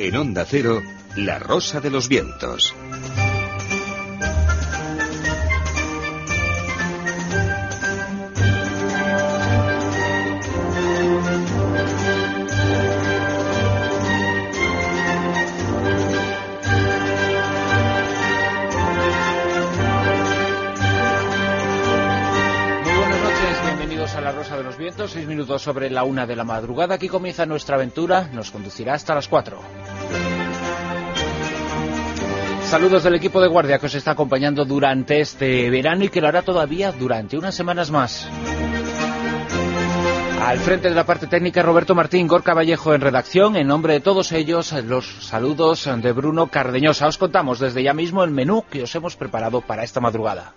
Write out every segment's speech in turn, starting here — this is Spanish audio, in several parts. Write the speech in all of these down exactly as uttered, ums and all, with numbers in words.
En Onda Cero, La Rosa de los Vientos. Seis minutos sobre la una de la madrugada. Aquí comienza nuestra aventura. Nos conducirá hasta las cuatro. Saludos del equipo de guardia que os está acompañando durante este verano y que lo hará todavía durante unas semanas más. Al frente de la parte técnica, Roberto Martín, Gorka Vallejo en redacción. En nombre de todos ellos, los saludos de Bruno Cardeñosa. Os contamos desde ya mismo el menú que os hemos preparado para esta madrugada.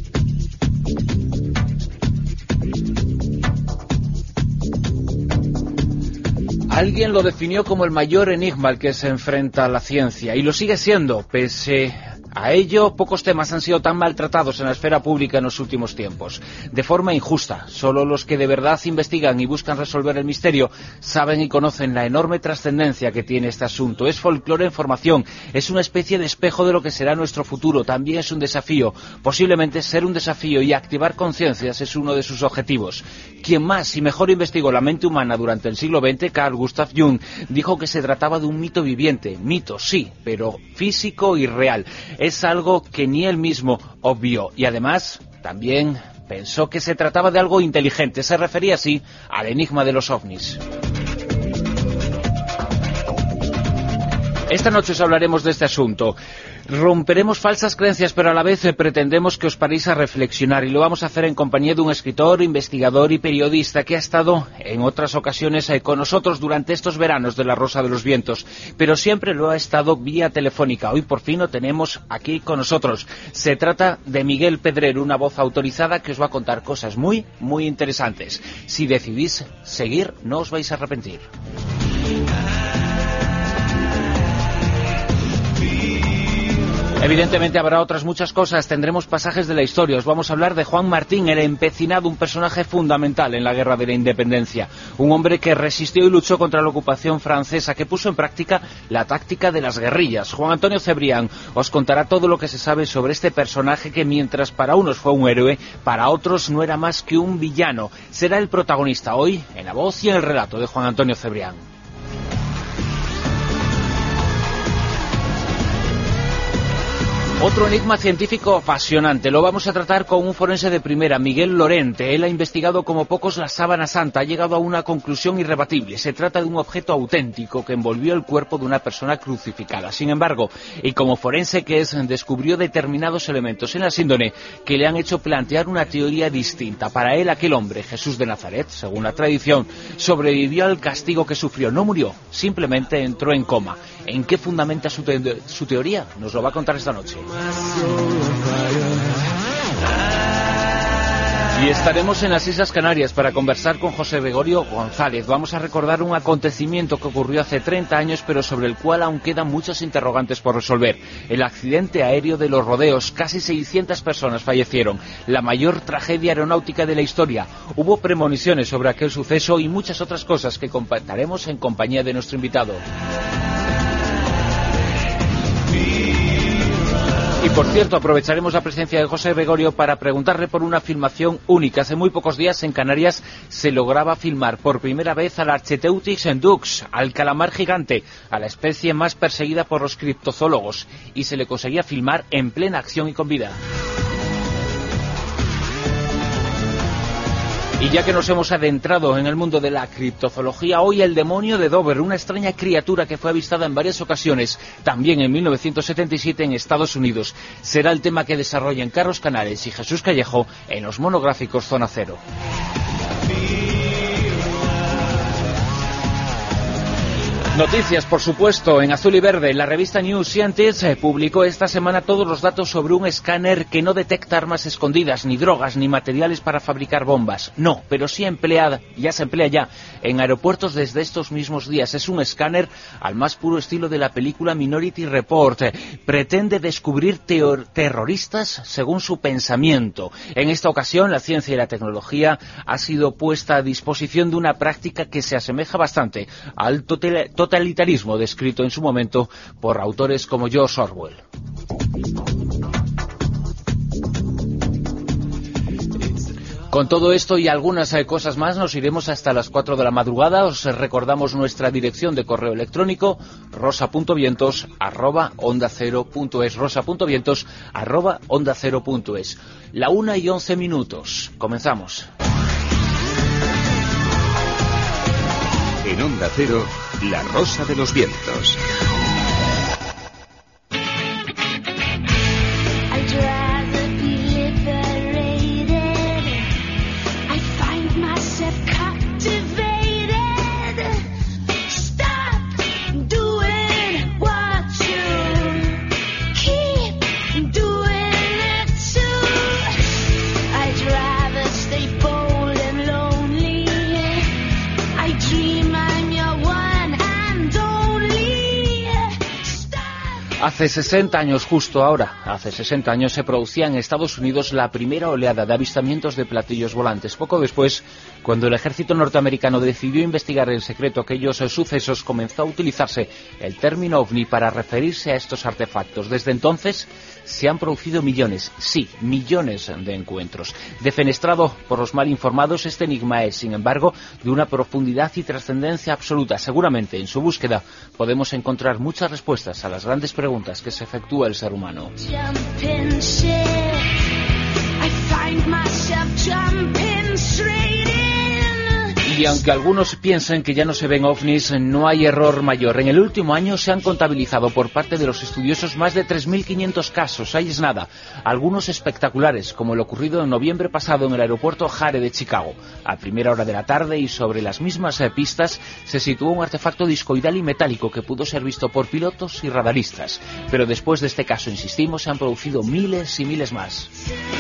Alguien lo definió como el mayor enigma al que se enfrenta la ciencia, y lo sigue siendo. Pese a ello, pocos temas han sido tan maltratados en la esfera pública en los últimos tiempos. De forma injusta. Solo los que de verdad investigan y buscan resolver el misterio saben y conocen la enorme trascendencia que tiene este asunto. Es folclore en formación, es una especie de espejo de lo que será nuestro futuro. También es un desafío. Posiblemente ser un desafío y activar conciencias es uno de sus objetivos. Quien más y mejor investigó la mente humana durante el siglo veinte, Carl Gustav Jung, dijo que se trataba de un mito viviente. Mito, sí, pero físico y real. Es algo que ni él mismo obvió. Y además, también pensó que se trataba de algo inteligente. Se refería así al enigma de los ovnis. Esta noche os hablaremos de este asunto. Romperemos falsas creencias, pero a la vez pretendemos que os paréis a reflexionar, y lo vamos a hacer en compañía de un escritor, investigador y periodista que ha estado en otras ocasiones con nosotros durante estos veranos de La Rosa de los Vientos, pero siempre lo ha estado vía telefónica. Hoy por fin lo tenemos aquí con nosotros. Se trata de Miguel Pedrero, una voz autorizada que os va a contar cosas muy, muy interesantes. Si decidís seguir, no os vais a arrepentir. Evidentemente habrá otras muchas cosas, tendremos pasajes de la historia, os vamos a hablar de Juan Martín, el empecinado, un personaje fundamental en la Guerra de la Independencia, un hombre que resistió y luchó contra la ocupación francesa, que puso en práctica la táctica de las guerrillas. Juan Antonio Cebrián os contará todo lo que se sabe sobre este personaje que, mientras para unos fue un héroe, para otros no era más que un villano. Será el protagonista hoy en la voz y en el relato de Juan Antonio Cebrián. Otro enigma científico apasionante. Lo vamos a tratar con un forense de primera, Miguel Lorente. Él ha investigado como pocos la sábana santa. Ha llegado a una conclusión irrebatible. Se trata de un objeto auténtico que envolvió el cuerpo de una persona crucificada. Sin embargo, y como forense que es, descubrió determinados elementos en la síndrome que le han hecho plantear una teoría distinta. Para él, aquel hombre, Jesús de Nazaret, según la tradición, sobrevivió al castigo que sufrió. No murió, simplemente entró en coma. ¿En qué fundamenta su, te- su teoría? Nos lo va a contar esta noche. Y estaremos en las Islas Canarias para conversar con José Gregorio González. Vamos a recordar un acontecimiento que ocurrió hace treinta años, pero sobre el cual aún quedan muchos interrogantes por resolver. El accidente aéreo de Los Rodeos. Casi seiscientas personas fallecieron. La mayor tragedia aeronáutica de la historia. Hubo premoniciones sobre aquel suceso y muchas otras cosas que comentaremos en compañía de nuestro invitado. Y por cierto, aprovecharemos la presencia de José Gregorio para preguntarle por una filmación única. Hace muy pocos días en Canarias se lograba filmar por primera vez al Archaeopteryx dux, al calamar gigante, a la especie más perseguida por los criptozoólogos, y se le conseguía filmar en plena acción y con vida. Y ya que nos hemos adentrado en el mundo de la criptozoología, hoy el demonio de Dover, una extraña criatura que fue avistada en varias ocasiones, también en mil novecientos setenta y siete en Estados Unidos, será el tema que desarrollen Carlos Canales y Jesús Callejo en los monográficos Zona Cero. Noticias, por supuesto, en azul y verde. La revista New Scientist eh, publicó esta semana todos los datos sobre un escáner que no detecta armas escondidas, ni drogas, ni materiales para fabricar bombas. No, pero sí emplea, ya se emplea ya en aeropuertos desde estos mismos días. Es un escáner al más puro estilo de la película Minority Report. Eh, pretende descubrir teor- terroristas según su pensamiento. En esta ocasión, la ciencia y la tecnología ha sido puesta a disposición de una práctica que se asemeja bastante al total totalitarismo descrito en su momento por autores como George Orwell. Con todo esto y algunas eh, cosas más nos iremos hasta las cuatro de la madrugada. Os recordamos nuestra dirección de correo electrónico rosa punto vientos arroba onda cero punto es rosa punto vientos arroba onda cero punto es. La una y once minutos. Comenzamos. En Onda Cero, La Rosa de los Vientos. Hace sesenta años, justo ahora, hace sesenta años se producía en Estados Unidos la primera oleada de avistamientos de platillos volantes. Poco después, cuando el ejército norteamericano decidió investigar en secreto aquellos sucesos, comenzó a utilizarse el término ovni para referirse a estos artefactos. Desde entonces se han producido millones, sí, millones de encuentros. Defenestrado por los mal informados, este enigma es, sin embargo, de una profundidad y trascendencia absoluta. Seguramente en su búsqueda podemos encontrar muchas respuestas a las grandes preguntas que se efectúa el ser humano. Y aunque algunos piensen que ya no se ven ovnis, no hay error mayor. En el último año se han contabilizado por parte de los estudiosos más de tres mil quinientos casos. Ahí es nada. Algunos espectaculares, como el ocurrido en noviembre pasado en el aeropuerto Hare de Chicago. A primera hora de la tarde y sobre las mismas eh, pistas se situó un artefacto discoidal y metálico que pudo ser visto por pilotos y radaristas. Pero después de este caso, insistimos, se han producido miles y miles más.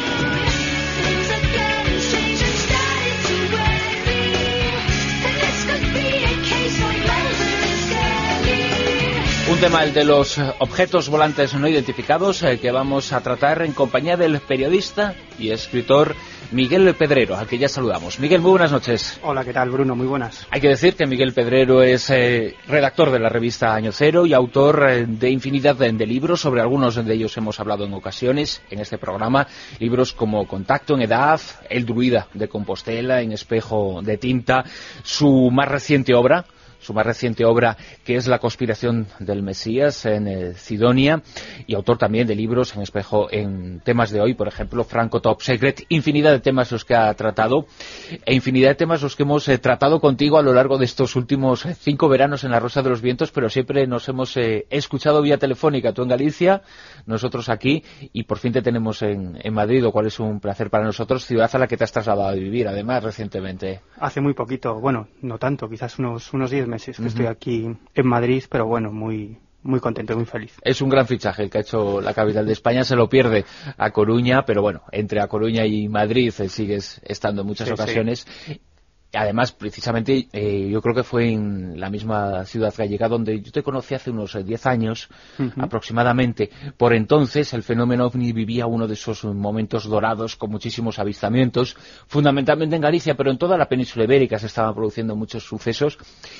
Un tema, el de los objetos volantes no identificados, eh, que vamos a tratar en compañía del periodista y escritor Miguel Pedrero, al que ya saludamos. Miguel, muy buenas noches. Hola, ¿qué tal, Bruno? Muy buenas. Hay que decir que Miguel Pedrero es eh, redactor de la revista Año Cero y autor eh, de infinidad de, de libros. Sobre algunos de ellos hemos hablado en ocasiones en este programa. Libros como Contacto en Edad, El Druida de Compostela, En Espejo de Tinta, su más reciente obra, su más reciente obra, que es La conspiración del Mesías, en eh, Sidonia, y autor también de libros en espejo en temas de hoy, por ejemplo, Franco Top Secret. Infinidad de temas los que ha tratado, e infinidad de temas los que hemos eh, tratado contigo a lo largo de estos últimos eh, cinco veranos en La Rosa de los Vientos, pero siempre nos hemos eh, escuchado vía telefónica, tú en Galicia, nosotros aquí, y por fin te tenemos en, en Madrid, lo cual es un placer para nosotros, ciudad a la que te has trasladado a vivir, además, recientemente. Hace muy poquito, bueno, no tanto, quizás unos unos diez meses que uh-huh. estoy aquí en Madrid, pero bueno, muy muy contento, muy feliz. Es un gran fichaje el que ha hecho la capital de España, se lo pierde a Coruña, pero bueno, entre A Coruña y Madrid eh, sigues estando en muchas sí, ocasiones. Sí. Además, precisamente, eh, yo creo que fue en la misma ciudad gallega donde yo te conocí hace unos diez años, uh-huh. aproximadamente. Por entonces, el fenómeno ovni vivía uno de esos momentos dorados con muchísimos avistamientos, fundamentalmente en Galicia, pero en toda la península ibérica se estaban produciendo muchos sucesos,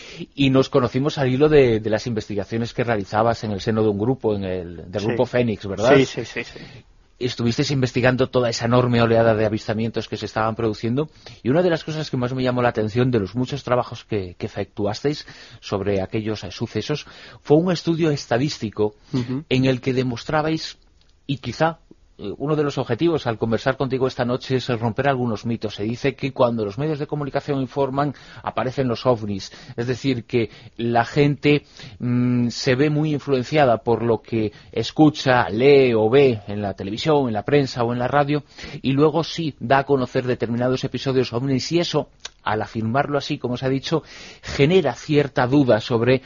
y nos conocimos al hilo de, de las investigaciones que realizabas en el seno de un grupo, en el del sí. grupo Fénix, ¿verdad? Sí, sí, sí, sí. Estuvisteis investigando toda esa enorme oleada de avistamientos que se estaban produciendo, y una de las cosas que más me llamó la atención de los muchos trabajos que, que efectuasteis sobre aquellos eh, sucesos fue un estudio estadístico uh-huh. en el que demostrabais, y quizá uno de los objetivos al conversar contigo esta noche es romper algunos mitos. Se dice que cuando los medios de comunicación informan aparecen los ovnis, es decir, que la gente mmm, se ve muy influenciada por lo que escucha, lee o ve en la televisión, en la prensa o en la radio, y luego sí da a conocer determinados episodios ovnis, y eso, al afirmarlo así, como se ha dicho, genera cierta duda sobre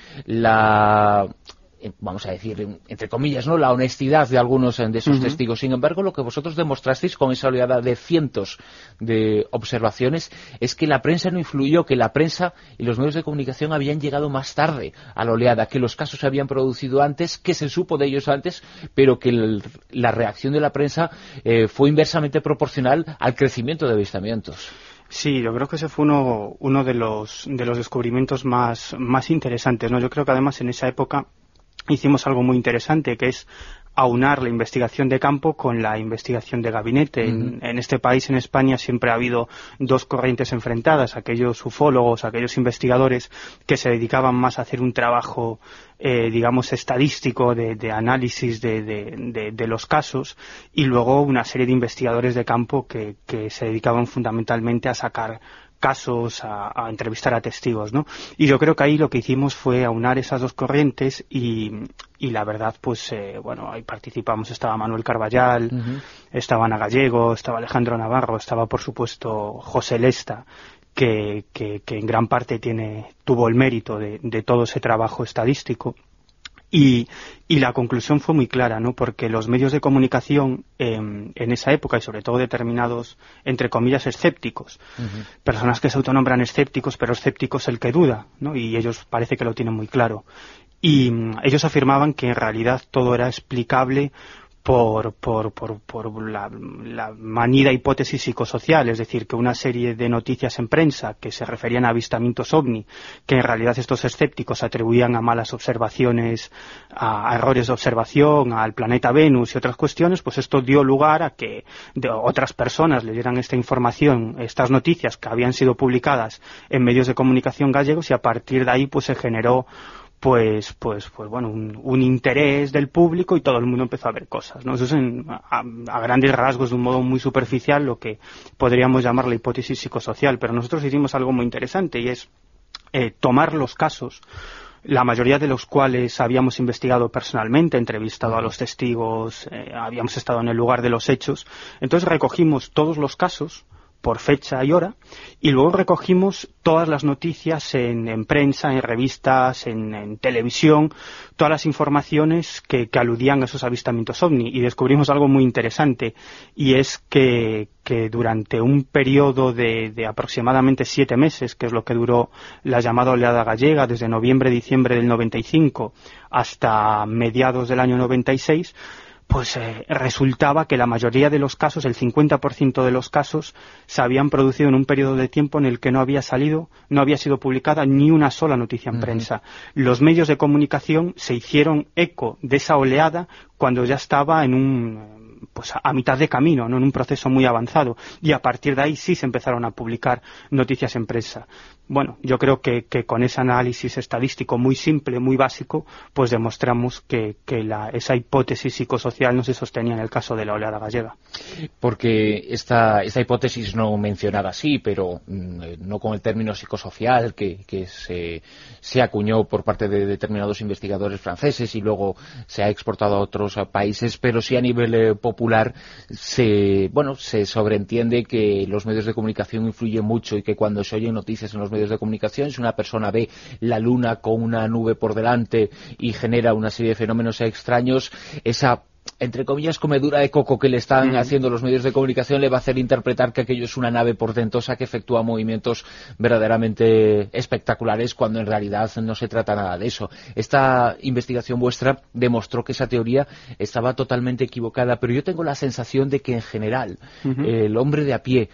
la, vamos a decir, entre comillas, ¿no?, la honestidad de algunos de esos uh-huh. testigos. Sin embargo, lo que vosotros demostrasteis con esa oleada de cientos de observaciones es que la prensa no influyó, que la prensa y los medios de comunicación habían llegado más tarde a la oleada, que los casos se habían producido antes, que se supo de ellos antes, pero que el, la reacción de la prensa eh, fue inversamente proporcional al crecimiento de avistamientos. Sí, yo creo que ese fue uno, uno de los, de los descubrimientos más, más interesantes, ¿no? Yo creo que además en esa época hicimos algo muy interesante, que es aunar la investigación de campo con la investigación de gabinete. Uh-huh. En, en este país, en España, siempre ha habido dos corrientes enfrentadas, aquellos ufólogos, aquellos investigadores que se dedicaban más a hacer un trabajo, eh, digamos, estadístico de, de análisis de, de, de, de los casos, y luego una serie de investigadores de campo que, que se dedicaban fundamentalmente a sacar casos, a, a entrevistar a testigos, ¿no? Y yo creo que ahí lo que hicimos fue aunar esas dos corrientes y, y la verdad, pues, eh, bueno, ahí participamos, estaba Manuel Carballal, uh-huh. estaba Ana Gallego, estaba Alejandro Navarro, estaba, por supuesto, José Lesta, que, que, que en gran parte tiene, tuvo el mérito de, de todo ese trabajo estadístico. Y, y la conclusión fue muy clara, ¿no? Porque los medios de comunicación eh, en esa época, y sobre todo determinados, entre comillas, escépticos, uh-huh. personas que se autonombran escépticos, pero escéptico es el que duda, ¿no? Y ellos parece que lo tienen muy claro. Y um, ellos afirmaban que en realidad todo era explicable por, por, por, por la, la manida hipótesis psicosocial, es decir, que una serie de noticias en prensa que se referían a avistamientos ovni, que en realidad estos escépticos atribuían a malas observaciones, a, a errores de observación, al planeta Venus y otras cuestiones, pues esto dio lugar a que de otras personas le dieran esta información, estas noticias que habían sido publicadas en medios de comunicación gallegos, y a partir de ahí pues se generó pues pues pues bueno un, un interés del público y todo el mundo empezó a ver cosas, ¿no? Eso es en, a, a grandes rasgos, de un modo muy superficial, lo que podríamos llamar la hipótesis psicosocial, pero nosotros hicimos algo muy interesante, y es eh, tomar los casos, la mayoría de los cuales habíamos investigado personalmente, entrevistado a los testigos, eh, habíamos estado en el lugar de los hechos. Entonces recogimos todos los casos por fecha y hora, y luego recogimos todas las noticias en, en prensa, en revistas, en, en televisión, todas las informaciones que, que aludían a esos avistamientos ovni, y descubrimos algo muy interesante, y es que, que durante un periodo de, de aproximadamente siete meses, que es lo que duró la llamada oleada gallega, desde noviembre-diciembre del noventa y cinco hasta mediados del año noventa y seis, pues eh, resultaba que la mayoría de los casos, el cincuenta por ciento de los casos, se habían producido en un periodo de tiempo en el que no había salido, no había sido publicada ni una sola noticia en uh-huh. prensa. Los medios de comunicación se hicieron eco de esa oleada cuando ya estaba en un, pues a, a mitad de camino, no en un proceso muy avanzado, y a partir de ahí sí se empezaron a publicar noticias en prensa. Bueno, yo creo que, que con ese análisis estadístico muy simple, muy básico, pues demostramos que, que la, esa hipótesis psicosocial no se sostenía en el caso de la oleada gallega. Porque esta, esta hipótesis no mencionada así, pero mm, no con el término psicosocial que, que se, se acuñó por parte de determinados investigadores franceses y luego se ha exportado a otros países, pero sí a nivel eh, popular se, bueno, se sobreentiende que los medios de comunicación influyen mucho, y que cuando se oyen noticias en los medios de comunicación, si una persona ve la luna con una nube por delante y genera una serie de fenómenos extraños, esa, entre comillas, comedura de coco que le están mm. haciendo los medios de comunicación le va a hacer interpretar que aquello es una nave portentosa que efectúa movimientos verdaderamente espectaculares, cuando en realidad no se trata nada de eso. Esta investigación vuestra demostró que esa teoría estaba totalmente equivocada, pero yo tengo la sensación de que en general uh-huh. eh, el hombre de a pie,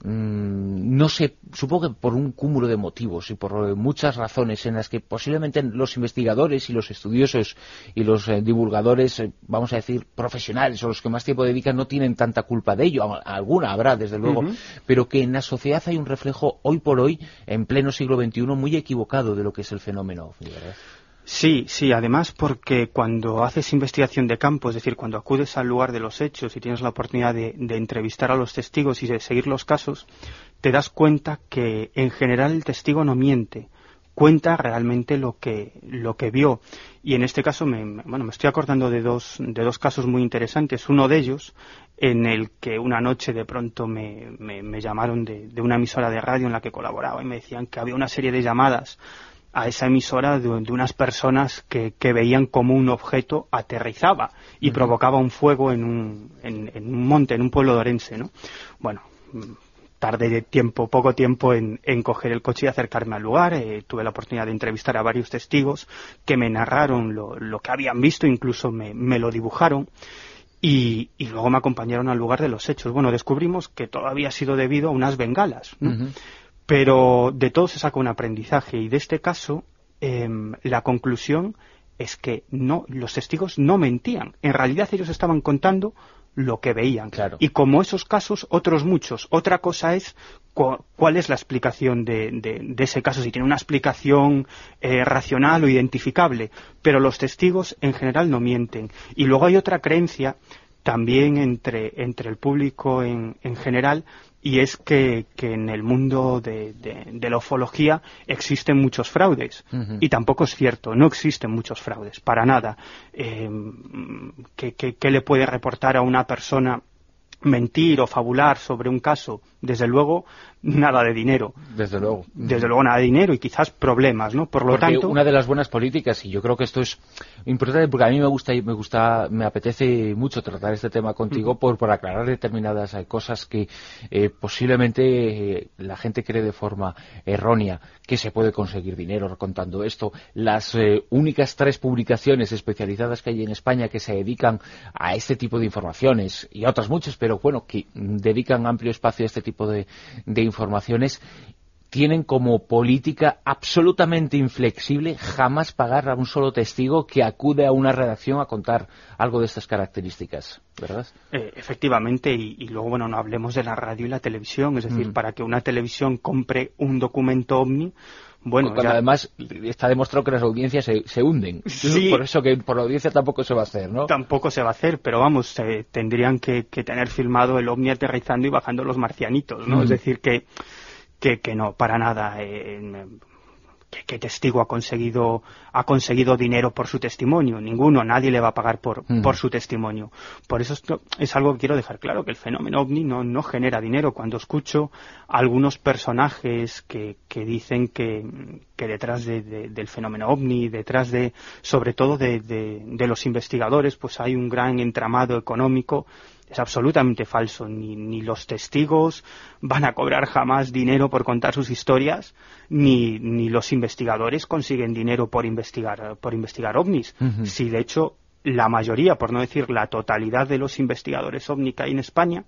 mmm, no sé, supongo que por un cúmulo de motivos y por eh, muchas razones en las que posiblemente los investigadores y los estudiosos y los eh, divulgadores, eh, vamos a decir, profesionales o los que más tiempo dedican, no tienen tanta culpa de ello, alguna habrá desde luego, uh-huh. pero que en la sociedad hay un reflejo hoy por hoy, en pleno siglo veintiuno, muy equivocado de lo que es el fenómeno ovni, ¿verdad? Sí, sí, además porque cuando haces investigación de campo, es decir, cuando acudes al lugar de los hechos y tienes la oportunidad de, de entrevistar a los testigos y de seguir los casos, te das cuenta que en general el testigo no miente, cuenta realmente lo que lo que vio. Y en este caso me, bueno, me estoy acordando de dos de dos casos muy interesantes. Uno de ellos, en el que una noche de pronto me, me, me llamaron de, de una emisora de radio en la que colaboraba, y me decían que había una serie de llamadas a esa emisora de, de unas personas que, que veían como un objeto aterrizaba y uh-huh. provocaba un fuego en un, en, en un monte, en un pueblo de Orense, ¿no? Bueno, tardé de tiempo, poco tiempo en, en coger el coche y acercarme al lugar. Eh, tuve la oportunidad de entrevistar a varios testigos que me narraron lo, lo que habían visto, incluso me, me lo dibujaron. y, y luego me acompañaron al lugar de los hechos. Bueno, descubrimos que todo había sido debido a unas bengalas, ¿no? Uh-huh. Pero de todo se saca un aprendizaje, y de este caso eh, la conclusión es que no, los testigos no mentían. En realidad ellos estaban contando lo que veían. Claro. Y como esos casos, otros muchos. Otra cosa es cu- cuál es la explicación de, de, de ese caso, si tiene una explicación eh, racional o identificable. Pero los testigos en general no mienten. Y luego hay otra creencia también entre, entre el público en, en general, y es que, que en el mundo de, de, de la ufología existen muchos fraudes. Uh-huh. Y tampoco es cierto, no existen muchos fraudes, para nada. Eh, ¿qué, qué, qué le puede reportar a una persona mentir o fabular sobre un caso? Desde luego, nada de dinero. Desde luego. Desde luego nada de dinero y quizás problemas, ¿no? Por lo porque tanto, una de las buenas políticas, y yo creo que esto es importante porque a mí me gusta y me gusta, me apetece mucho tratar este tema contigo uh-huh. por, por aclarar determinadas eh, cosas que eh, posiblemente eh, la gente cree de forma errónea que se puede conseguir dinero contando esto. Las eh, únicas tres publicaciones especializadas que hay en España que se dedican a este tipo de informaciones, y a otras muchas, pero bueno, que dedican amplio espacio a este tipo de, de informaciones, tienen como política absolutamente inflexible jamás pagar a un solo testigo que acude a una redacción a contar algo de estas características, ¿verdad? Eh, efectivamente, y, y luego, bueno, no hablemos de la radio y la televisión, es decir, mm. para que una televisión compre un documento OVNI, bueno, cuando ya... además está demostrado que las audiencias se, se hunden. Sí. Por eso que por la audiencia tampoco se va a hacer, ¿no? Tampoco se va a hacer, pero vamos, eh, tendrían que, que tener filmado el OVNI aterrizando y bajando los marcianitos, ¿no? Mm. Es decir, que, que, que no, para nada... Eh, ¿Qué, qué testigo ha conseguido ha conseguido dinero por su testimonio? Ninguno, nadie le va a pagar por, uh-huh. por su testimonio. Por eso esto es algo que quiero dejar claro, que el fenómeno OVNI no, no genera dinero. Cuando escucho a algunos personajes que, que dicen que, que detrás de, de, del fenómeno OVNI, detrás de, sobre todo de, de, de los investigadores, pues hay un gran entramado económico, es absolutamente falso. Ni, ni los testigos van a cobrar jamás dinero por contar sus historias, ni, ni los investigadores consiguen dinero por investigar, por investigar ovnis. Uh-huh. Si de hecho la mayoría, por no decir la totalidad de los investigadores ovni que hay en España,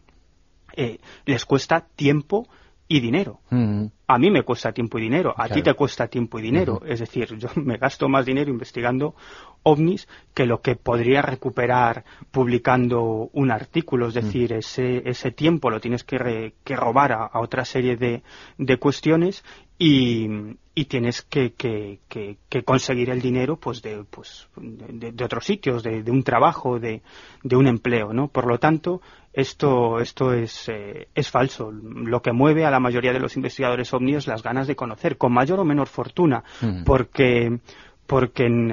eh, les cuesta tiempo y dinero. Uh-huh. A mí me cuesta tiempo y dinero, a claro. ti te cuesta tiempo y dinero. Uh-huh. Es decir, yo me gasto más dinero investigando ovnis que lo que podría recuperar publicando un artículo. Es decir, uh-huh. ese, ese tiempo lo tienes que, re, que robar a, a otra serie de, de cuestiones y, y tienes que, que, que, que conseguir el dinero pues de, pues, de, de otros sitios, de, de un trabajo, de, de un empleo, ¿no? Por lo tanto, esto, esto es, eh, es falso. Lo que mueve a la mayoría de los investigadores ovni es las ganas de conocer, con mayor o menor fortuna, uh-huh. porque... porque en,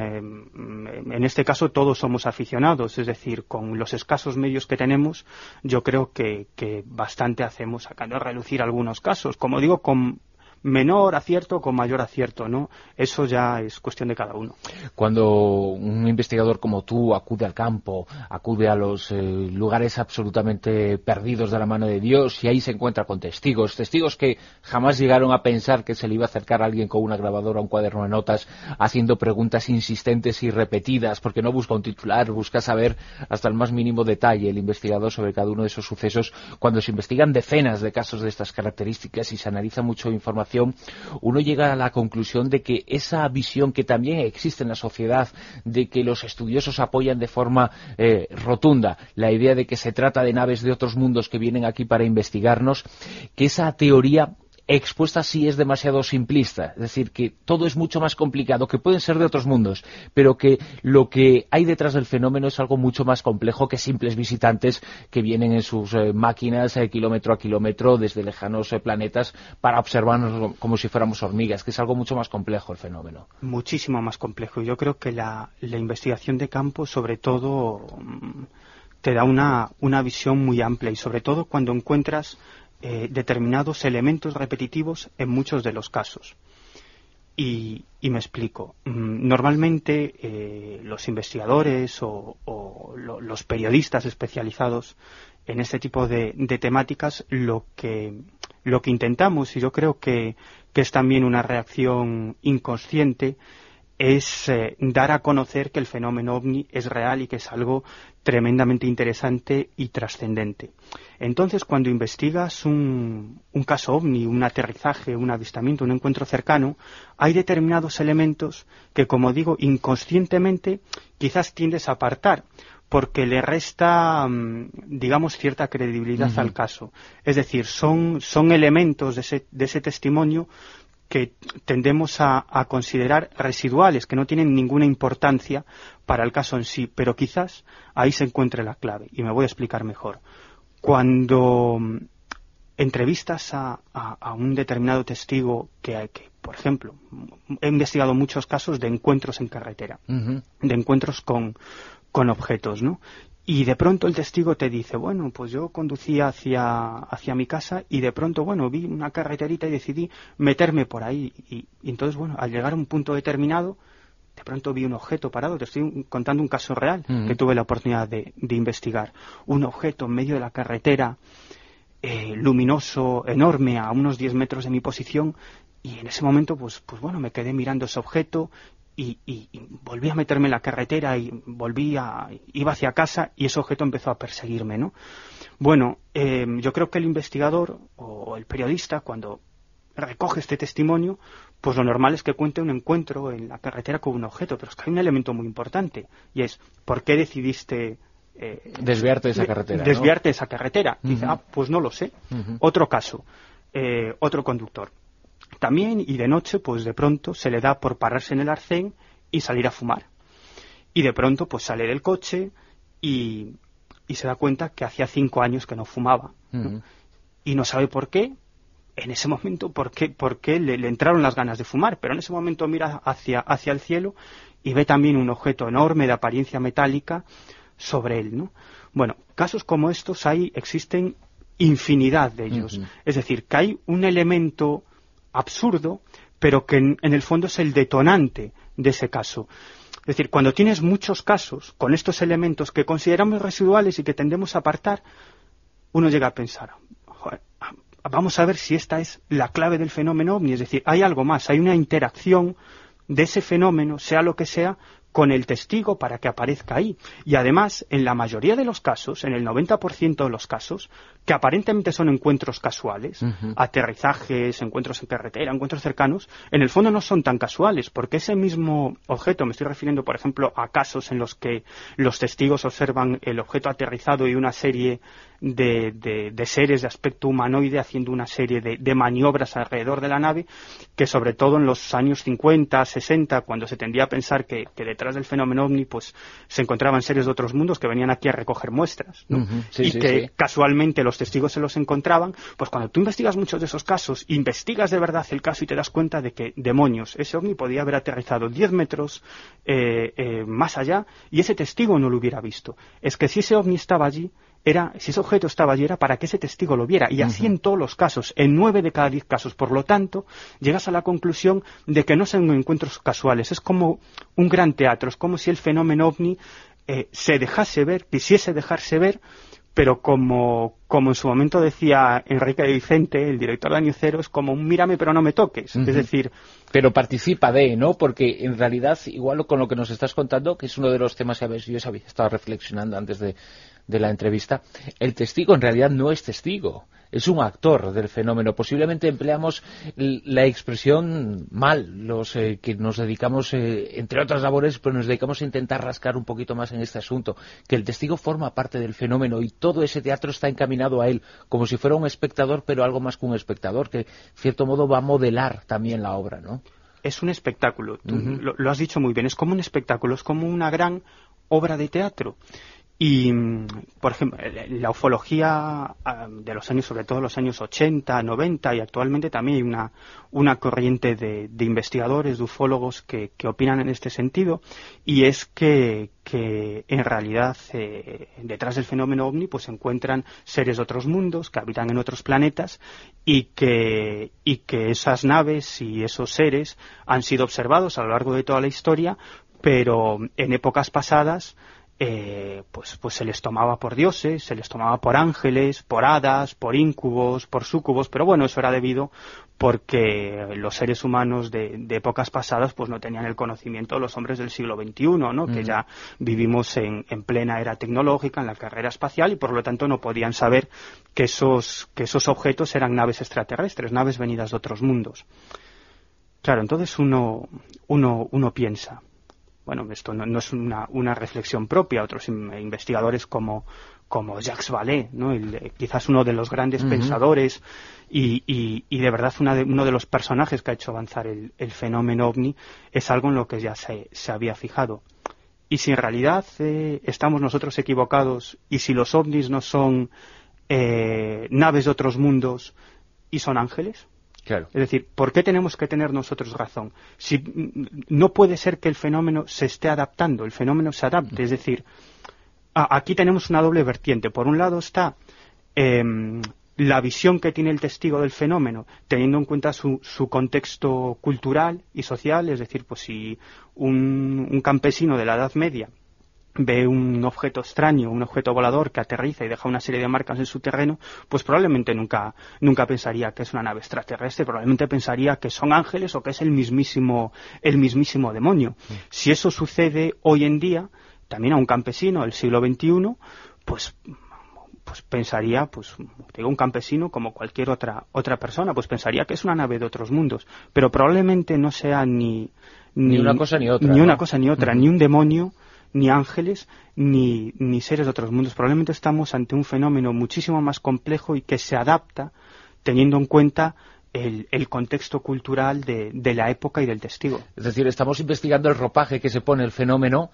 en este caso todos somos aficionados, es decir, con los escasos medios que tenemos, yo creo que, que bastante hacemos sacando a relucir algunos casos, como digo, con menor acierto o con mayor acierto, ¿no? Eso ya es cuestión de cada uno. Cuando un investigador como tú acude al campo, acude a los eh, lugares absolutamente perdidos de la mano de Dios, y ahí se encuentra con testigos, testigos que jamás llegaron a pensar que se le iba a acercar a alguien con una grabadora o un cuaderno de notas haciendo preguntas insistentes y repetidas, porque no busca un titular, busca saber hasta el más mínimo detalle el investigador sobre cada uno de esos sucesos. Cuando se investigan decenas de casos de estas características y se analiza mucho información, uno llega a la conclusión de que esa visión que también existe en la sociedad, de que los estudiosos apoyan de forma eh, rotunda la idea de que se trata de naves de otros mundos que vienen aquí para investigarnos, que esa teoría expuesta así es demasiado simplista, es decir, que todo es mucho más complicado, que pueden ser de otros mundos, pero que lo que hay detrás del fenómeno es algo mucho más complejo que simples visitantes que vienen en sus eh, máquinas eh, kilómetro a kilómetro desde lejanos eh, planetas para observarnos como si fuéramos hormigas, que es algo mucho más complejo el fenómeno. Muchísimo más complejo. Yo creo que la, la investigación de campo, sobre todo, te da una, una visión muy amplia, y sobre todo cuando encuentras Eh, determinados elementos repetitivos en muchos de los casos. Y, y me explico. Normalmente eh, los investigadores o, o lo, los periodistas especializados en este tipo de, de temáticas lo que, lo que intentamos, y yo creo que, que es también una reacción inconsciente, es eh, dar a conocer que el fenómeno ovni es real y que es algo tremendamente interesante y trascendente. Entonces, cuando investigas un, un caso ovni, un aterrizaje, un avistamiento, un encuentro cercano, hay determinados elementos que, como digo, inconscientemente quizás tiendes a apartar, porque le resta, digamos, cierta credibilidad uh-huh. al caso. Es decir, son, son elementos de ese, de ese testimonio que tendemos a, a considerar residuales, que no tienen ninguna importancia para el caso en sí, pero quizás ahí se encuentre la clave, y me voy a explicar mejor. Cuando entrevistas a, a, a un determinado testigo que, que, por ejemplo, he investigado muchos casos de encuentros en carretera, uh-huh. de encuentros con, con objetos, ¿no? Y de pronto el testigo te dice, bueno, pues yo conducía hacia, hacia mi casa y de pronto, bueno, vi una carreterita y decidí meterme por ahí. Y, y entonces, bueno, al llegar a un punto determinado, de pronto vi un objeto parado. Te estoy contando un caso real uh-huh. que tuve la oportunidad de, de investigar. Un objeto en medio de la carretera, eh, luminoso, enorme, a unos diez metros de mi posición. Y en ese momento, pues, pues bueno, me quedé mirando ese objeto. Y, y, y volví a meterme en la carretera y volví a, iba hacia casa y ese objeto empezó a perseguirme, ¿no? Bueno, eh, yo creo que el investigador o el periodista, cuando recoge este testimonio, pues lo normal es que cuente un encuentro en la carretera con un objeto, pero es que hay un elemento muy importante y es, ¿por qué decidiste eh, desviarte de esa carretera? Desviarte ¿no? de esa carretera. Uh-huh. Dice, ah, pues no lo sé. Uh-huh. Otro caso, eh, otro conductor. También, y de noche, pues de pronto se le da por pararse en el arcén y salir a fumar. Y de pronto, pues sale del coche y, y se da cuenta que hacía cinco años que no fumaba, ¿no? Uh-huh. Y no sabe por qué, en ese momento, por qué, por qué le, le entraron las ganas de fumar, pero en ese momento mira hacia, hacia el cielo y ve también un objeto enorme de apariencia metálica sobre él, ¿no? Bueno, casos como estos hay, existen infinidad de ellos. Uh-huh. Es decir, que hay un elemento absurdo, pero que en, en el fondo es el detonante de ese caso. Es decir, cuando tienes muchos casos con estos elementos que consideramos residuales y que tendemos a apartar, uno llega a pensar, joder, vamos a ver si esta es la clave del fenómeno ovni. Es decir, hay algo más, hay una interacción de ese fenómeno, sea lo que sea, con el testigo para que aparezca ahí. Y además, en la mayoría de los casos, en el noventa por ciento de los casos, que aparentemente son encuentros casuales, uh-huh. aterrizajes, encuentros en carretera, encuentros cercanos, en el fondo no son tan casuales, porque ese mismo objeto, me estoy refiriendo, por ejemplo, a casos en los que los testigos observan el objeto aterrizado y una serie de, de, de seres de aspecto humanoide haciendo una serie de, de maniobras alrededor de la nave, que sobre todo en los años cincuenta, sesenta, cuando se tendía a pensar que, que detrás del fenómeno ovni pues se encontraban seres de otros mundos que venían aquí a recoger muestras, ¿no? Uh-huh. Sí, y sí, que sí. casualmente los testigos se los encontraban, pues cuando tú investigas muchos de esos casos, investigas de verdad el caso y te das cuenta de que, demonios, ese ovni podía haber aterrizado diez metros eh, eh, más allá y ese testigo no lo hubiera visto. Es que si ese ovni estaba allí, era, si ese objeto estaba allí era para que ese testigo lo viera, y así uh-huh. en todos los casos, en nueve de cada diez casos. Por lo tanto, llegas a la conclusión de que no son encuentros casuales, es como un gran teatro, es como si el fenómeno ovni eh, se dejase ver, quisiese dejarse ver, pero como, como en su momento decía Enrique de Vicente, el director de Año Cero, es como un mírame pero no me toques, uh-huh. es decir... Pero participa de, ¿no? Porque en realidad, igual con lo que nos estás contando, que es uno de los temas que yo estaba reflexionando antes de, de la entrevista, el testigo en realidad no es testigo, es un actor del fenómeno. Posiblemente empleamos la expresión mal, los eh, que nos dedicamos, eh, entre otras labores, pero nos dedicamos a intentar rascar un poquito más en este asunto, que el testigo forma parte del fenómeno y todo ese teatro está encaminado a él, como si fuera un espectador, pero algo más que un espectador, que, en cierto modo, va a modelar también la obra, ¿no? Es un espectáculo, tú uh-huh. lo, lo has dicho muy bien, es como un espectáculo, es como una gran obra de teatro. Y, por ejemplo, la ufología de los años, sobre todo los años ochenta, noventa, y actualmente también hay una, una corriente de, de investigadores, de ufólogos que, que opinan en este sentido, y es que, que en realidad eh, detrás del fenómeno ovni pues se encuentran seres de otros mundos que habitan en otros planetas y que, y que esas naves y esos seres han sido observados a lo largo de toda la historia, pero en épocas pasadas eh, pues, pues se les tomaba por dioses, se les tomaba por ángeles, por hadas, por íncubos, por súcubos, pero bueno, eso era debido porque los seres humanos de, de épocas pasadas pues no tenían el conocimiento de los hombres del siglo veintiuno, ¿no? Mm. Que ya vivimos en, en plena era tecnológica, en la carrera espacial, y por lo tanto no podían saber que esos, que esos objetos eran naves extraterrestres, naves venidas de otros mundos. Claro, entonces uno, uno, uno piensa, bueno, esto no, no es una, una reflexión propia. Otros investigadores como, como Jacques Vallée, ¿no? El, quizás uno de los grandes uh-huh. pensadores y, y, y de verdad una de, uno de los personajes que ha hecho avanzar el, el fenómeno ovni, es algo en lo que ya se, se había fijado. Y si en realidad eh, estamos nosotros equivocados, y si los ovnis no son eh, naves de otros mundos y son ángeles, claro. Es decir, ¿por qué tenemos que tener nosotros razón? Si no puede ser que el fenómeno se esté adaptando, el fenómeno se adapte. Es decir, a, aquí tenemos una doble vertiente. Por un lado está eh, la visión que tiene el testigo del fenómeno, teniendo en cuenta su, su contexto cultural y social. Es decir, pues si un, un campesino de la Edad Media ve un objeto extraño, un objeto volador que aterriza y deja una serie de marcas en su terreno, pues probablemente nunca, nunca pensaría que es una nave extraterrestre, probablemente pensaría que son ángeles o que es el mismísimo, el mismísimo demonio. Sí. Si eso sucede hoy en día, también a un campesino del siglo veintiuno, pues, pues pensaría, pues digo, un campesino como cualquier otra, otra persona, pues pensaría que es una nave de otros mundos, pero probablemente no sea ni, ni, ni una cosa ni otra, ni ¿no? una cosa ni otra, uh-huh. ni un demonio, ni ángeles, ni, ni seres de otros mundos. Probablemente estamos ante un fenómeno muchísimo más complejo y que se adapta teniendo en cuenta el, el contexto cultural de, de la época y del testigo. Es decir, estamos investigando el ropaje que se pone el fenómeno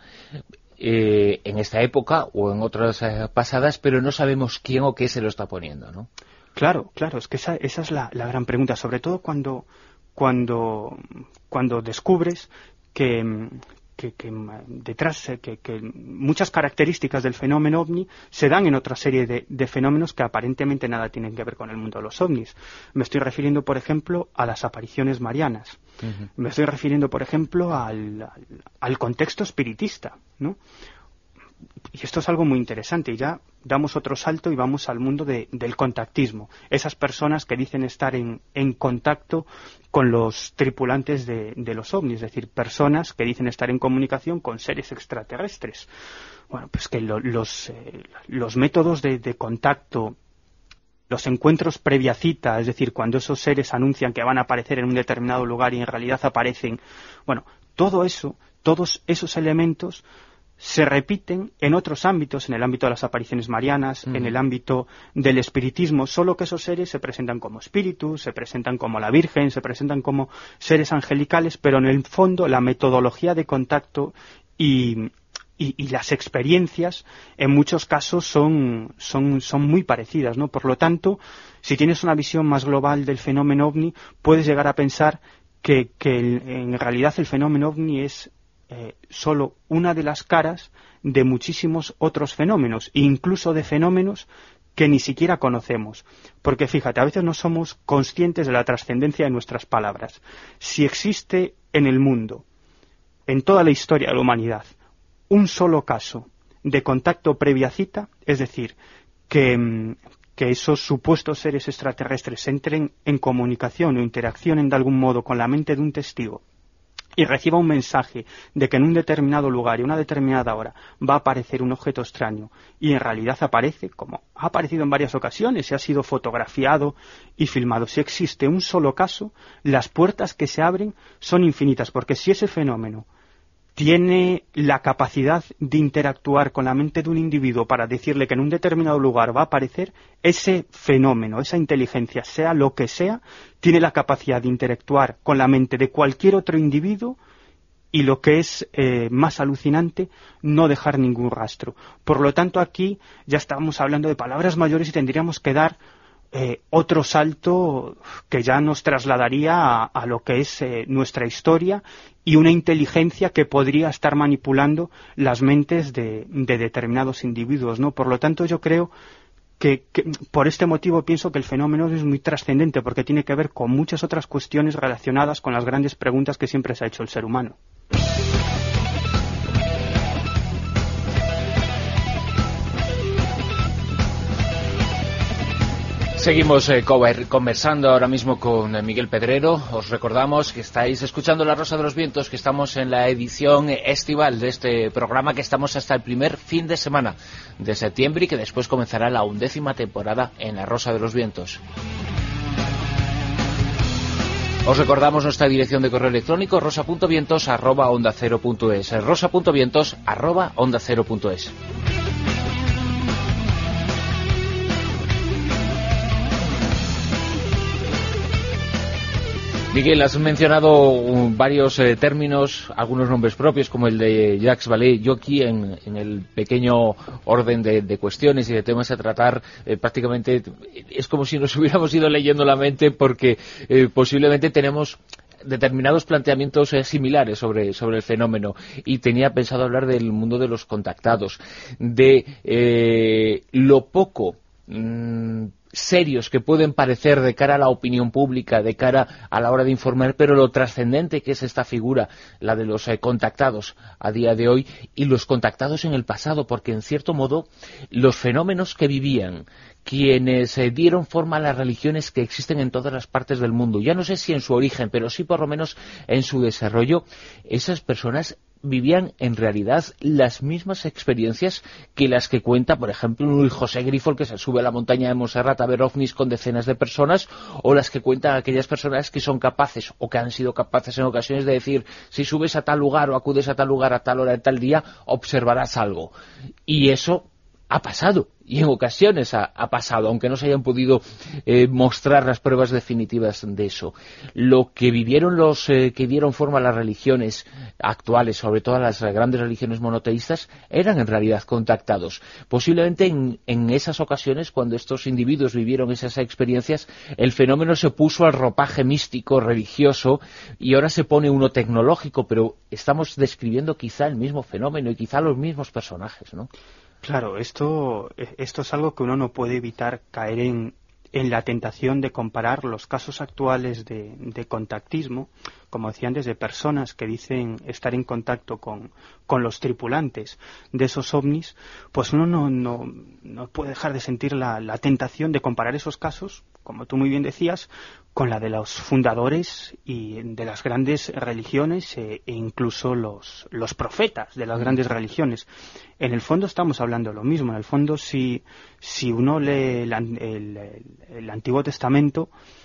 eh, en esta época o en otras eh, pasadas, pero no sabemos quién o qué se lo está poniendo, ¿no? Claro, claro, es que esa, esa es la, la gran pregunta, sobre todo cuando, cuando, cuando descubres que... Que, que detrás, que, que muchas características del fenómeno ovni se dan en otra serie de, de fenómenos que aparentemente nada tienen que ver con el mundo de los ovnis. Me estoy refiriendo, por ejemplo, a las apariciones marianas. Uh-huh. Me estoy refiriendo, por ejemplo, al, al, al contexto espiritista, ¿no? Y esto es algo muy interesante, y ya damos otro salto y vamos al mundo de, del contactismo. Esas personas que dicen estar en, en contacto con los tripulantes de, de los ovnis, es decir, personas que dicen estar en comunicación con seres extraterrestres. Bueno, pues que lo, los, eh, los métodos de, de contacto, los encuentros previa cita, es decir, cuando esos seres anuncian que van a aparecer en un determinado lugar y en realidad aparecen, bueno, todo eso, todos esos elementos se repiten en otros ámbitos, en el ámbito de las apariciones marianas, uh-huh. en el ámbito del espiritismo, solo que esos seres se presentan como espíritus, se presentan como la Virgen, se presentan como seres angelicales, pero en el fondo la metodología de contacto y, y, y las experiencias en muchos casos son, son, son muy parecidas, ¿no? Por lo tanto, si tienes una visión más global del fenómeno ovni, puedes llegar a pensar que, que el, en realidad el fenómeno ovni es Eh, solo una de las caras de muchísimos otros fenómenos, incluso de fenómenos que ni siquiera conocemos. Porque fíjate, a veces no somos conscientes de la trascendencia de nuestras palabras. Si existe en el mundo, en toda la historia de la humanidad, un solo caso de contacto previa cita, es decir, que, que esos supuestos seres extraterrestres entren en comunicación o interaccionen de algún modo con la mente de un testigo, y reciba un mensaje de que en un determinado lugar y a una determinada hora va a aparecer un objeto extraño y en realidad aparece, como ha aparecido en varias ocasiones y ha sido fotografiado y filmado. Si existe un solo caso, las puertas que se abren son infinitas, porque si ese fenómeno tiene la capacidad de interactuar con la mente de un individuo para decirle que en un determinado lugar va a aparecer, ese fenómeno, esa inteligencia, sea lo que sea, tiene la capacidad de interactuar con la mente de cualquier otro individuo y, lo que es eh, más alucinante, no dejar ningún rastro. Por lo tanto, aquí ya estábamos hablando de palabras mayores y tendríamos que dar Eh, otro salto que ya nos trasladaría a, a lo que es eh, nuestra historia y una inteligencia que podría estar manipulando las mentes de, de determinados individuos, ¿no? Por lo tanto, yo creo que, que por este motivo pienso que el fenómeno es muy trascendente, porque tiene que ver con muchas otras cuestiones relacionadas con las grandes preguntas que siempre se ha hecho el ser humano. Seguimos eh, conversando ahora mismo con eh, Miguel Pedrero. Os recordamos que estáis escuchando La Rosa de los Vientos, que estamos en la edición estival de este programa, que estamos hasta el primer fin de semana de septiembre y que después comenzará la undécima temporada en La Rosa de los Vientos. Os recordamos nuestra dirección de correo electrónico rosa punto vientos arroba onda cero punto es, rosa punto vientos arroba onda cero punto es. Miguel, has mencionado um, varios eh, términos, algunos nombres propios, como el de Jacques Vallée. Yo aquí, en, en el pequeño orden de, de cuestiones y de temas a tratar, eh, prácticamente es como si nos hubiéramos ido leyendo la mente, porque eh, posiblemente tenemos determinados planteamientos eh, similares sobre, sobre el fenómeno, y tenía pensado hablar del mundo de los contactados, de eh, lo poco mmm, serios que pueden parecer de cara a la opinión pública, de cara a la hora de informar, pero lo trascendente que es esta figura, la de los eh, contactados a día de hoy, y los contactados en el pasado, porque en cierto modo los fenómenos que vivían quienes eh, dieron forma a las religiones que existen en todas las partes del mundo, ya no sé si en su origen, pero sí por lo menos en su desarrollo, esas personas vivían en realidad las mismas experiencias que las que cuenta, por ejemplo, Luis José Grifol, que se sube a la montaña de Montserrat a ver ovnis con decenas de personas, o las que cuentan aquellas personas que son capaces, o que han sido capaces en ocasiones de decir: si subes a tal lugar o acudes a tal lugar a tal hora de tal día, observarás algo. Y eso ha pasado, y en ocasiones ha, ha pasado, aunque no se hayan podido eh, mostrar las pruebas definitivas de eso. Lo que vivieron los eh, que dieron forma a las religiones actuales, sobre todo las grandes religiones monoteístas, eran en realidad contactados. Posiblemente en, en esas ocasiones, cuando estos individuos vivieron esas experiencias, el fenómeno se puso al ropaje místico, religioso, y ahora se pone uno tecnológico, pero estamos describiendo quizá el mismo fenómeno y quizá los mismos personajes, ¿no? Claro, esto, esto es algo que uno no puede evitar caer en, en la tentación de comparar los casos actuales de, de contactismo, como decían, desde personas que dicen estar en contacto con, con los tripulantes de esos ovnis, pues uno no, no, no puede dejar de sentir la, la tentación de comparar esos casos, como tú muy bien decías, con la de los fundadores y de las grandes religiones e, e incluso los, los profetas de las grandes religiones. En el fondo estamos hablando de lo mismo. En el fondo, si, si uno lee el, el, el, el Antiguo Testamento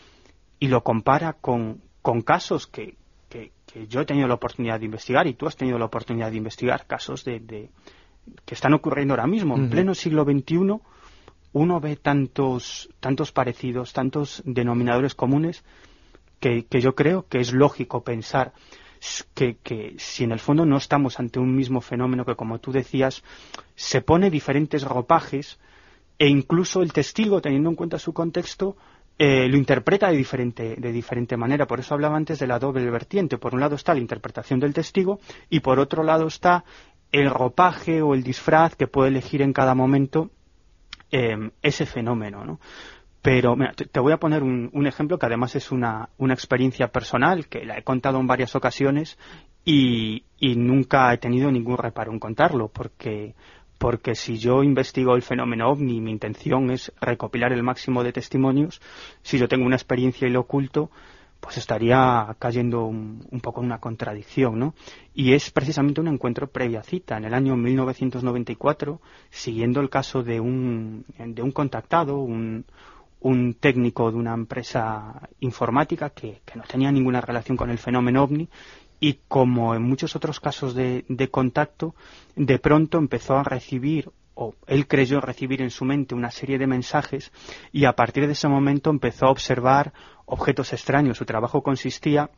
y lo compara con, con casos que, que, que yo he tenido la oportunidad de investigar y tú has tenido la oportunidad de investigar, casos de, de que están ocurriendo ahora mismo, en uh-huh. pleno siglo veintiuno, uno ve tantos, tantos parecidos, tantos denominadores comunes, que, que yo creo que es lógico pensar que, que si en el fondo no estamos ante un mismo fenómeno que, como tú decías, se pone diferentes ropajes, e incluso el testigo, teniendo en cuenta su contexto, eh, lo interpreta de diferente, de diferente manera. Por eso hablaba antes de la doble vertiente. Por un lado está la interpretación del testigo, y por otro lado está el ropaje o el disfraz que puede elegir en cada momento Eh, ese fenómeno, ¿no? Pero mira, te, te voy a poner un, un ejemplo que además es una, una experiencia personal, que la he contado en varias ocasiones y, y nunca he tenido ningún reparo en contarlo, porque, porque si yo investigo el fenómeno ovni, mi intención es recopilar el máximo de testimonios. Si yo tengo una experiencia y lo oculto, pues estaría cayendo un, un poco en una contradicción, ¿no? Y es precisamente un encuentro previa cita. En el año mil novecientos noventa y cuatro, siguiendo el caso de un, de un contactado, un, un técnico de una empresa informática que, que no tenía ninguna relación con el fenómeno ovni, y como en muchos otros casos de, de contacto, de pronto empezó a recibir, o él creyó recibir en su mente una serie de mensajes, y a partir de ese momento empezó a observar objetos extraños. Su trabajo consistía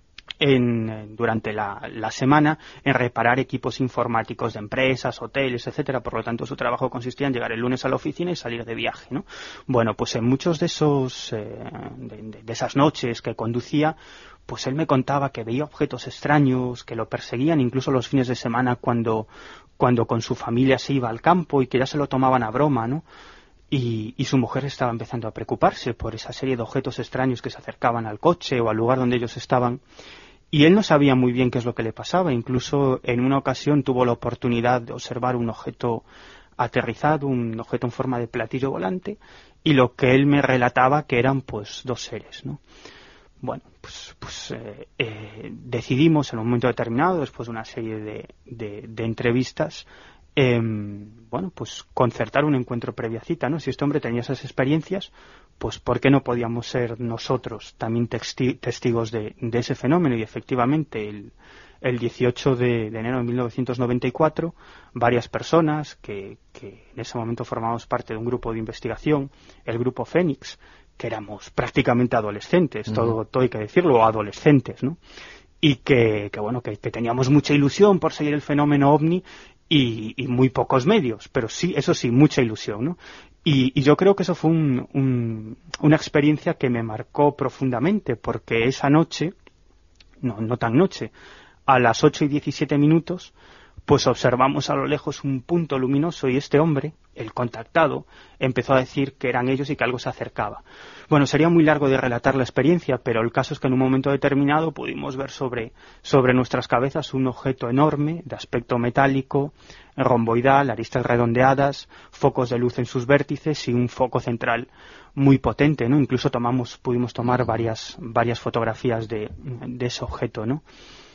en, durante la, la semana, en reparar equipos informáticos de empresas, hoteles, etcétera. Por lo tanto, su trabajo consistía en llegar el lunes a la oficina y salir de viaje, ¿no? Bueno, pues en muchos de esos eh, de, de, de esas noches que conducía, pues él me contaba que veía objetos extraños que lo perseguían incluso los fines de semana, cuando cuando con su familia se iba al campo, y que ya se lo tomaban a broma, ¿no? Y, y su mujer estaba empezando a preocuparse por esa serie de objetos extraños que se acercaban al coche o al lugar donde ellos estaban. Y él no sabía muy bien qué es lo que le pasaba. Incluso en una ocasión tuvo la oportunidad de observar un objeto aterrizado, un objeto en forma de platillo volante, y lo que él me relataba que eran pues dos seres, ¿no? Bueno, pues, pues eh, eh, decidimos en un momento determinado, después de una serie de, de, de entrevistas, eh, bueno, pues concertar un encuentro previa cita, ¿no? Si este hombre tenía esas experiencias, pues ¿por qué no podíamos ser nosotros también testi- testigos de, de ese fenómeno? Y efectivamente, el, el dieciocho de enero de mil novecientos noventa y cuatro, varias personas que, que en ese momento formábamos parte de un grupo de investigación, el grupo Fénix, que éramos prácticamente adolescentes, uh-huh. todo, todo hay que decirlo, o adolescentes, ¿no? Y que, que bueno, que, que teníamos mucha ilusión por seguir el fenómeno ovni y, y muy pocos medios, pero sí, eso sí, mucha ilusión, ¿no? Y, y yo creo que eso fue un, un, una experiencia que me marcó profundamente, porque esa noche, no, no tan noche, a las ocho y diecisiete minutos, pues observamos a lo lejos un punto luminoso y este hombre, el contactado, empezó a decir que eran ellos y que algo se acercaba. Bueno, sería muy largo de relatar la experiencia, pero el caso es que en un momento determinado pudimos ver sobre, sobre nuestras cabezas un objeto enorme, de aspecto metálico, romboidal, aristas redondeadas, focos de luz en sus vértices y un foco central muy potente, ¿no? Incluso tomamos, pudimos tomar varias, varias fotografías de, de ese objeto, ¿no?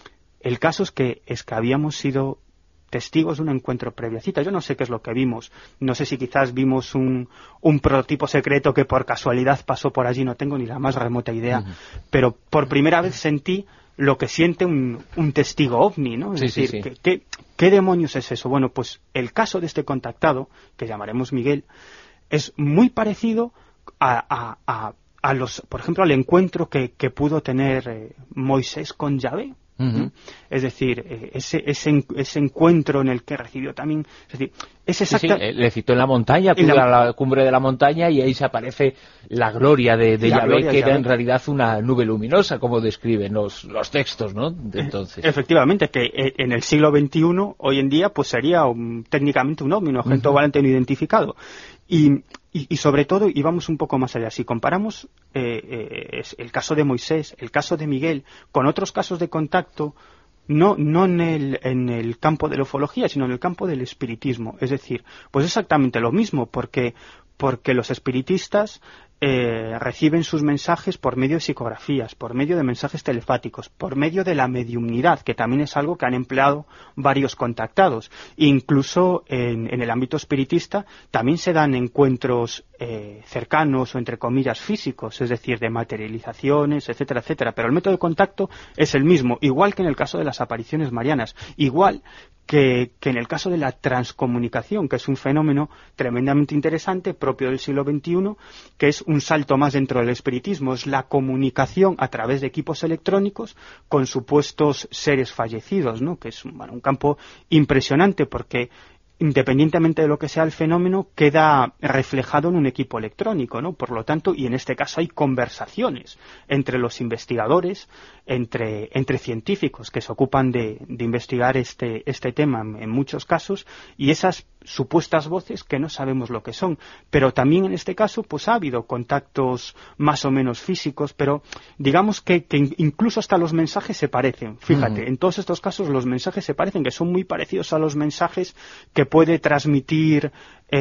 El caso es que, es que habíamos sido testigos de un encuentro previa cita. Yo no sé qué es lo que vimos. No sé si quizás vimos un, un prototipo secreto que por casualidad pasó por allí. No tengo ni la más remota idea. Uh-huh. Pero por primera vez sentí lo que siente un, un testigo ovni, ¿no? Es sí, decir, sí, sí. ¿qué, qué, ¿qué demonios es eso? Bueno, pues el caso de este contactado, que llamaremos Miguel, es muy parecido a, a, a, a los, por ejemplo, al encuentro que, que pudo tener eh, Moisés con Yahvé. Uh-huh. Es decir, ese, ese, ese encuentro en el que recibió también, es decir, es exacta... sí, sí, le citó en la montaña, en la... a la cumbre de la montaña, y ahí se aparece la gloria de, de Yahvé, que era en realidad una nube luminosa, como describen los, los textos, ¿no? De entonces. Efectivamente, que en el siglo veintiuno, hoy en día, pues sería un, técnicamente un ovni, un objeto uh-huh. volante no identificado. Y, y, y sobre todo, y vamos un poco más allá, si comparamos eh, eh, el caso de Moisés, el caso de Miguel, con otros casos de contacto, no, no en, el, en el campo de la ufología, sino en el campo del espiritismo. Es decir, pues exactamente lo mismo, porque, porque los espiritistas eh, reciben sus mensajes por medio de psicografías, por medio de mensajes telepáticos, por medio de la mediumnidad, que también es algo que han empleado varios contactados. Incluso en, en el ámbito espiritista también se dan encuentros eh, cercanos o entre comillas físicos, es decir, de materializaciones, etcétera, etcétera. Pero el método de contacto es el mismo, igual que en el caso de las apariciones marianas, igual que, que en el caso de la transcomunicación, que es un fenómeno tremendamente interesante, propio del siglo veintiuno, que es un salto más dentro del espiritismo, es la comunicación a través de equipos electrónicos con supuestos seres fallecidos, ¿no? Que es un, bueno, un campo impresionante porque independientemente de lo que sea el fenómeno, queda reflejado en un equipo electrónico, ¿no? Por lo tanto, y en este caso hay conversaciones entre los investigadores, entre, entre científicos que se ocupan de, de investigar este, este tema en, en muchos casos, y esas supuestas voces que no sabemos lo que son. Pero también en este caso, pues ha habido contactos más o menos físicos, pero digamos que, que incluso hasta los mensajes se parecen. Fíjate, mm. en todos estos casos los mensajes se parecen, que son muy parecidos a los mensajes que puede transmitir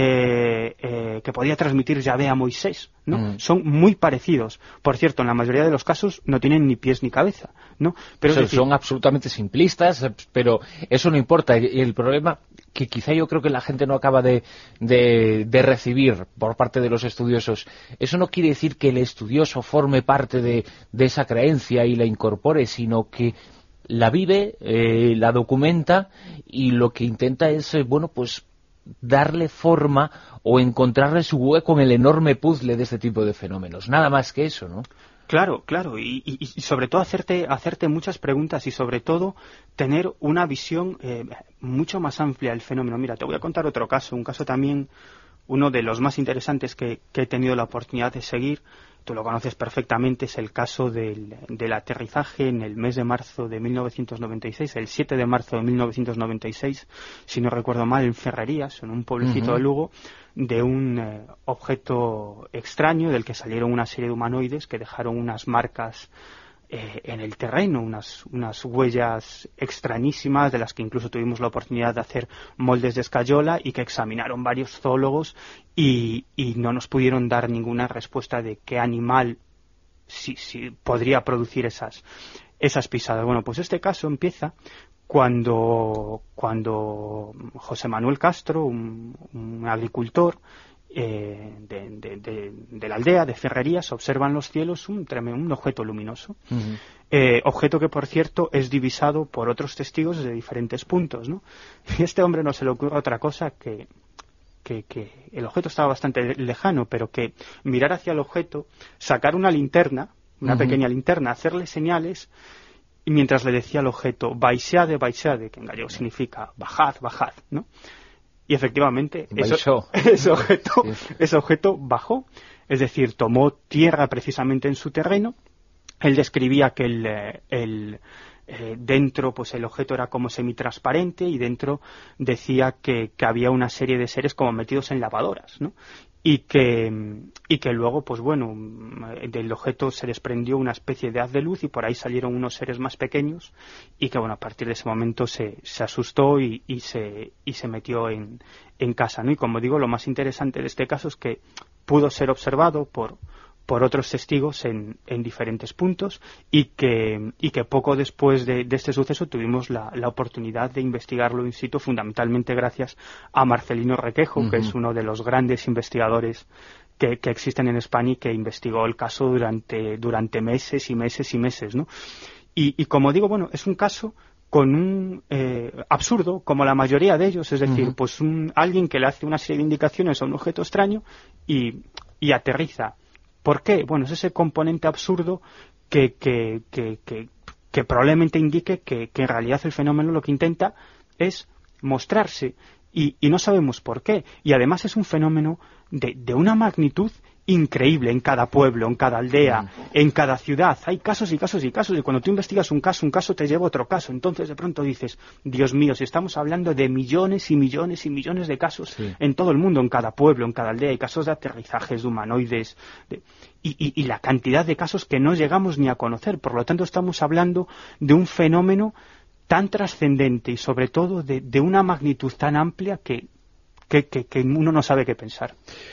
eh, eh, que podía transmitir Yahvé a Moisés, ¿no? Mm. Son muy parecidos. Por cierto, en la mayoría de los casos no tienen ni pies ni cabeza, ¿no? Pero son, es decir, son absolutamente simplistas, pero eso no importa. Y el problema que quizá yo creo que la gente no acaba de, de, de recibir por parte de los estudiosos, eso no quiere decir que el estudioso forme parte de, de esa creencia y la incorpore, sino que la vive, eh, la documenta y lo que intenta es, eh, bueno, pues darle forma o encontrarle su hueco en el enorme puzzle de este tipo de fenómenos. Nada más que eso, ¿no? Claro, claro, y, y, y sobre todo hacerte, hacerte muchas preguntas y sobre todo tener una visión eh, mucho más amplia del fenómeno. Mira, te voy a contar otro caso, un caso también, uno de los más interesantes que, que he tenido la oportunidad de seguir. Tú lo conoces perfectamente, es el caso del, del aterrizaje en el mes de marzo de mil novecientos noventa y seis, el siete de marzo de mil novecientos noventa y seis, si no recuerdo mal, en Ferrerías, en un pueblecito uh-huh. de Lugo, de un eh, objeto extraño del que salieron una serie de humanoides que dejaron unas marcas eh, en el terreno, unas, unas huellas extrañísimas de las que incluso tuvimos la oportunidad de hacer moldes de escayola y que examinaron varios zoólogos y, y no nos pudieron dar ninguna respuesta de qué animal si, si podría producir esas, esas pisadas. Bueno, pues este caso empieza cuando, cuando José Manuel Castro, un, un agricultor eh, de, de, de, de la aldea de Ferrerías, observa en los cielos un, un objeto luminoso. Uh-huh. Eh, objeto que, por cierto, es divisado por otros testigos desde diferentes puntos, ¿no? Y a este hombre no se le ocurre otra cosa que, que, que el objeto estaba bastante lejano, pero que mirar hacia el objeto, sacar una linterna, una uh-huh. pequeña linterna, hacerle señales, y mientras le decía al objeto, baixade, baixade, que en gallego significa bajad, bajad, ¿no? Y efectivamente, eso, ese, objeto, sí. ese objeto bajó, es decir, tomó tierra precisamente en su terreno. Él describía que el, el, eh, dentro, pues el objeto era como semitransparente y dentro decía que, que había una serie de seres como metidos en lavadoras, ¿no? Y que, y que luego, pues bueno, del objeto se desprendió una especie de haz de luz y por ahí salieron unos seres más pequeños y que, bueno, a partir de ese momento se, se asustó y, y, se, y se metió en, en casa, ¿no? Y como digo, lo más interesante de este caso es que pudo ser observado por, por otros testigos en, en diferentes puntos y que, y que poco después de, de este suceso tuvimos la, la oportunidad de investigarlo in situ, fundamentalmente gracias a Marcelino Requejo, uh-huh. que es uno de los grandes investigadores que, que existen en España y que investigó el caso durante, durante meses y meses y meses, ¿no? Y, y como digo, bueno, es un caso con un eh, absurdo, como la mayoría de ellos, es decir, uh-huh. pues un, alguien que le hace una serie de indicaciones a un objeto extraño y, y aterriza. ¿Por qué? Bueno, es ese componente absurdo que, que, que, que, que probablemente indique que, que en realidad el fenómeno lo que intenta es mostrarse y, y no sabemos por qué. Y además es un fenómeno de, de una magnitud increíble en cada pueblo, en cada aldea, en cada ciudad. Hay casos y casos y casos y cuando tú investigas un caso, un caso te lleva a otro caso. Entonces de pronto dices, Dios mío, si estamos hablando de millones y millones y millones de casos sí. en todo el mundo, en cada pueblo, en cada aldea, hay casos de aterrizajes de humanoides de, y, y, y la cantidad de casos que no llegamos ni a conocer. Por lo tanto estamos hablando de un fenómeno tan trascendente y sobre todo de, de una magnitud tan amplia que, que, que, que uno no sabe qué pensar.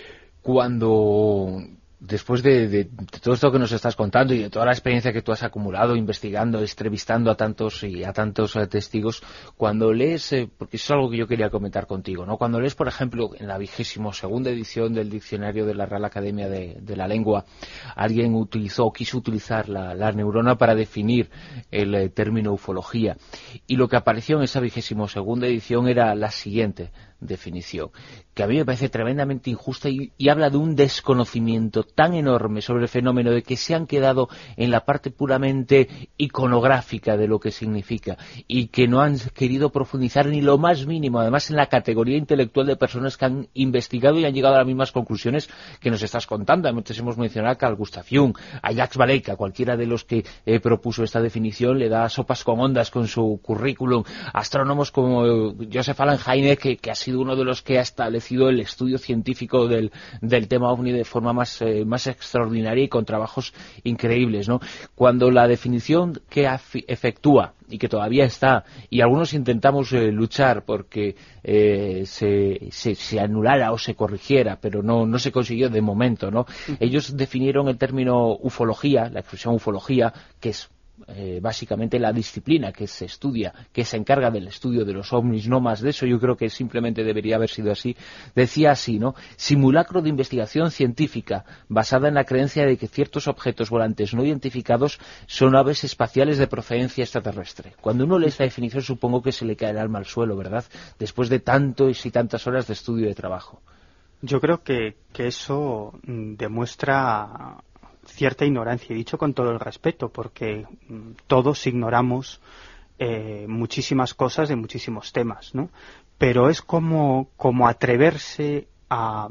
Cuando, después de, de, de todo esto que nos estás contando y de toda la experiencia que tú has acumulado investigando, entrevistando a tantos y a tantos uh, testigos, cuando lees, eh, porque eso es algo que yo quería comentar contigo, ¿no? Cuando lees, por ejemplo, en la vigésimo segunda edición del diccionario de la Real Academia de, de la Lengua, alguien utilizó, quiso utilizar la, la neurona para definir el eh, término ufología, y lo que apareció en esa vigésimo segunda edición era la siguiente definición, que a mí me parece tremendamente injusta y, y habla de un desconocimiento tan enorme sobre el fenómeno de que se han quedado en la parte puramente iconográfica de lo que significa y que no han querido profundizar ni lo más mínimo, además en la categoría intelectual de personas que han investigado y han llegado a las mismas conclusiones que nos estás contando. Antes hemos mencionado a Carl Gustav Jung, a Jacques Vallée, que a cualquiera de los que eh, propuso esta definición le da sopas con ondas con su currículum, astrónomos como Joseph Allen Hynek, que, que ha sido uno de los que ha establecido el estudio científico del, del tema OVNI de forma más, eh, más extraordinaria y con trabajos increíbles, ¿no? Cuando la definición que efectúa y que todavía está, y algunos intentamos eh, luchar porque eh, se, se, se anulara o se corrigiera, pero no, no se consiguió de momento, ¿no? Ellos definieron el término ufología, la expresión ufología, que es Eh, básicamente la disciplina que se estudia, que se encarga del estudio de los ovnis, no más de eso. Yo creo que simplemente debería haber sido así. Decía así, ¿no? Simulacro de investigación científica basada en la creencia de que ciertos objetos volantes no identificados son aves espaciales de procedencia extraterrestre. Cuando uno lee esta definición supongo que se le cae el alma al suelo, ¿verdad? Después de tantas y tantas horas de estudio y de trabajo. Yo creo que, que eso demuestra cierta ignorancia, y dicho con todo el respeto, porque todos ignoramos eh, muchísimas cosas de muchísimos temas, ¿no? Pero es como, como atreverse a,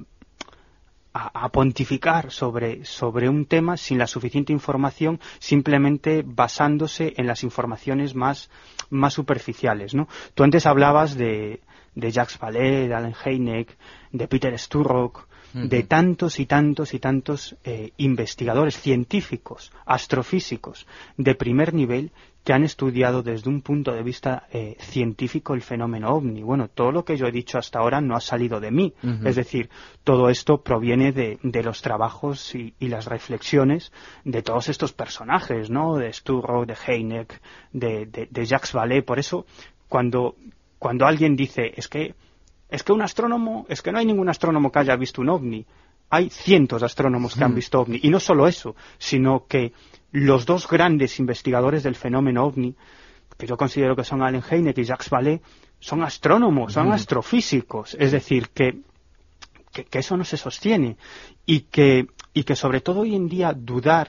a, a pontificar sobre, sobre un tema sin la suficiente información, simplemente basándose en las informaciones más, más superficiales, ¿no? Tú antes hablabas de, de Jacques Vallée, de Allen Hynek, de Peter Sturrock. uh-huh. de tantos y tantos y tantos eh, investigadores científicos, astrofísicos de primer nivel que han estudiado desde un punto de vista eh, científico el fenómeno ovni. Bueno, todo lo que yo he dicho hasta ahora no ha salido de mí, uh-huh. es decir, todo esto proviene de, de los trabajos y, y las reflexiones de todos estos personajes, ¿no? De Sturrock, de Hynek, de, de, de Jacques Vallée. Por eso, cuando, cuando alguien dice, es que, es que un astrónomo, es que no hay ningún astrónomo que haya visto un ovni, hay cientos de astrónomos que uh-huh. han visto ovni, y no solo eso, sino que los dos grandes investigadores del fenómeno ovni, que yo considero que son Allen Hynek y Jacques Vallée, son astrónomos, son mm. astrofísicos. Es decir, que, que, que eso no se sostiene. Y que, y que sobre todo hoy en día dudar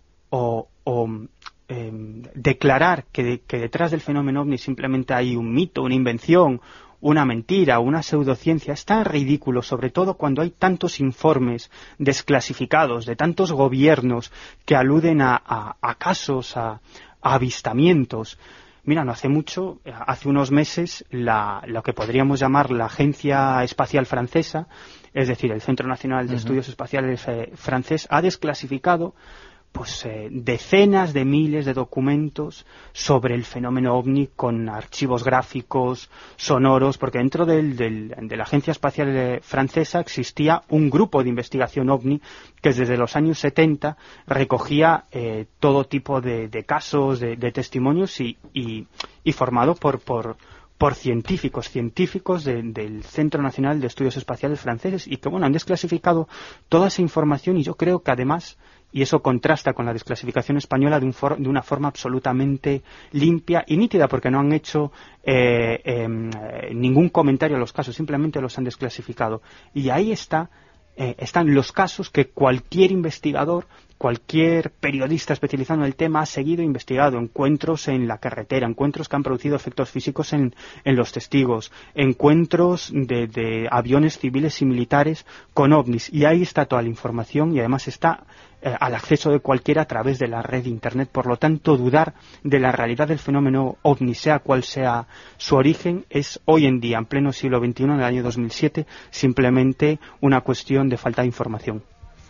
o, o eh, declarar que, de, que detrás del fenómeno ovni simplemente hay un mito, una invención, una mentira, una pseudociencia, es tan ridículo, sobre todo cuando hay tantos informes desclasificados de tantos gobiernos que aluden a, a, a casos, a, a avistamientos. Mira, no hace mucho, hace unos meses, la, lo que podríamos llamar la Agencia Espacial Francesa, es decir, el Centro Nacional de uh-huh. Estudios Espaciales eh, francés, ha desclasificado pues eh, decenas de miles de documentos sobre el fenómeno ovni con archivos gráficos, sonoros, porque dentro del, del, de la Agencia Espacial eh, Francesa existía un grupo de investigación ovni que desde los años setenta recogía eh, todo tipo de, de casos, de, de testimonios y, y, y formado por, por, por científicos, científicos de, del Centro Nacional de Estudios Espaciales franceses y que bueno han desclasificado toda esa información y yo creo que además, y eso contrasta con la desclasificación española de, un for, de una forma absolutamente limpia y nítida, porque no han hecho eh, eh, ningún comentario a los casos, simplemente los han desclasificado. Y ahí está, eh, están los casos que cualquier investigador, cualquier periodista especializado en el tema ha seguido e investigado. Encuentros en la carretera, encuentros que han producido efectos físicos en, en los testigos, encuentros de, de aviones civiles y militares con ovnis. Y ahí está toda la información y además está eh, al acceso de cualquiera a través de la red de Internet. Por lo tanto, dudar de la realidad del fenómeno ovni, sea cual sea su origen, es hoy en día, en pleno siglo veintiuno, en el año dos mil siete, simplemente una cuestión de falta de información.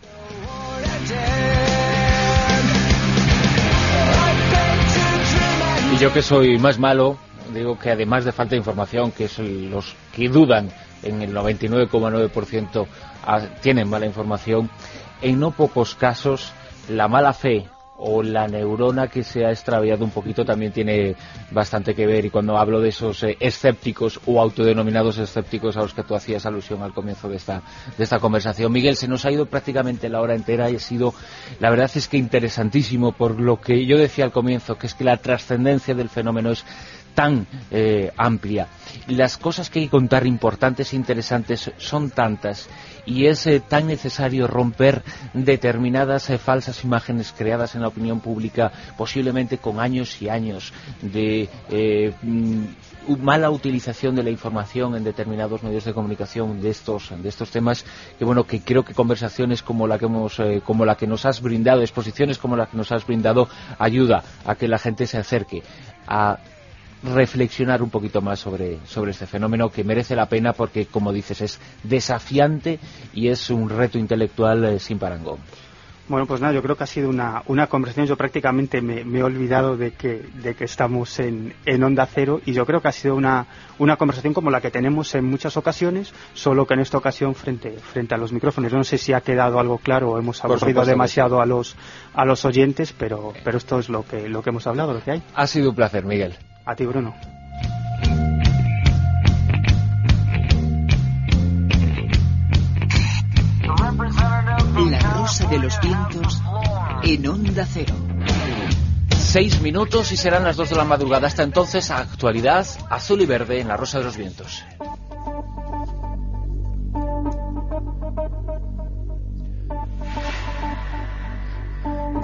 Y yo que soy más malo, digo que además de falta de información, que es el, los que dudan en el noventa y nueve coma nueve por ciento a, tienen mala información, en no pocos casos la mala fe o la neurona que se ha extraviado un poquito también tiene bastante que ver. Y cuando hablo de esos eh, escépticos o autodenominados escépticos a los que tú hacías alusión al comienzo de esta de esta conversación, Miguel, se nos ha ido prácticamente la hora entera y ha sido, la verdad es que interesantísimo, por lo que yo decía al comienzo, que es que la trascendencia del fenómeno es tan eh, amplia. Las cosas que hay que contar importantes e interesantes son tantas y es eh, tan necesario romper determinadas eh, falsas imágenes creadas en la opinión pública, posiblemente con años y años de eh, mala utilización de la información en determinados medios de comunicación de estos de estos temas, que bueno, que creo que conversaciones como la que hemos eh, como la que nos has brindado, exposiciones como la que nos has brindado, ayuda a que la gente se acerque a reflexionar un poquito más sobre, sobre este fenómeno, que merece la pena porque, como dices, es desafiante y es un reto intelectual eh, sin parangón. Bueno, pues nada, yo creo que ha sido una, una conversación. Yo prácticamente me, me he olvidado de que, de que estamos en, en Onda Cero, y yo creo que ha sido una, una conversación como la que tenemos en muchas ocasiones, solo que en esta ocasión frente, frente a los micrófonos. Yo no sé si ha quedado algo claro o hemos aburrido demasiado a los, a los oyentes, pero, pero esto es lo que, lo que hemos hablado, lo que hay. Ha sido un placer, Miguel. A ti, Bruno. La Rosa de los Vientos en Onda Cero. Seis minutos y serán las dos de la madrugada. Hasta entonces, actualidad azul y verde en La Rosa de los Vientos.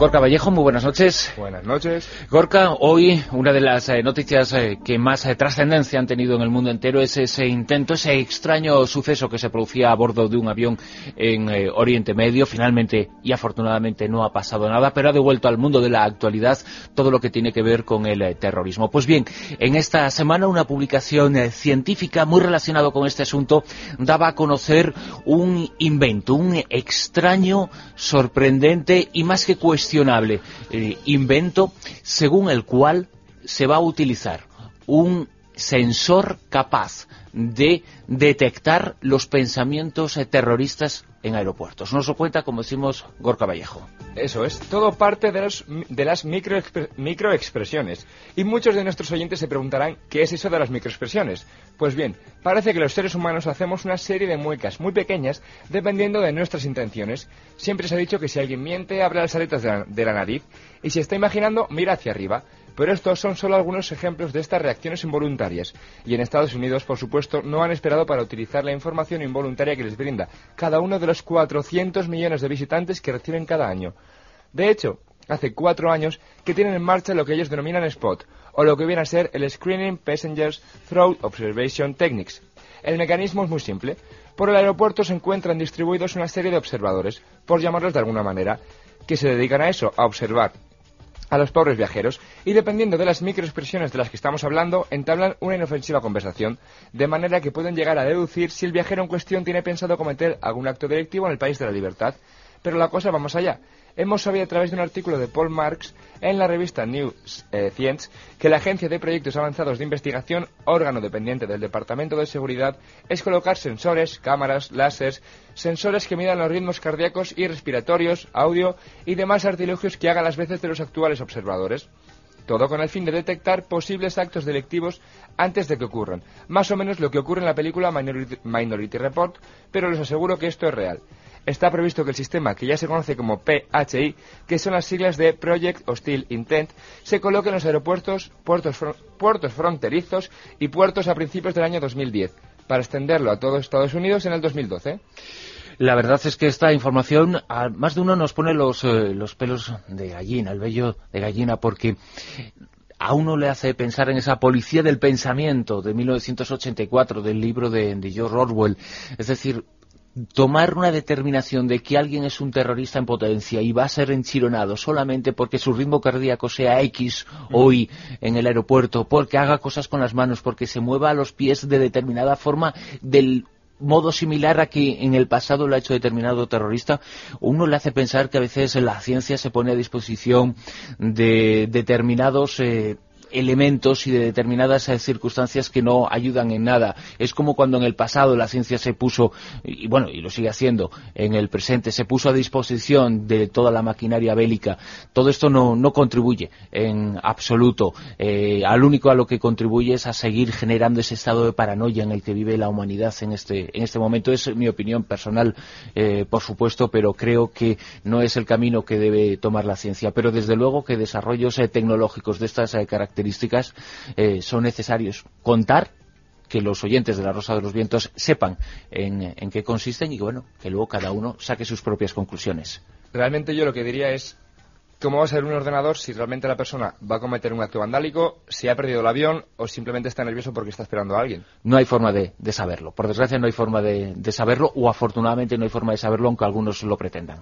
Gorka Vallejo, muy buenas noches. Buenas noches. Gorka, hoy una de las eh, noticias eh, que más eh, trascendencia han tenido en el mundo entero es ese intento, ese extraño suceso que se producía a bordo de un avión en eh, Oriente Medio. Finalmente y afortunadamente no ha pasado nada, pero ha devuelto al mundo de la actualidad todo lo que tiene que ver con el eh, terrorismo. Pues bien, en esta semana una publicación eh, científica muy relacionada con este asunto daba a conocer un invento, un extraño, sorprendente y más que cuestionable eh, invento según el cual se va a utilizar un sensor capaz de detectar los pensamientos eh, terroristas en aeropuertos. Nos lo cuenta, como decimos, Gorka Vallejo. Eso es, todo parte de, los, de las microexpre, microexpresiones. Y muchos de nuestros oyentes se preguntarán ¿qué es eso de las microexpresiones? Pues bien, parece que los seres humanos hacemos una serie de muecas muy pequeñas dependiendo de nuestras intenciones. Siempre se ha dicho que si alguien miente, abre las aletas de la, de la nariz y si está imaginando, mira hacia arriba. Pero estos son solo algunos ejemplos de estas reacciones involuntarias. Y en Estados Unidos, por supuesto, no han esperado para utilizar la información involuntaria que les brinda cada uno de los cuatrocientos millones de visitantes que reciben cada año. De hecho, hace cuatro años que tienen en marcha lo que ellos denominan SPOT, o lo que viene a ser el Screening Passengers Through Observation Techniques. El mecanismo es muy simple. Por el aeropuerto se encuentran distribuidos una serie de observadores, por llamarlos de alguna manera, que se dedican a eso, a observar a los pobres viajeros, y dependiendo de las microexpresiones de las que estamos hablando, entablan una inofensiva conversación, de manera que pueden llegar a deducir si el viajero en cuestión tiene pensado cometer algún acto delictivo en el país de la libertad. Pero la cosa va más allá. Hemos sabido a través de un artículo de Paul Marks en la revista New eh, Science que la Agencia de Proyectos Avanzados de Investigación, órgano dependiente del Departamento de Seguridad, es colocar sensores, cámaras, láseres, sensores que midan los ritmos cardíacos y respiratorios, audio y demás artilugios que hagan las veces de los actuales observadores. Todo con el fin de detectar posibles actos delictivos antes de que ocurran. Más o menos lo que ocurre en la película Minority, Minority Report, pero les aseguro que esto es real. Está previsto que el sistema, que ya se conoce como P H I, que son las siglas de Project Hostile Intent, se coloque en los aeropuertos, puertos, fron puertos fronterizos y puertos a principios del año dos mil diez, para extenderlo a todo Estados Unidos en el dos mil doce. La verdad es que esta información a más de uno nos pone los, eh, los pelos de gallina, el vello de gallina, porque a uno le hace pensar en esa policía del pensamiento de mil novecientos ochenta y cuatro, del libro de, de George Orwell. Es decir, tomar una determinación de que alguien es un terrorista en potencia y va a ser enchironado solamente porque su ritmo cardíaco sea X o Y en el aeropuerto, porque haga cosas con las manos, porque se mueva a los pies de determinada forma, del modo similar a que en el pasado lo ha hecho determinado terrorista, uno le hace pensar que a veces la ciencia se pone a disposición de determinados eh, elementos y de determinadas eh, circunstancias que no ayudan en nada. Es como cuando en el pasado la ciencia se puso, y bueno, y lo sigue haciendo en el presente, se puso a disposición de toda la maquinaria bélica. Todo esto no, no contribuye en absoluto. Eh, al único a lo que contribuye es a seguir generando ese estado de paranoia en el que vive la humanidad en este, en este momento. Es mi opinión personal, eh, por supuesto, pero creo que no es el camino que debe tomar la ciencia. Pero desde luego que desarrollos eh, tecnológicos de estas eh, características Eh, son necesarios. Contar que los oyentes de La Rosa de los Vientos sepan en, en qué consisten y que, bueno, que luego cada uno saque sus propias conclusiones. Realmente yo lo que diría es cómo va a ser un ordenador si realmente la persona va a cometer un acto vandálico, si ha perdido el avión o simplemente está nervioso porque está esperando a alguien. No hay forma de, de saberlo. Por desgracia no hay forma de, de saberlo, o afortunadamente no hay forma de saberlo, aunque algunos lo pretendan.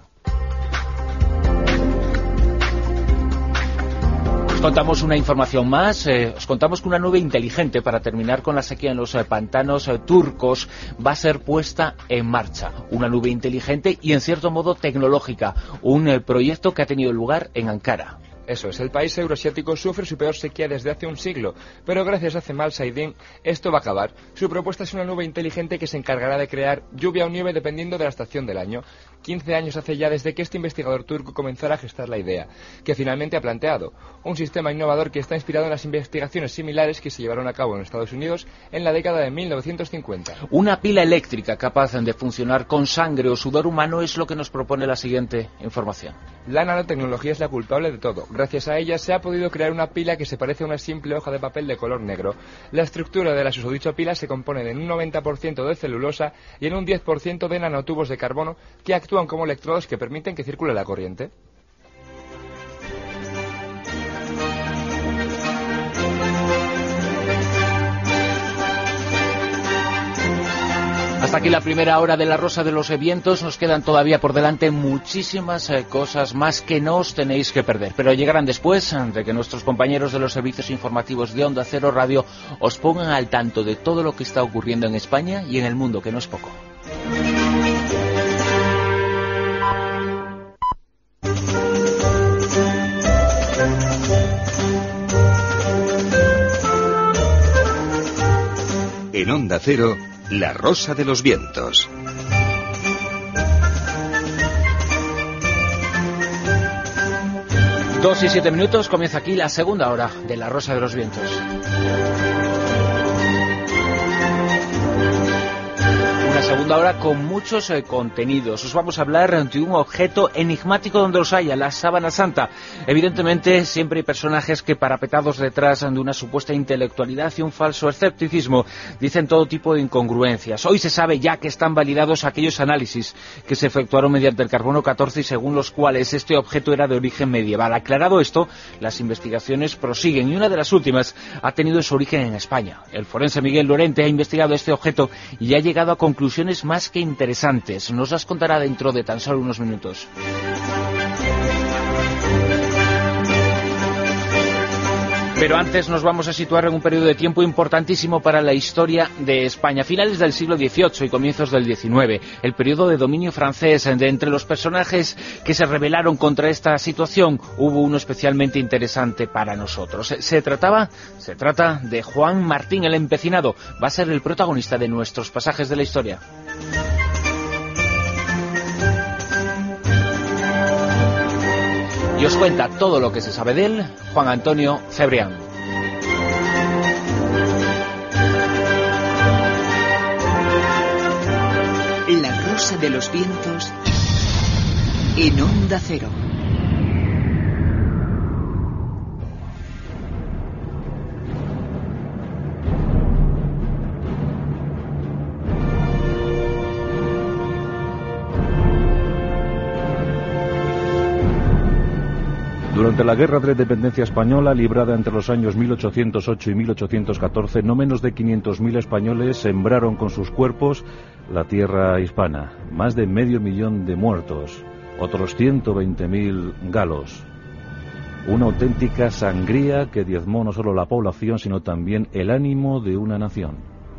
Contamos una información más, eh, os contamos que una nube inteligente para terminar con la sequía en los eh, pantanos eh, turcos va a ser puesta en marcha. Una nube inteligente y en cierto modo tecnológica, un eh, proyecto que ha tenido lugar en Ankara. Eso es, el país euroasiático sufre su peor sequía desde hace un siglo, pero gracias a Cemal Saidin esto va a acabar. Su propuesta es una nube inteligente que se encargará de crear lluvia o nieve dependiendo de la estación del año. quince años hace ya desde que este investigador turco comenzara a gestar la idea, que finalmente ha planteado. Un sistema innovador que está inspirado en las investigaciones similares que se llevaron a cabo en Estados Unidos en la década de mil novecientos cincuenta. Una pila eléctrica capaz de funcionar con sangre o sudor humano es lo que nos propone la siguiente información. La nanotecnología es la culpable de todo. Gracias a ella se ha podido crear una pila que se parece a una simple hoja de papel de color negro. La estructura de la susodicha pila se compone en un noventa por ciento de celulosa y en un diez por ciento de nanotubos de carbono que actúan como electrodos que permiten que circule la corriente. aquí la primera hora de La Rosa de los Vientos. Nos quedan todavía por delante muchísimas eh, cosas más que no os tenéis que perder, pero llegarán después de que nuestros compañeros de los servicios informativos de Onda Cero Radio os pongan al tanto de todo lo que está ocurriendo en España y en el mundo, que no es poco. En Onda Cero, La Rosa de los Vientos. Dos y siete minutos, comienza aquí la segunda hora de La Rosa de los Vientos. Una segunda hora con muchos eh, contenidos. Os vamos a hablar de un objeto enigmático donde los haya, la sábana santa. Evidentemente, siempre hay personajes que, parapetados detrás de una supuesta intelectualidad y un falso escepticismo, dicen todo tipo de incongruencias. Hoy se sabe ya que están validados aquellos análisis que se efectuaron mediante el carbono catorce y según los cuales este objeto era de origen medieval. Aclarado esto, las investigaciones prosiguen y una de las últimas ha tenido su origen en España. El forense Miguel Lorente ha investigado este objeto y ha llegado a conclusiones más que interesantes. Nos las contará dentro de tan solo unos minutos. Pero antes nos vamos a situar en un periodo de tiempo importantísimo para la historia de España. Finales del siglo dieciocho y comienzos del diecinueve. El periodo de dominio francés. De entre los personajes que se rebelaron contra esta situación, hubo uno especialmente interesante para nosotros. Se trataba, se trata de Juan Martín el Empecinado. Va a ser el protagonista de nuestros pasajes de la historia. Y os cuenta todo lo que se sabe de él Juan Antonio Cebrián. La Rosa de los Vientos en Onda Cero. Durante la Guerra de Independencia Española, librada entre los años mil ochocientos ocho y mil ochocientos catorce, no menos de quinientos mil españoles sembraron con sus cuerpos la tierra hispana. Más de medio millón de muertos, otros ciento veinte mil galos. Una auténtica sangría que diezmó no solo la población, sino también el ánimo de una nación.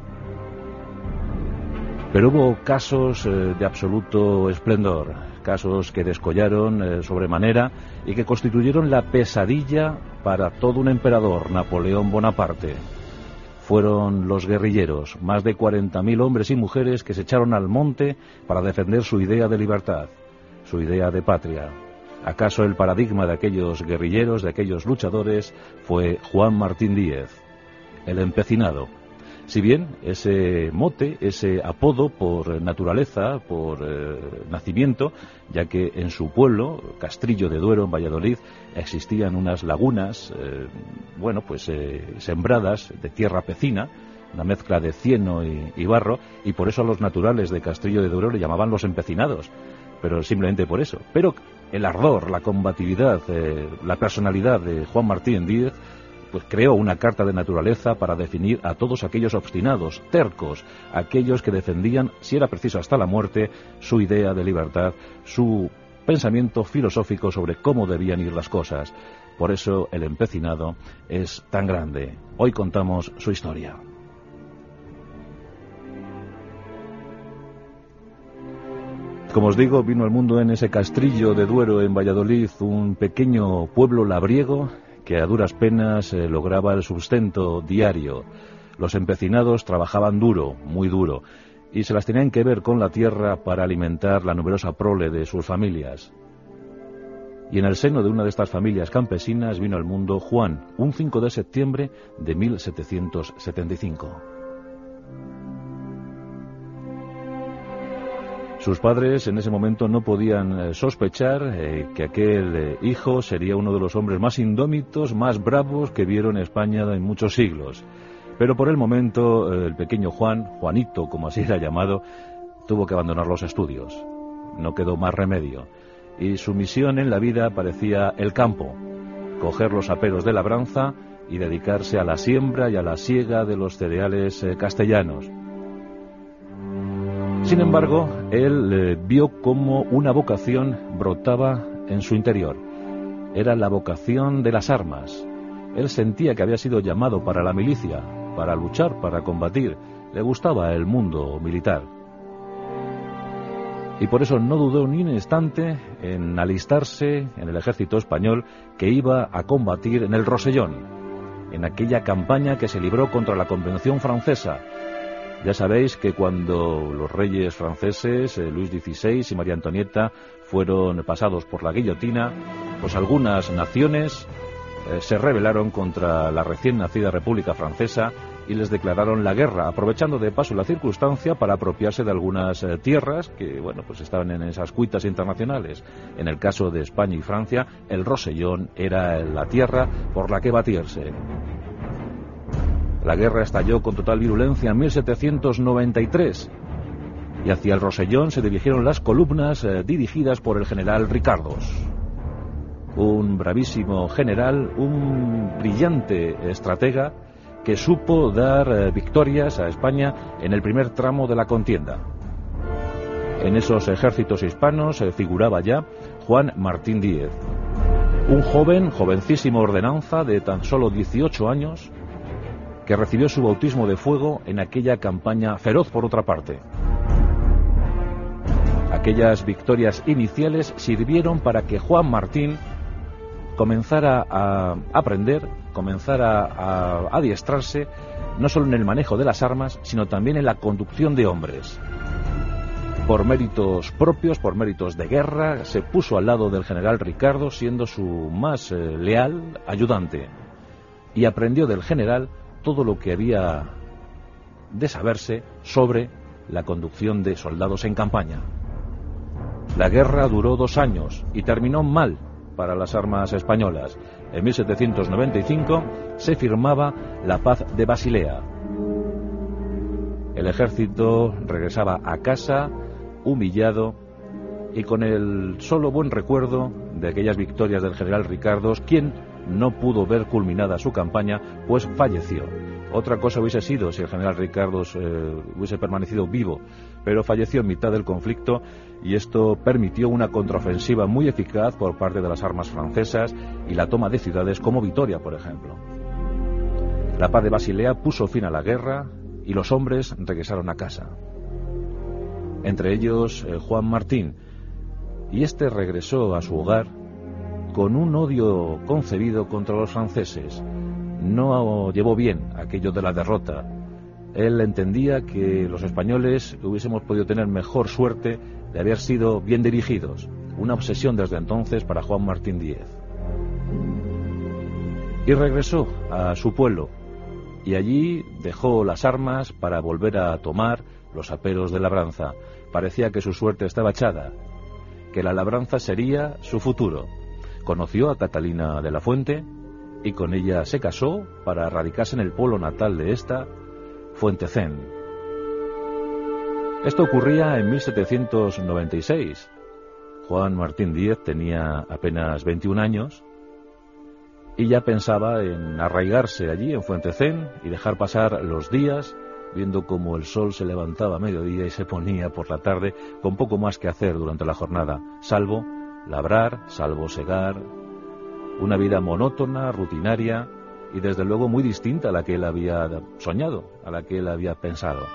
Pero hubo casos eh, de absoluto esplendor, casos que descollaron eh, sobremanera y que constituyeron la pesadilla para todo un emperador, Napoleón Bonaparte. Fueron los guerrilleros, más de cuarenta mil hombres y mujeres que se echaron al monte para defender su idea de libertad, su idea de patria. ¿Acaso el paradigma de aquellos guerrilleros, de aquellos luchadores, fue Juan Martín Díez, el Empecinado? Si bien ese mote, ese apodo por naturaleza, por eh, nacimiento, ya que en su pueblo, Castrillo de Duero, en Valladolid, existían unas lagunas, eh, bueno, pues eh, sembradas de tierra pecina, una mezcla de cieno y, y barro, y por eso a los naturales de Castrillo de Duero le llamaban los empecinados, pero simplemente por eso. Pero el ardor, la combatividad, eh, la personalidad de Juan Martín Díez, pues creó una carta de naturaleza para definir a todos aquellos obstinados, tercos, aquellos que defendían, si era preciso hasta la muerte, su idea de libertad, su pensamiento filosófico sobre cómo debían ir las cosas. Por eso el empecinado es tan grande. Hoy contamos su historia. Como os digo, vino al mundo en ese Castrillo de Duero, en Valladolid, un pequeño pueblo labriego que a duras penas eh, lograba el sustento diario. Los empecinados trabajaban duro, muy duro, y se las tenían que ver con la tierra para alimentar la numerosa prole de sus familias. Y en el seno de una de estas familias campesinas vino al mundo Juan, un cinco de septiembre de mil setecientos setenta y cinco. Sus padres en ese momento no podían eh, sospechar eh, que aquel eh, hijo sería uno de los hombres más indómitos, más bravos que vieron España en muchos siglos. Pero por el momento eh, el pequeño Juan, Juanito como así era llamado, tuvo que abandonar los estudios. No quedó más remedio. Y su misión en la vida parecía el campo, coger los aperos de labranza y dedicarse a la siembra y a la siega de los cereales eh, castellanos. Sin embargo, él eh, vio cómo una vocación brotaba en su interior. Era la vocación de las armas. Él sentía que había sido llamado para la milicia, para luchar, para combatir. Le gustaba el mundo militar. Y por eso no dudó ni un instante en alistarse en el ejército español que iba a combatir en el Rosellón, en aquella campaña que se libró contra la Convención Francesa. Ya sabéis que cuando los reyes franceses, eh, Luis dieciséis y María Antonieta, fueron pasados por la guillotina, pues algunas naciones eh, se rebelaron contra la recién nacida República Francesa y les declararon la guerra, aprovechando de paso la circunstancia para apropiarse de algunas eh, tierras que, bueno, pues estaban en esas cuitas internacionales. En el caso de España y Francia, el Rosellón era la tierra por la que batirse. La guerra estalló con total virulencia en mil setecientos noventa y tres y hacia el Rosellón se dirigieron las columnas eh, dirigidas por el general Ricardos. Un bravísimo general, un brillante estratega que supo dar eh, victorias a España en el primer tramo de la contienda. En esos ejércitos hispanos eh, figuraba ya Juan Martín Díez, un joven, jovencísimo ordenanza de tan solo dieciocho años, que recibió su bautismo de fuego en aquella campaña feroz por otra parte. Aquellas victorias iniciales sirvieron para que Juan Martín comenzara a aprender, comenzara a adiestrarse, no solo en el manejo de las armas, sino también en la conducción de hombres. Por méritos propios, por méritos de guerra, se puso al lado del general Ricardo, siendo su más eh, leal ayudante, y aprendió del general todo lo que había de saberse sobre la conducción de soldados en campaña. La guerra duró dos años y terminó mal para las armas españolas. En mil setecientos noventa y cinco se firmaba la Paz de Basilea. El ejército regresaba a casa humillado y con el solo buen recuerdo de aquellas victorias del general Ricardos, quien no pudo ver culminada su campaña, pues falleció. Otra cosa hubiese sido si el general Ricardos eh, hubiese permanecido vivo, pero falleció en mitad del conflicto y esto permitió una contraofensiva muy eficaz por parte de las armas francesas y la toma de ciudades como Vitoria, por ejemplo. La Paz de Basilea puso fin a la guerra y los hombres regresaron a casa. Entre ellos eh, Juan Martín, y este regresó a su hogar con un odio concebido contra los franceses. No llevó bien aquello de la derrota. Él entendía que los españoles hubiésemos podido tener mejor suerte de haber sido bien dirigidos. Una obsesión desde entonces para Juan Martín Díez. Y regresó a su pueblo, y allí dejó las armas para volver a tomar los aperos de labranza. Parecía que su suerte estaba echada, que la labranza sería su futuro. Conoció a Catalina de la Fuente y con ella se casó para radicarse en el pueblo natal de esta, Fuentecén. Esto ocurría en mil setecientos noventa y seis. Juan Martín Díez tenía apenas veintiún años y ya pensaba en arraigarse allí en Fuentecén y dejar pasar los días viendo cómo el sol se levantaba a mediodía y se ponía por la tarde, con poco más que hacer durante la jornada, salvo labrar, salvo segar. Una vida monótona, rutinaria y desde luego muy distinta a la que él había soñado, a la que él había pensado.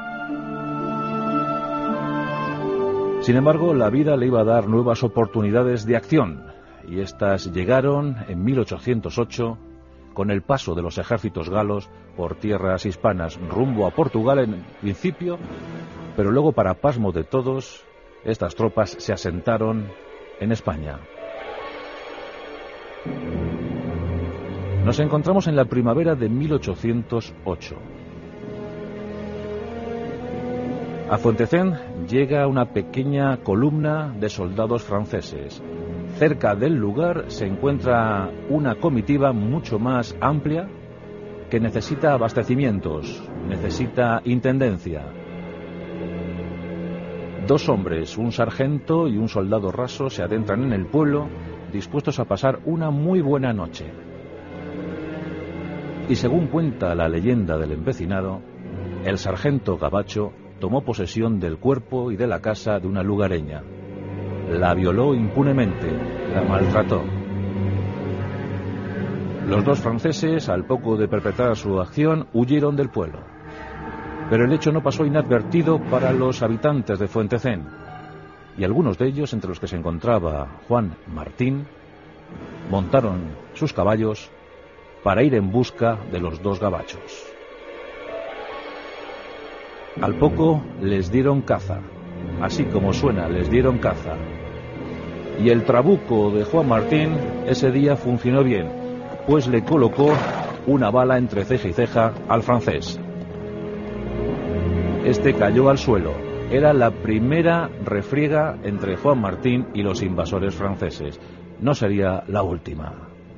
Sin embargo, la vida le iba a dar nuevas oportunidades de acción y estas llegaron en mil ochocientos ocho con el paso de los ejércitos galos por tierras hispanas rumbo a Portugal en principio, pero luego, para pasmo de todos, estas tropas se asentaron en España. Nos encontramos en la primavera de mil ochocientos ocho. A Fuentecén llega una pequeña columna de soldados franceses. Cerca del lugar se encuentra una comitiva mucho más amplia que necesita abastecimientos, necesita intendencia. Dos hombres, un sargento y un soldado raso, se adentran en el pueblo dispuestos a pasar una muy buena noche. Y según cuenta la leyenda del empecinado, el sargento gabacho tomó posesión del cuerpo y de la casa de una lugareña. La violó impunemente, la maltrató. Los dos franceses, al poco de perpetrar su acción, huyeron del pueblo. Pero el hecho no pasó inadvertido para los habitantes de Fuentecén, y algunos de ellos, entre los que se encontraba Juan Martín, montaron sus caballos para ir en busca de los dos gabachos. Al poco les dieron caza, así como suena, les dieron caza. Y el trabuco de Juan Martín ese día funcionó bien, pues le colocó una bala entre ceja y ceja al francés. Este cayó al suelo. Era la primera refriega entre Juan Martín y los invasores franceses. No sería la última.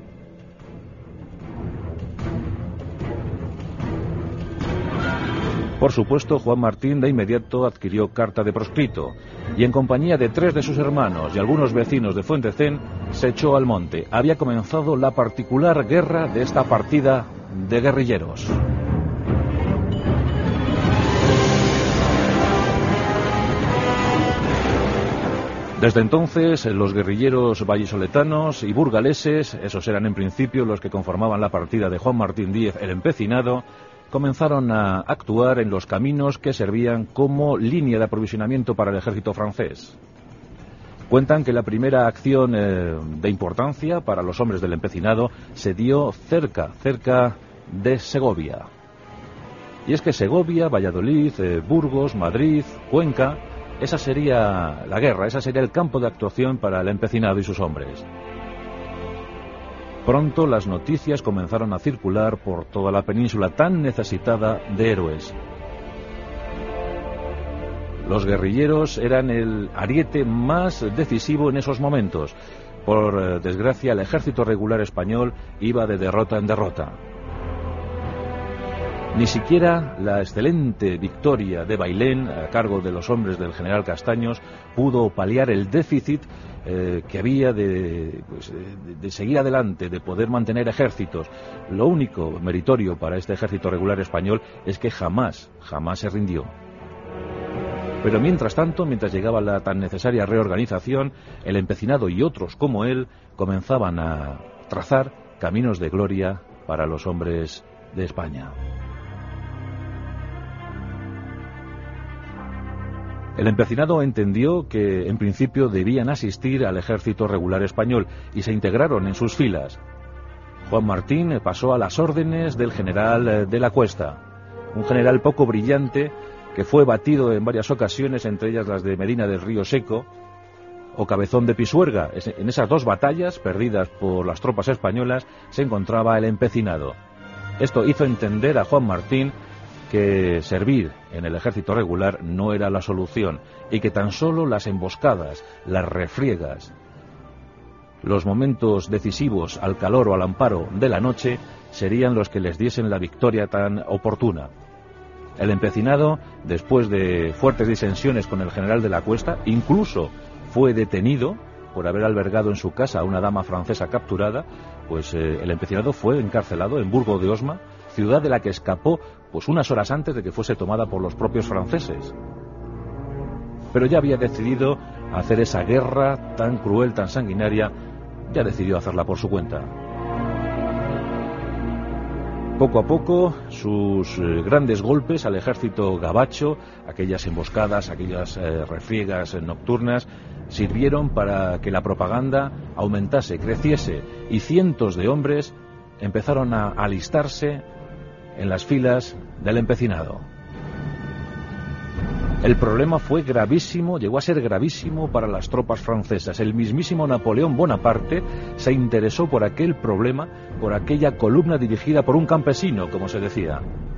Por supuesto, Juan Martín de inmediato adquirió carta de proscrito y en compañía de tres de sus hermanos y algunos vecinos de Fuentecén se echó al monte. Había comenzado la particular guerra de esta partida de guerrilleros. Desde entonces, los guerrilleros vallisoletanos y burgaleses, esos eran en principio los que conformaban la partida de Juan Martín Díez el Empecinado, comenzaron a actuar en los caminos que servían como línea de aprovisionamiento para el ejército francés. Cuentan que la primera acción eh, de importancia para los hombres del Empecinado se dio cerca, cerca de Segovia. Y es que Segovia, Valladolid, eh, Burgos, Madrid, Cuenca, esa sería la guerra, ese sería el campo de actuación para el Empecinado y sus hombres. Pronto las noticias comenzaron a circular por toda la península tan necesitada de héroes. Los guerrilleros eran el ariete más decisivo en esos momentos. Por desgracia, el ejército regular español iba de derrota en derrota. Ni siquiera la excelente victoria de Bailén, a cargo de los hombres del general Castaños, pudo paliar el déficit eh, que había de, pues, de, de seguir adelante, de poder mantener ejércitos. Lo único meritorio para este ejército regular español es que jamás, jamás se rindió. Pero mientras tanto, mientras llegaba la tan necesaria reorganización, el Empecinado y otros como él comenzaban a trazar caminos de gloria para los hombres de España. El Empecinado entendió que en principio debían asistir al ejército regular español y se integraron en sus filas. Juan Martín pasó a las órdenes del general de la Cuesta, un general poco brillante que fue batido en varias ocasiones, entre ellas las de Medina del Río Seco o Cabezón de Pisuerga. En esas dos batallas perdidas por las tropas españolas se encontraba el Empecinado. Esto hizo entender a Juan Martín que servir en el ejército regular no era la solución y que tan solo las emboscadas, las refriegas, los momentos decisivos al calor o al amparo de la noche serían los que les diesen la victoria tan oportuna. El Empecinado, después de fuertes disensiones con el general de la Cuesta, incluso fue detenido por haber albergado en su casa a una dama francesa capturada, pues eh, el Empecinado fue encarcelado en Burgo de Osma, ciudad de la que escapó pues unas horas antes de que fuese tomada por los propios franceses. Pero ya había decidido hacer esa guerra tan cruel, tan sanguinaria, ya decidió hacerla por su cuenta. Poco a poco, sus eh, grandes golpes al ejército gabacho, aquellas emboscadas, aquellas eh, refriegas eh, nocturnas, sirvieron para que la propaganda aumentase, creciese, y cientos de hombres empezaron a alistarse en las filas del Empecinado. El problema fue gravísimo, llegó a ser gravísimo para las tropas francesas. El mismísimo Napoleón Bonaparte se interesó por aquel problema, por aquella columna dirigida por un campesino, como se decía,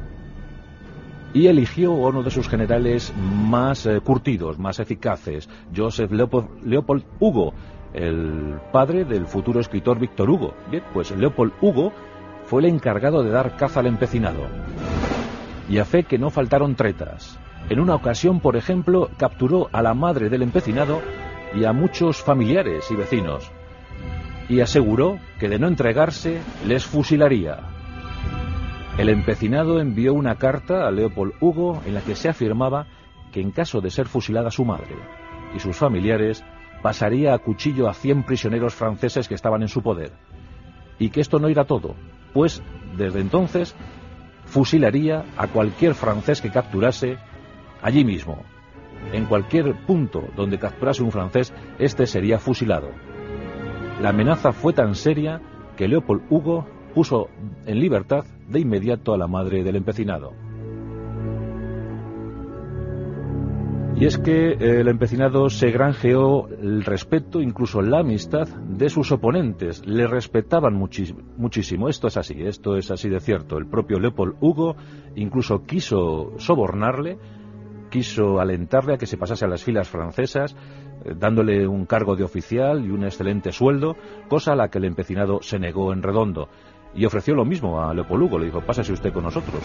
y eligió a uno de sus generales más eh, curtidos, más eficaces, Joseph Leopold, Leopold Hugo, el padre del futuro escritor Víctor Hugo. Bien, pues Leopold Hugo fue el encargado de dar caza al Empecinado. Y a fe que no faltaron tretas. En una ocasión, por ejemplo, capturó a la madre del Empecinado y a muchos familiares y vecinos. Y aseguró que de no entregarse, les fusilaría. El Empecinado envió una carta a Leopold Hugo en la que se afirmaba que en caso de ser fusilada su madre y sus familiares, pasaría a cuchillo a cien prisioneros franceses que estaban en su poder. Y que esto no era todo, pues desde entonces fusilaría a cualquier francés que capturase allí mismo. En cualquier punto donde capturase un francés, este sería fusilado. La amenaza fue tan seria que Leopold Hugo puso en libertad de inmediato a la madre del empecinado. Y es que el empecinado se granjeó el respeto, incluso la amistad de sus oponentes. Le respetaban muchis- muchísimo. Esto es así, esto es así de cierto. El propio Leopold Hugo incluso quiso sobornarle, quiso alentarle a que se pasase a las filas francesas, eh, dándole un cargo de oficial y un excelente sueldo, cosa a la que el empecinado se negó en redondo. Y ofreció lo mismo a Leopold Hugo, le dijo, pásase usted con nosotros.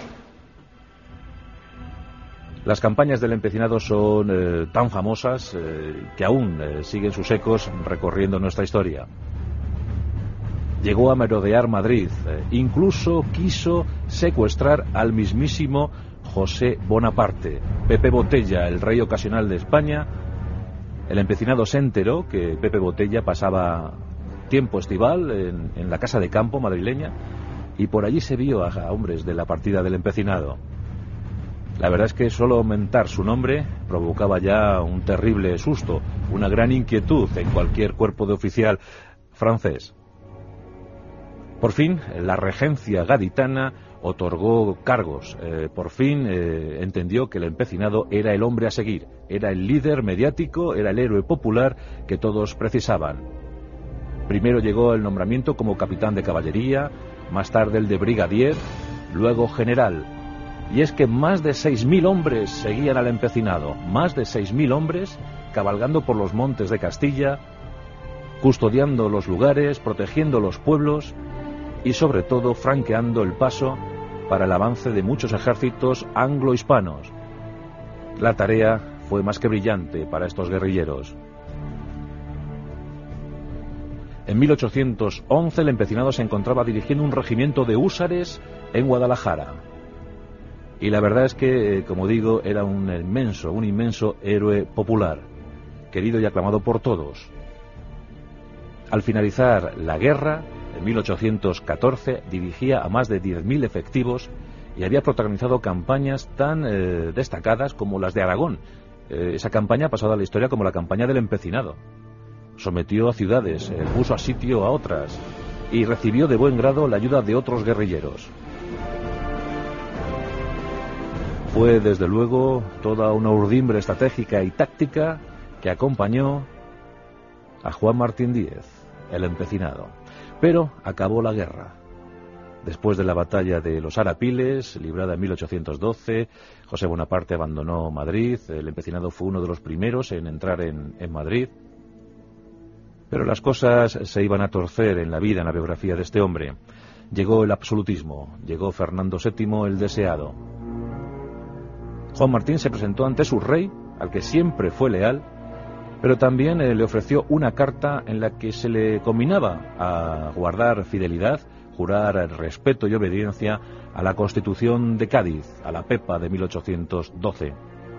Las campañas del empecinado son eh, tan famosas eh, que aún eh, siguen sus ecos recorriendo nuestra historia. Llegó a merodear Madrid, eh, incluso quiso secuestrar al mismísimo José Bonaparte. Pepe Botella, el rey ocasional de España. El empecinado se enteró que Pepe Botella pasaba tiempo estival en, en la casa de campo madrileña y por allí se vio a, a hombres de la partida del empecinado. La verdad es que solo mentar su nombre provocaba ya un terrible susto, una gran inquietud en cualquier cuerpo de oficial francés. Por fin, la regencia gaditana otorgó cargos. Eh, por fin eh, entendió que el empecinado era el hombre a seguir, era el líder mediático, era el héroe popular que todos precisaban. Primero llegó el nombramiento como capitán de caballería, más tarde el de brigadier, luego general. Y es que más de seis mil hombres seguían al empecinado, más de seis mil hombres cabalgando por los montes de Castilla, custodiando los lugares, protegiendo los pueblos y sobre todo franqueando el paso para el avance de muchos ejércitos anglo-hispanos. La tarea fue más que brillante para estos guerrilleros. En mil ochocientos once el empecinado se encontraba dirigiendo un regimiento de húsares en Guadalajara. Y la verdad es que, como digo, era un inmenso, un inmenso héroe popular, querido y aclamado por todos. Al finalizar la guerra, en mil ochocientos catorce, dirigía a más de diez mil efectivos y había protagonizado campañas tan eh, destacadas como las de Aragón. Eh, esa campaña ha pasado a la historia como la campaña del empecinado. Sometió a ciudades, eh, puso a sitio a otras y recibió de buen grado la ayuda de otros guerrilleros. Fue, desde luego, toda una urdimbre estratégica y táctica que acompañó a Juan Martín Díez, el empecinado. Pero acabó la guerra. Después de la batalla de los Arapiles, librada en mil ochocientos doce, José Bonaparte abandonó Madrid. El empecinado fue uno de los primeros en entrar en, en Madrid. Pero las cosas se iban a torcer en la vida, en la biografía de este hombre. Llegó el absolutismo, llegó Fernando séptimo el deseado. Juan Martín se presentó ante su rey, al que siempre fue leal, pero también eh, le ofreció una carta en la que se le combinaba a guardar fidelidad, jurar respeto y obediencia a la Constitución de Cádiz, a la Pepa de mil ochocientos doce.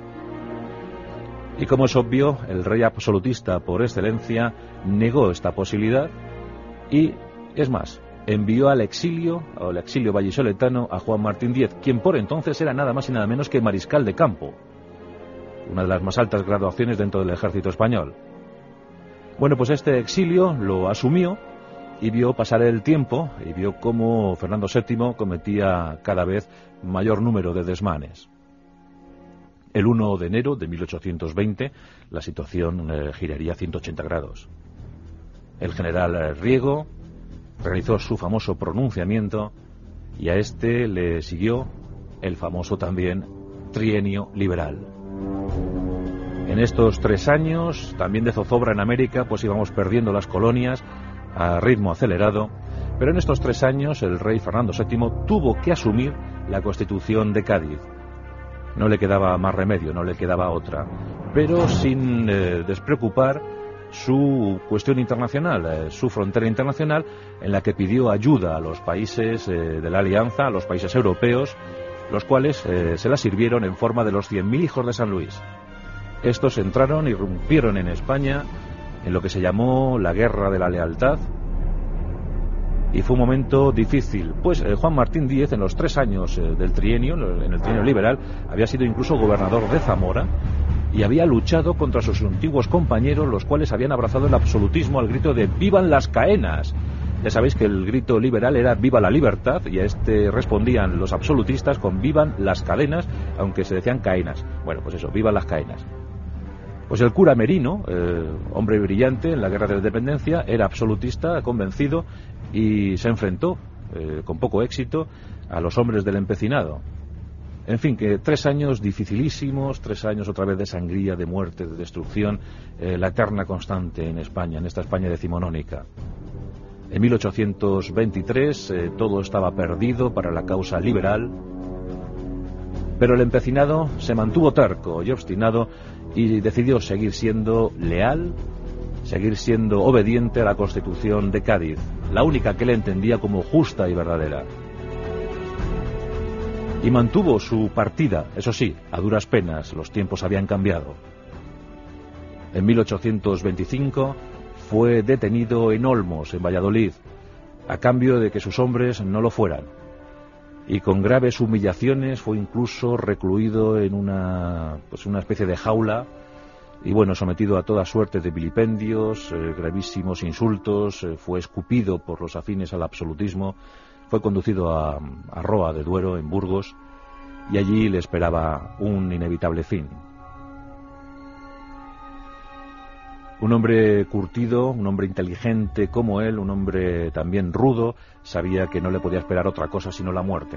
Y como es obvio, el rey absolutista por excelencia negó esta posibilidad y, es más, envió al exilio, al exilio vallisoletano, a Juan Martín Díez, quien por entonces era nada más y nada menos que mariscal de campo, una de las más altas graduaciones dentro del ejército español. Bueno, pues este exilio lo asumió y vio pasar el tiempo y vio cómo Fernando séptimo cometía cada vez mayor número de desmanes. El primero de enero de mil ochocientos veinte la situación eh, giraría ciento ochenta grados. El general eh, Riego realizó su famoso pronunciamiento y a este le siguió el famoso también trienio liberal. En estos tres años, también de zozobra en América, pues íbamos perdiendo las colonias a ritmo acelerado, pero en estos tres años el rey Fernando séptimo tuvo que asumir la Constitución de Cádiz. No le quedaba más remedio, no le quedaba otra, pero sin eh, despreocupar su cuestión internacional, eh, su frontera internacional, en la que pidió ayuda a los países eh, de la Alianza, a los países europeos, los cuales eh, se la sirvieron en forma de los cien mil hijos de San Luis. Estos entraron, irrumpieron en España en lo que se llamó la Guerra de la Lealtad, y fue un momento difícil, pues eh, Juan Martín Díez, en los tres años eh, del trienio, en el trienio liberal, había sido incluso gobernador de Zamora y había luchado contra sus antiguos compañeros, los cuales habían abrazado el absolutismo al grito de ¡vivan las caenas! Ya sabéis que el grito liberal era ¡viva la libertad! Y a este respondían los absolutistas con ¡vivan las cadenas!, aunque se decían caenas. Bueno, pues eso, ¡vivan las caenas! Pues el cura Merino, eh, hombre brillante en la Guerra de la Independencia, era absolutista, convencido, y se enfrentó, eh, con poco éxito, a los hombres del empecinado. En fin, que tres años dificilísimos, tres años otra vez de sangría, de muerte, de destrucción, eh, la eterna constante en España, en esta España decimonónica. En mil ochocientos veintitrés eh, todo estaba perdido para la causa liberal, pero el empecinado se mantuvo terco y obstinado y decidió seguir siendo leal, seguir siendo obediente a la Constitución de Cádiz, la única que le entendía como justa y verdadera. Y mantuvo su partida, eso sí, a duras penas, los tiempos habían cambiado. En mil ochocientos veinticinco fue detenido en Olmos, en Valladolid, a cambio de que sus hombres no lo fueran. Y con graves humillaciones fue incluso recluido en una, pues una especie de jaula, y bueno, sometido a toda suerte de vilipendios, eh, gravísimos insultos, eh, fue escupido por los afines al absolutismo, fue conducido a, a Roa de Duero, en Burgos, y allí le esperaba un inevitable fin. Un hombre curtido, un hombre inteligente como él, un hombre también rudo, sabía que no le podía esperar otra cosa sino la muerte.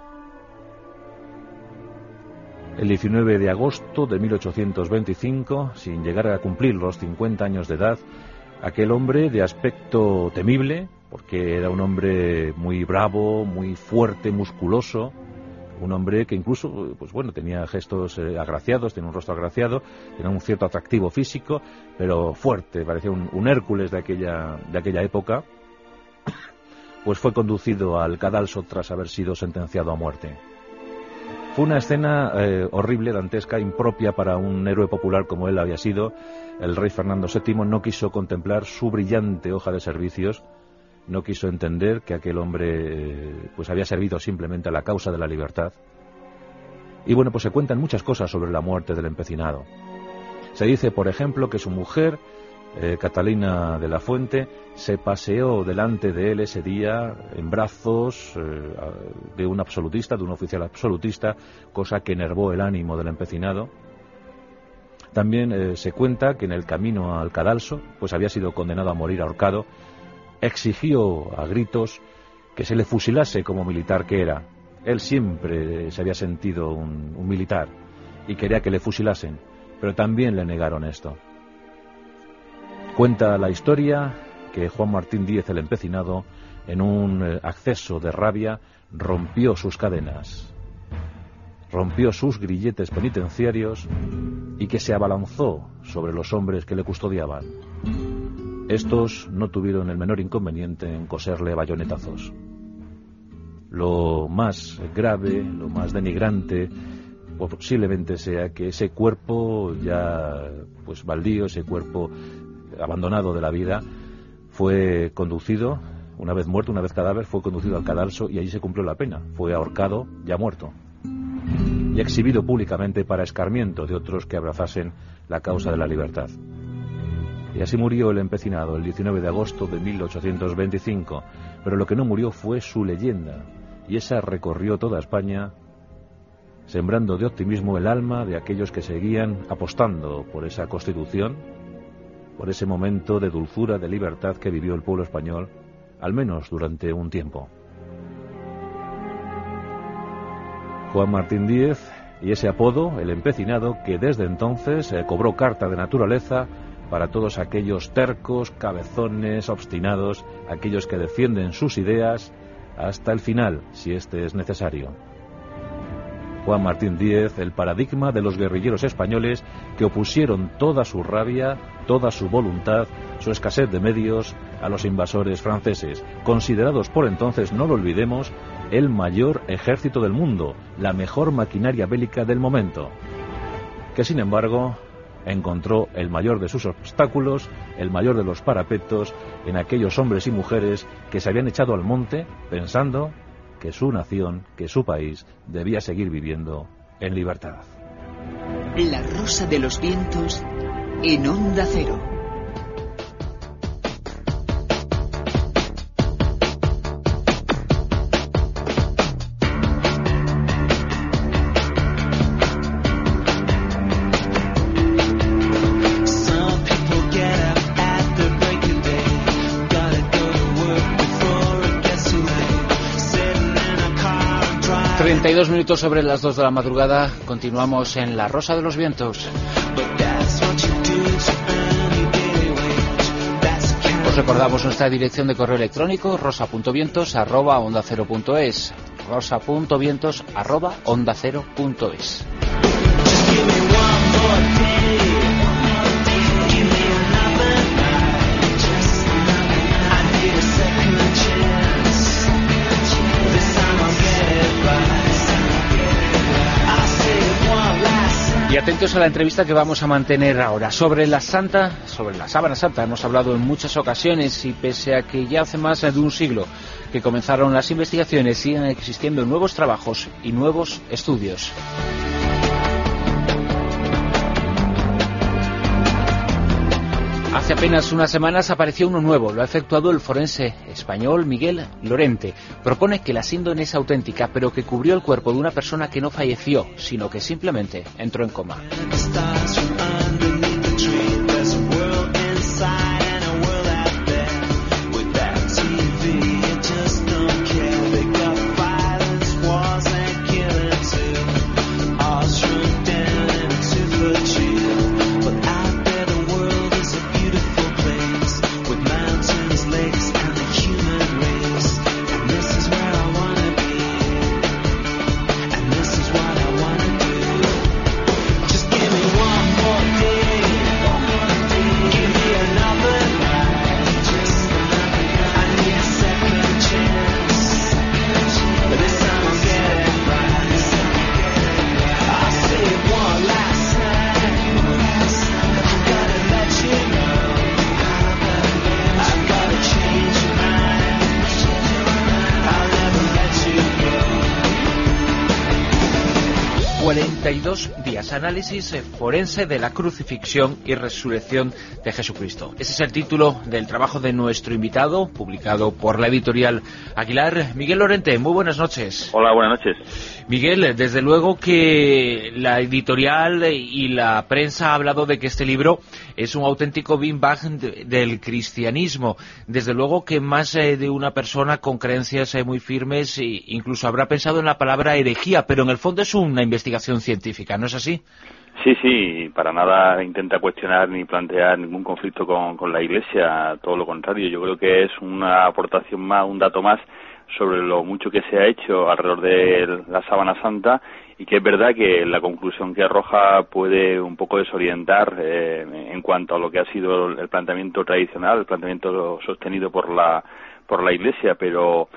El diecinueve de agosto de mil ochocientos veinticinco, sin llegar a cumplir los cincuenta años de edad, aquel hombre de aspecto temible, porque era un hombre muy bravo, muy fuerte, musculoso, un hombre que incluso, pues bueno, tenía gestos eh, agraciados, tenía un rostro agraciado, tenía un cierto atractivo físico, pero fuerte, parecía un, un Hércules de aquella, de aquella época, pues fue conducido al cadalso tras haber sido sentenciado a muerte. Fue una escena eh, horrible, dantesca, impropia para un héroe popular como él había sido. El rey Fernando séptimo no quiso contemplar su brillante hoja de servicios, no quiso entender que aquel hombre pues había servido simplemente a la causa de la libertad. Y bueno, pues se cuentan muchas cosas sobre la muerte del empecinado. Se dice, por ejemplo, que su mujer, eh, Catalina de la Fuente, se paseó delante de él ese día en brazos eh, de un absolutista, de un oficial absolutista, cosa que enervó el ánimo del empecinado. También eh, se cuenta que en el camino al cadalso, pues había sido condenado a morir ahorcado, exigió a gritos que se le fusilase como militar que era. Él siempre se había sentido un, un militar y quería que le fusilasen, pero también le negaron esto. Cuenta la historia que Juan Martín Díez el empecinado, en un acceso de rabia, rompió sus cadenas, rompió sus grilletes penitenciarios y que se abalanzó sobre los hombres que le custodiaban. Estos no tuvieron el menor inconveniente en coserle bayonetazos. Lo más grave, lo más denigrante, posiblemente sea que ese cuerpo ya pues baldío, ese cuerpo abandonado de la vida, fue conducido, una vez muerto, una vez cadáver, fue conducido al cadalso y allí se cumplió la pena. Fue ahorcado, ya muerto, y exhibido públicamente para escarmiento de otros que abrazasen la causa de la libertad. Y así murió el empecinado el diecinueve de agosto de mil ochocientos veinticinco, pero lo que no murió fue su leyenda, y esa recorrió toda España, sembrando de optimismo el alma de aquellos que seguían apostando por esa Constitución, por ese momento de dulzura, de libertad que vivió el pueblo español, al menos durante un tiempo. Juan Martín Díez y ese apodo, el empecinado, que desde entonces eh, cobró carta de naturaleza para todos aquellos tercos, cabezones, obstinados, aquellos que defienden sus ideas hasta el final, si este es necesario. Juan Martín Díez, el paradigma de los guerrilleros españoles que opusieron toda su rabia, toda su voluntad, su escasez de medios a los invasores franceses, considerados por entonces, no lo olvidemos, el mayor ejército del mundo, la mejor maquinaria bélica del momento, que sin embargo encontró el mayor de sus obstáculos, el mayor de los parapetos, en aquellos hombres y mujeres que se habían echado al monte pensando que su nación, que su país, debía seguir viviendo en libertad. La Rosa de los Vientos en Onda Cero. treinta y dos minutos sobre las dos de la madrugada, continuamos en La Rosa de los Vientos. Os recordamos nuestra dirección de correo electrónico, rosa punto vientos arroba onda cero punto es, rosa punto vientos arroba onda cero punto es. Y atentos a la entrevista que vamos a mantener ahora. Sobre la Santa, sobre la Sábana Santa, hemos hablado en muchas ocasiones y pese a que ya hace más de un siglo que comenzaron las investigaciones, siguen existiendo nuevos trabajos y nuevos estudios. Hace apenas unas semanas apareció uno nuevo, lo ha efectuado el forense español Miguel Lorente. Propone que la síndrome es auténtica, pero que cubrió el cuerpo de una persona que no falleció, sino que simplemente entró en coma. cuarenta y dos días, análisis forense de la crucifixión y resurrección de Jesucristo. Ese es el título del trabajo de nuestro invitado, publicado por la editorial Aguilar. Miguel Lorente, muy buenas noches. Hola, buenas noches. Miguel, desde luego que la editorial y la prensa ha hablado de que este libro es un auténtico Big Bang del cristianismo. Desde luego que más eh, de una persona con creencias eh, muy firmes e incluso habrá pensado en la palabra herejía, pero en el fondo es una investigación científica, ¿no es así? Sí, sí, para nada intenta cuestionar ni plantear ningún conflicto con, con la Iglesia, todo lo contrario. Yo creo que es una aportación más, un dato más sobre lo mucho que se ha hecho alrededor de la Sábana Santa, y que es verdad que la conclusión que arroja puede un poco desorientar eh, en cuanto a lo que ha sido el planteamiento tradicional, el planteamiento sostenido por la por la Iglesia, pero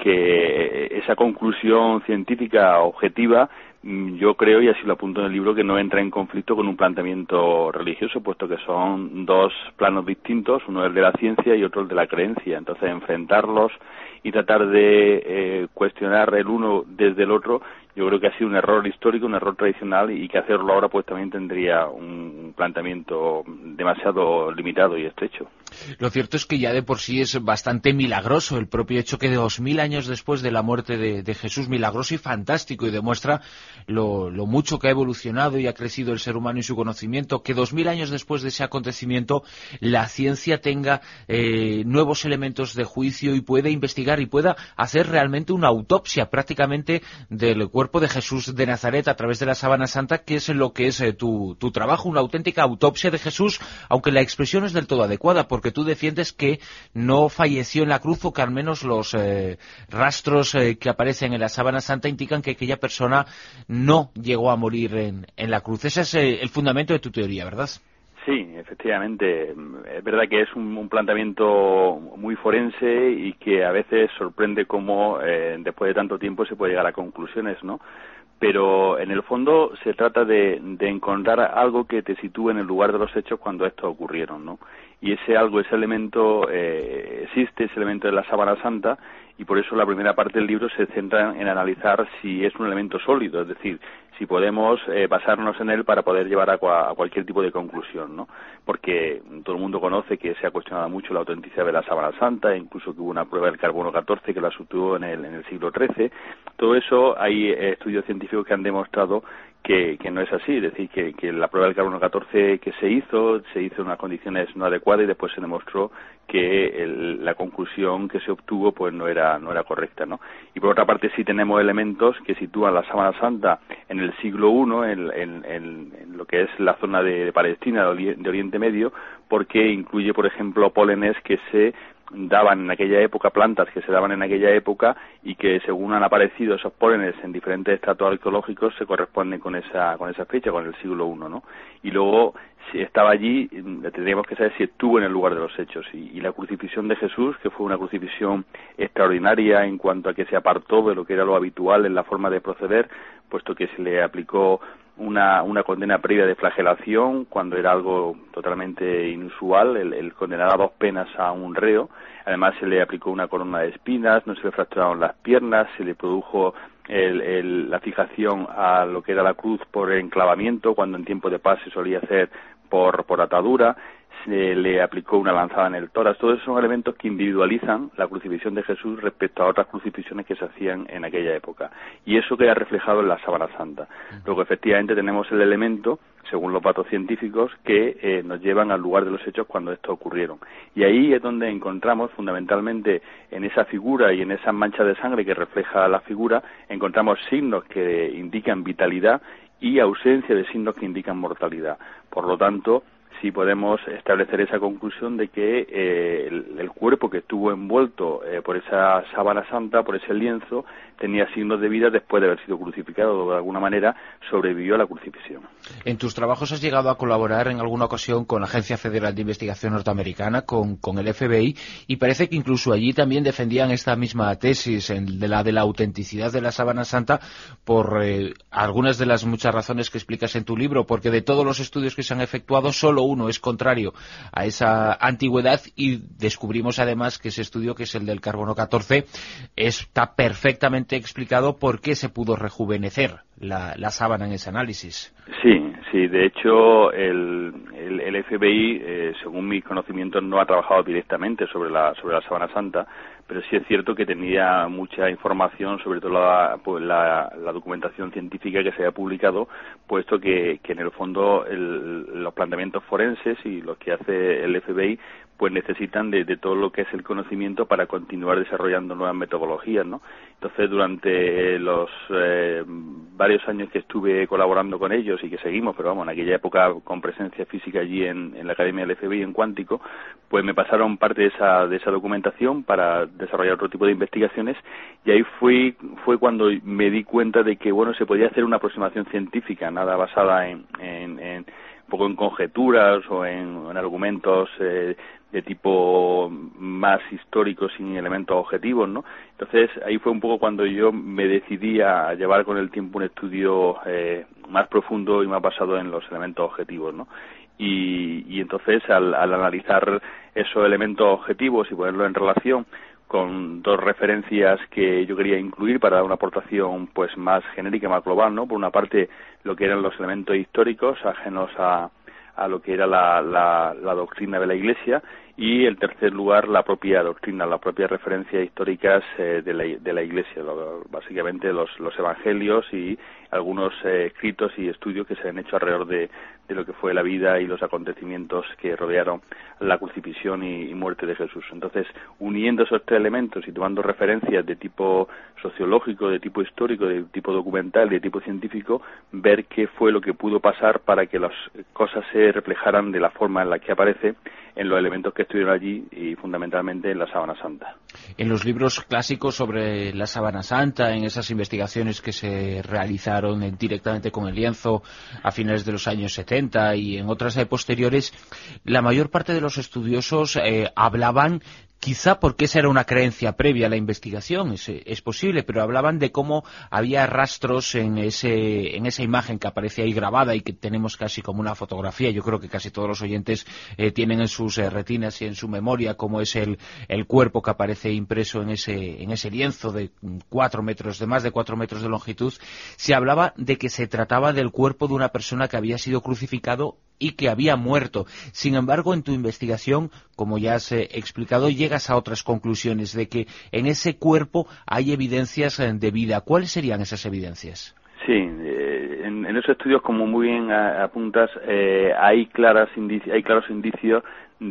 que esa conclusión científica objetiva, yo creo, y así lo apunto en el libro, que no entra en conflicto con un planteamiento religioso, puesto que son dos planos distintos, uno es el de la ciencia y otro el de la creencia. Entonces, enfrentarlos y tratar de eh, cuestionar el uno desde el otro, yo creo que ha sido un error histórico, un error tradicional, y que hacerlo ahora pues también tendría un planteamiento demasiado limitado y estrecho. Lo cierto es que ya de por sí es bastante milagroso el propio hecho que dos mil años después de la muerte de, de Jesús, milagroso y fantástico, y demuestra lo, lo mucho que ha evolucionado y ha crecido el ser humano y su conocimiento, que dos mil años después de ese acontecimiento la ciencia tenga eh, nuevos elementos de juicio y pueda investigar y pueda hacer realmente una autopsia prácticamente del cuerpo de Jesús de Nazaret a través de la Sábana Santa, que es lo que es eh, tu, tu trabajo, una auténtica autopsia de Jesús, aunque la expresión es del todo adecuada, porque tú defiendes que no falleció en la cruz, o que al menos los eh, rastros eh, que aparecen en la Sábana Santa indican que aquella persona no llegó a morir en, en la cruz. Ese es eh, el fundamento de tu teoría, ¿verdad? Sí, efectivamente. Es verdad que es un, un planteamiento muy forense y que a veces sorprende cómo eh, después de tanto tiempo se puede llegar a conclusiones, ¿no? Pero en el fondo se trata de, de encontrar algo que te sitúe en el lugar de los hechos cuando estos ocurrieron, ¿no? Y ese algo, ese elemento eh, existe, ese elemento de la sábana santa, y por eso la primera parte del libro se centra en analizar si es un elemento sólido, es decir, si podemos eh, basarnos en él para poder llevar a, cua, a cualquier tipo de conclusión, ¿no? Porque todo el mundo conoce que se ha cuestionado mucho la autenticidad de la sábana santa, incluso que hubo una prueba del carbono catorce que la situó en el, en el siglo trece. Todo eso hay eh, estudios científicos que han demostrado que, que no es así, es decir, que, que la prueba del carbono catorce que se hizo, se hizo en unas condiciones no adecuadas y después se demostró que el, la conclusión que se obtuvo pues no era no era correcta, ¿no? Y por otra parte sí tenemos elementos que sitúan la sábana santa en el siglo primero, en, en, en, en lo que es la zona de, de Palestina, de Oriente Medio, porque incluye, por ejemplo, pólenes que se daban en aquella época, plantas que se daban en aquella época y que según han aparecido esos pólenes en diferentes estratos arqueológicos se corresponden con esa con esa fecha, con el siglo primero, ¿no? Y luego, si estaba allí, tendríamos que saber si estuvo en el lugar de los hechos. Y, y la crucifixión de Jesús, que fue una crucifixión extraordinaria en cuanto a que se apartó de lo que era lo habitual en la forma de proceder, puesto que se le aplicó una, una condena previa de flagelación, cuando era algo totalmente inusual, el, el condenar a dos penas a un reo. Además se le aplicó una corona de espinas, no se le fracturaron las piernas, se le produjo el, el, la fijación a lo que era la cruz por enclavamiento, cuando en tiempo de paz se solía hacer por, por atadura. Se le aplicó una lanzada en el tórax. Todos esos son elementos que individualizan la crucifixión de Jesús respecto a otras crucifixiones que se hacían en aquella época. Y eso queda reflejado en la sábana santa. Luego, efectivamente, tenemos el elemento, según los datos científicos, que eh, nos llevan al lugar de los hechos cuando estos ocurrieron. Y ahí es donde encontramos, fundamentalmente, en esa figura y en esa mancha de sangre que refleja la figura, encontramos signos que indican vitalidad y ausencia de signos que indican mortalidad. Por lo tanto, sí podemos establecer esa conclusión de que eh, el, el cuerpo que estuvo envuelto eh, por esa sábana santa, por ese lienzo, tenía signos de vida después de haber sido crucificado, o de alguna manera sobrevivió a la crucifixión. En tus trabajos has llegado a colaborar en alguna ocasión con la Agencia Federal de Investigación norteamericana, con, con el F B I, y parece que incluso allí también defendían esta misma tesis en, de, la, de la autenticidad de la sábana santa por eh, algunas de las muchas razones que explicas en tu libro, porque de todos los estudios que se han efectuado, solo uno es contrario a esa antigüedad, y descubrimos además que ese estudio, que es el del carbono catorce, está perfectamente explicado por qué se pudo rejuvenecer la, la sábana en ese análisis. Sí, sí, de hecho el, el, el F B I, eh, según mis conocimientos, no ha trabajado directamente sobre la, sobre la sábana santa, pero sí es cierto que tenía mucha información, sobre todo la, pues la, la documentación científica que se había publicado, puesto que, que en el fondo el, los planteamientos forenses y los que hace el F B I pues necesitan de, de todo lo que es el conocimiento para continuar desarrollando nuevas metodologías, ¿no? Entonces, durante los eh, varios años que estuve colaborando con ellos y que seguimos, pero vamos, en aquella época con presencia física allí en, en la Academia del F B I en Cuántico, pues me pasaron parte de esa, de esa documentación para desarrollar otro tipo de investigaciones, y ahí fui, fue cuando me di cuenta de que, bueno, se podía hacer una aproximación científica, nada basada en, en, en un poco en conjeturas o en, en argumentos eh, de tipo más histórico sin elementos objetivos, ¿no? Entonces ahí fue un poco cuando yo me decidí a llevar con el tiempo un estudio eh, más profundo y más basado en los elementos objetivos, ¿no? Y, y entonces al, al analizar esos elementos objetivos y ponerlos en relación con dos referencias que yo quería incluir para dar una aportación pues más genérica, más global, ¿no? Por una parte, lo que eran los elementos históricos ajenos a a lo que era la, la, la doctrina de la Iglesia, y en tercer lugar la propia doctrina, las propias referencias históricas eh, de, la, de la Iglesia, lo, básicamente los, los evangelios y algunos eh, escritos y estudios que se han hecho alrededor de, de lo que fue la vida y los acontecimientos que rodearon la crucifixión y, y muerte de Jesús. Entonces, uniendo esos tres elementos y tomando referencias de tipo sociológico, de tipo histórico, de tipo documental, de tipo científico, ver qué fue lo que pudo pasar para que las cosas se reflejaran de la forma en la que aparece en los elementos que estuvieron allí y fundamentalmente en la sábana santa. En los libros clásicos sobre la sábana santa, en esas investigaciones que se realizaron directamente con el lienzo a finales de los años setenta, cuarenta y en otras eh, posteriores, la mayor parte de los estudiosos eh, hablaban, quizá porque esa era una creencia previa a la investigación, es, es posible, pero hablaban de cómo había rastros en ese en esa imagen que aparece ahí grabada y que tenemos casi como una fotografía. Yo creo que casi todos los oyentes eh, tienen en sus eh, retinas y en su memoria cómo es el, el cuerpo que aparece impreso en ese en ese lienzo de cuatro metros, de más de cuatro metros de longitud. Se hablaba de que se trataba del cuerpo de una persona que había sido crucificado y que había muerto. Sin embargo, en tu investigación, como ya has eh, explicado, llegas a otras conclusiones de que en ese cuerpo hay evidencias eh, de vida. ¿Cuáles serían esas evidencias? Sí, eh, en, en esos estudios, como muy bien a, apuntas, eh, hay claras indici- hay claros indicios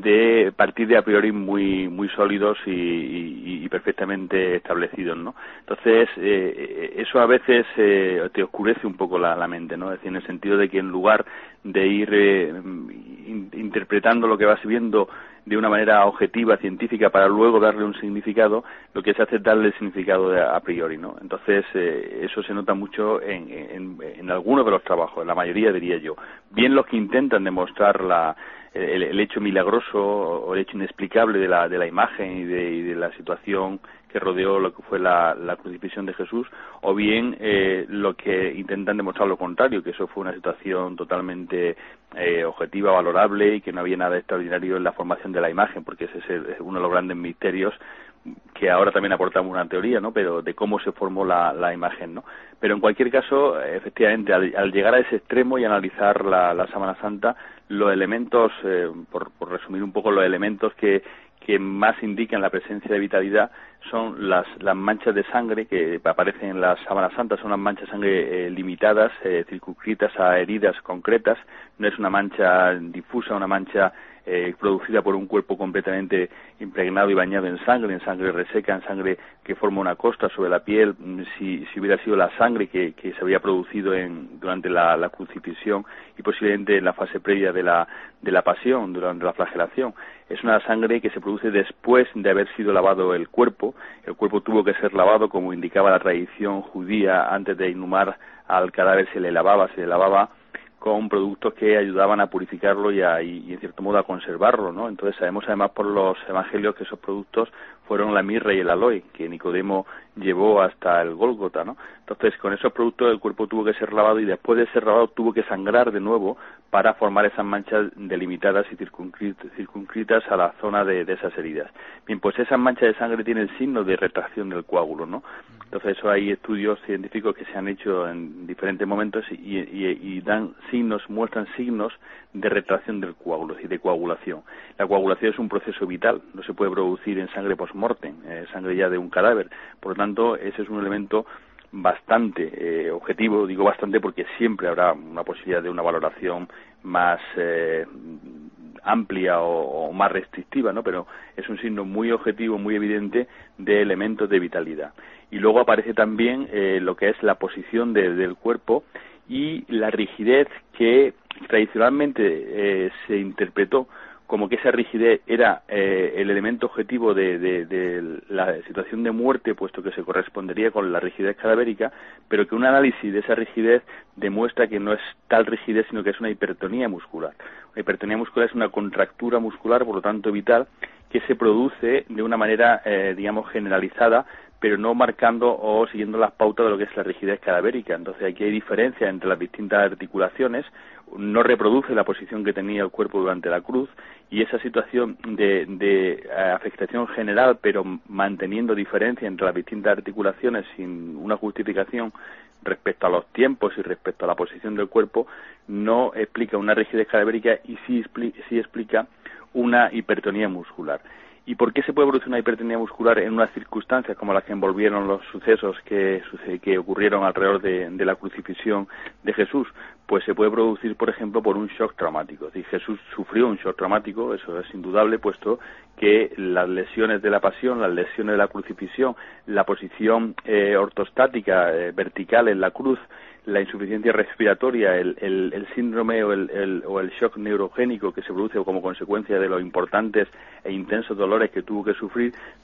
de partir de a priori muy muy sólidos y, y, y perfectamente establecidos, ¿no? Entonces, eh, eso a veces eh, te oscurece un poco la, la mente, ¿no? Es decir, en el sentido de que en lugar de ir eh, in, interpretando lo que vas viendo de una manera objetiva, científica, para luego darle un significado, lo que se hace es darle el significado de a priori, ¿no? Entonces, eh, eso se nota mucho en, en, en algunos de los trabajos, en la mayoría diría yo. Bien los que intentan demostrar la El, el hecho milagroso o el hecho inexplicable de la de la imagen y de, y de la situación que rodeó lo que fue la, la crucifixión de Jesús, o bien eh, lo que intentan demostrar lo contrario, que eso fue una situación totalmente eh, objetiva, valorable, y que no había nada extraordinario en la formación de la imagen, porque ese es, el, es uno de los grandes misterios que ahora también aportamos una teoría, ¿no? Pero de cómo se formó la, la imagen, ¿no? Pero en cualquier caso, efectivamente, al, al llegar a ese extremo y analizar la, la Sábana Santa, los elementos, eh, por, por resumir un poco, los elementos que, que más indican la presencia de vitalidad son las, las manchas de sangre que aparecen en la Sábana Santa. Son unas manchas de sangre eh, limitadas, eh, circunscritas a heridas concretas. No es una mancha difusa, una mancha Eh, producida por un cuerpo completamente impregnado y bañado en sangre, en sangre reseca, en sangre que forma una costra sobre la piel. Si, si hubiera sido la sangre que, que se había producido en, durante la, la crucifixión y posiblemente en la fase previa de la, de la pasión, durante la flagelación, es una sangre que se produce después de haber sido lavado el cuerpo. El cuerpo tuvo que ser lavado, como indicaba la tradición judía, antes de inhumar al cadáver se le lavaba, se le lavaba con productos que ayudaban a purificarlo y, a, y, y en cierto modo a conservarlo, ¿no? Entonces sabemos además por los evangelios que esos productos fueron la mirra y el aloe, que Nicodemo llevó hasta el Gólgota, ¿no? Entonces con esos productos el cuerpo tuvo que ser lavado y después de ser lavado tuvo que sangrar de nuevo para formar esas manchas delimitadas y circunscritas a la zona de, de esas heridas. Bien, pues esas manchas de sangre tienen signos de retracción del coágulo, ¿no? Entonces eso hay estudios científicos que se han hecho en diferentes momentos y, y, y dan signos, muestran signos de retracción del coágulo y de coagulación. La coagulación es un proceso vital, no se puede producir en sangre post-mortem, eh, sangre ya de un cadáver. Por lo tanto, ese es un elemento bastante eh, objetivo, digo bastante porque siempre habrá una posibilidad de una valoración más eh, amplia o, o más restrictiva, ¿no? Pero es un signo muy objetivo, muy evidente de elementos de vitalidad. Y luego aparece también eh, lo que es la posición de, del cuerpo y la rigidez que tradicionalmente eh, se interpretó como que esa rigidez era eh, el elemento objetivo de, de, de la situación de muerte, puesto que se correspondería con la rigidez cadavérica, pero que un análisis de esa rigidez demuestra que no es tal rigidez, sino que es una hipertonía muscular. La hipertonía muscular es una contractura muscular, por lo tanto vital, que se produce de una manera, eh, digamos, generalizada, pero no marcando o siguiendo las pautas de lo que es la rigidez cadavérica. Entonces aquí hay diferencia entre las distintas articulaciones, no reproduce la posición que tenía el cuerpo durante la cruz, y esa situación de, de afectación general, pero manteniendo diferencia entre las distintas articulaciones sin una justificación respecto a los tiempos y respecto a la posición del cuerpo, no explica una rigidez cadavérica y sí, expli- sí explica una hipertonía muscular. ¿Y por qué se puede producir una hipertonía muscular en unas circunstancias como las que envolvieron los sucesos que, que ocurrieron alrededor de, de la crucifixión de Jesús? Pues se puede producir, por ejemplo, por un shock traumático. Si Jesús sufrió un shock traumático, eso es indudable, puesto que las lesiones de la pasión, las lesiones de la crucifixión, la posición eh, ortostática, eh, vertical en la cruz, la insuficiencia respiratoria, el, el, el síndrome o el, el, o el shock neurogénico que se produce como consecuencia de los importantes e intensos dolores que tuvo que sufrir,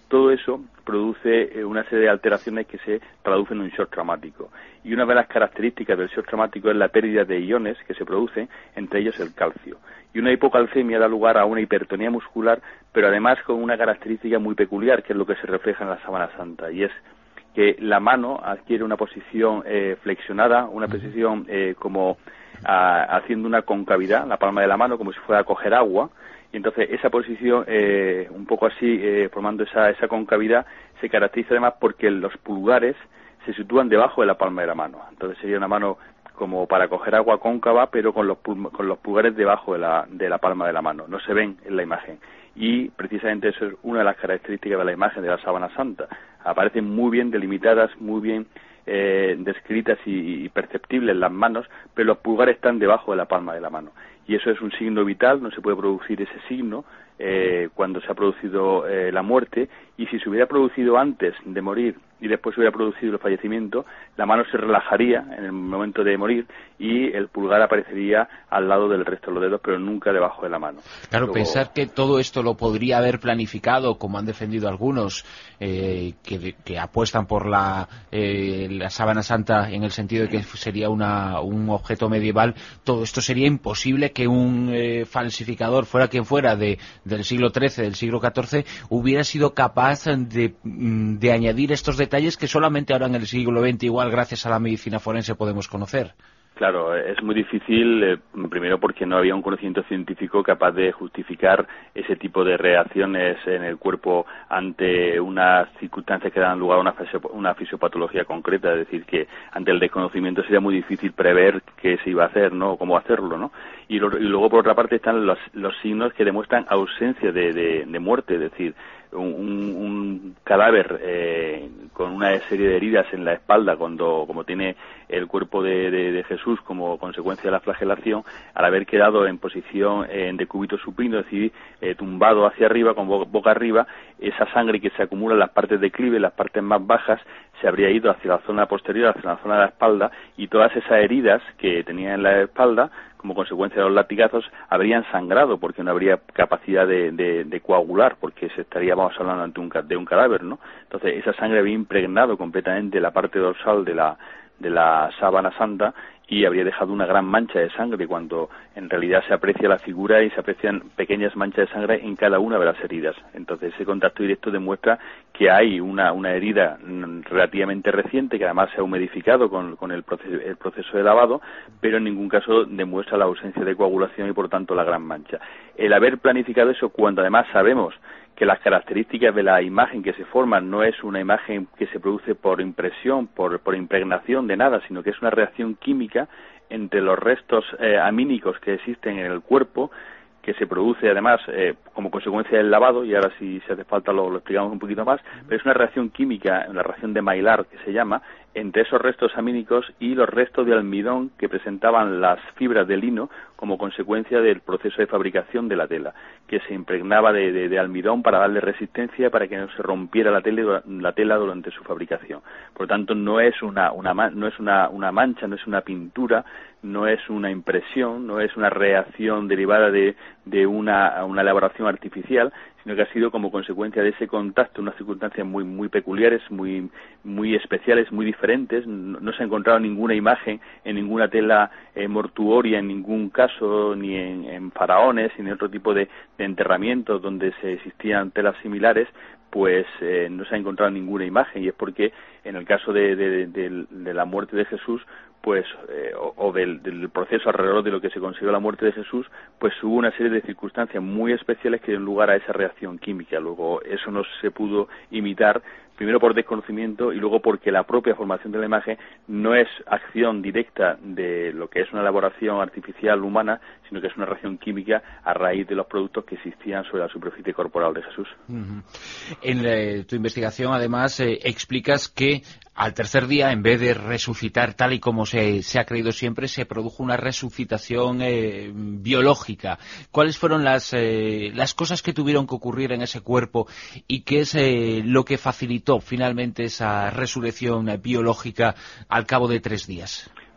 todo eso produce eh, una serie de alteraciones que se traducen en un shock traumático. Y una de las características del shock traumático es la pérdida de iones que se producen, entre ellos el calcio. Y una hipocalcemia da lugar a una hipertonía muscular, pero además con una característica muy peculiar, que es lo que se refleja en la sábana santa, y es que la mano adquiere una posición eh, flexionada, una posición eh, como a, haciendo una concavidad, la palma de la mano, como si fuera a coger agua, y entonces esa posición, eh, un poco así, eh, formando esa, esa concavidad, se caracteriza además porque los pulgares se sitúan debajo de la palma de la mano. Entonces sería una mano como para coger agua cóncava, pero con los, con los pulgares debajo de la, de la palma de la mano. No se ven en la imagen. Y precisamente eso es una de las características de la imagen de la sábana santa. Aparecen muy bien delimitadas, muy bien eh, descritas y, y perceptibles las manos, pero los pulgares están debajo de la palma de la mano. Y eso es un signo vital, no se puede producir ese signo eh, cuando se ha producido eh, la muerte, y si se hubiera producido antes de morir y después se hubiera producido el fallecimiento, la mano se relajaría en el momento de morir y el pulgar aparecería al lado del resto de los dedos, pero nunca debajo de la mano. Claro, Luego, pensar que todo esto lo podría haber planificado, como han defendido algunos, eh, que, que apuestan por la, eh, la sábana santa en el sentido de que sería una, un objeto medieval, todo esto sería imposible que un eh, falsificador, fuera quien fuera, de, del siglo trece, del siglo catorce, hubiera sido capaz de, de añadir estos detalles que solamente ahora en el siglo veinte, igual gracias a la medicina forense, podemos conocer. Claro, es muy difícil, eh, primero porque no había un conocimiento científico capaz de justificar ese tipo de reacciones en el cuerpo ante unas circunstancias que dan lugar a una, fisio, una fisiopatología concreta, es decir, que ante el desconocimiento sería muy difícil prever qué se iba a hacer, ¿no?, cómo hacerlo, ¿no? Y, lo, y luego, por otra parte, están los, los signos que demuestran ausencia de, de, de muerte, es decir, un, un cadáver eh, con una serie de heridas en la espalda, cuando como tiene el cuerpo de, de, de Jesús como consecuencia de la flagelación, al haber quedado en posición eh, en decúbito supino, es decir, eh, tumbado hacia arriba, con boca, boca arriba, esa sangre que se acumula en las partes declive, en las partes más bajas, se habría ido hacia la zona posterior, hacia la zona de la espalda, y todas esas heridas que tenía en la espalda, como consecuencia de los latigazos, habrían sangrado, porque no habría capacidad de, de, de coagular, porque se estaríamos hablando ante un, de un cadáver, ¿no? Entonces, esa sangre había impregnado completamente la parte dorsal de la de la sábana santa y habría dejado una gran mancha de sangre, cuando en realidad se aprecia la figura y se aprecian pequeñas manchas de sangre en cada una de las heridas. Entonces ese contacto directo demuestra que hay una, una herida relativamente reciente, que además se ha humidificado con, con el, proceso, el proceso de lavado, pero en ningún caso demuestra la ausencia de coagulación y por tanto la gran mancha. El haber planificado eso, cuando además sabemos que las características de la imagen que se forman no es una imagen que se produce por impresión, por, por impregnación de nada, sino que es una reacción química entre los restos eh, amínicos que existen en el cuerpo, que se produce además eh, como consecuencia del lavado, y ahora si, si hace falta lo, lo explicamos un poquito más, pero es una reacción química, una reacción de Maillard que se llama, entre esos restos amínicos y los restos de almidón que presentaban las fibras de lino como consecuencia del proceso de fabricación de la tela, que se impregnaba de, de, de almidón para darle resistencia, para que no se rompiera la tela, la tela durante su fabricación. Por lo tanto, no es una, una no es una, una mancha, no es una pintura, no es una impresión, no es una reacción derivada de, de una, una elaboración artificial, sino que ha sido como consecuencia de ese contacto, unas circunstancias muy muy peculiares, muy muy especiales, muy diferentes. No, no se ha encontrado ninguna imagen en ninguna tela eh, mortuoria, en ningún caso, ni en, en faraones, ni en otro tipo de, de enterramientos donde se existían telas similares, pues eh, no se ha encontrado ninguna imagen, y es porque en el caso de, de, de, de la muerte de Jesús, pues eh, o, o del, del proceso alrededor de lo que se consiguió la muerte de Jesús, pues hubo una serie de circunstancias muy especiales que dieron lugar a esa reacción química. Luego eso no se pudo imitar, primero por desconocimiento y luego porque la propia formación de la imagen no es acción directa de lo que es una elaboración artificial humana, sino que es una reacción química a raíz de los productos que existían sobre la superficie corporal de Jesús. Uh-huh. En eh, tu investigación, además, eh, explicas que al tercer día, en vez de resucitar tal y como se, se ha creído siempre, se produjo una resucitación eh, biológica. ¿Cuáles fueron las, eh, las cosas que tuvieron que ocurrir en ese cuerpo y qué es eh, lo que facilitó finalmente esa resurrección eh, biológica al cabo de tres días?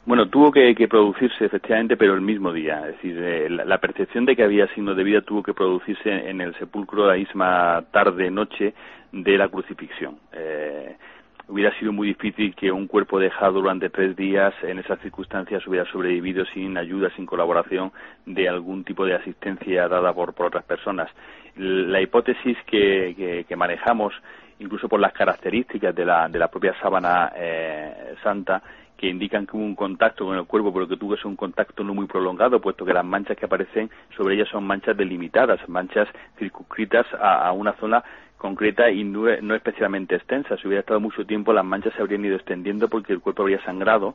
Bueno, tuvo que, que producirse efectivamente, pero el mismo día. Es decir, eh, la, la percepción de que había signos de vida tuvo que producirse en el sepulcro la misma tarde-noche de la crucifixión. Eh, hubiera sido muy difícil que un cuerpo dejado durante tres días en esas circunstancias hubiera sobrevivido sin ayuda, sin colaboración de algún tipo de asistencia dada por, por otras personas. La hipótesis que, que, que manejamos, incluso por las características de la, de la propia sábana eh, santa, que indican que hubo un contacto con el cuerpo, pero que tuvo que ser un contacto no muy prolongado, puesto que las manchas que aparecen sobre ellas son manchas delimitadas, manchas circunscritas a, a una zona concreta y no, no especialmente extensa. Si hubiera estado mucho tiempo, las manchas se habrían ido extendiendo porque el cuerpo habría sangrado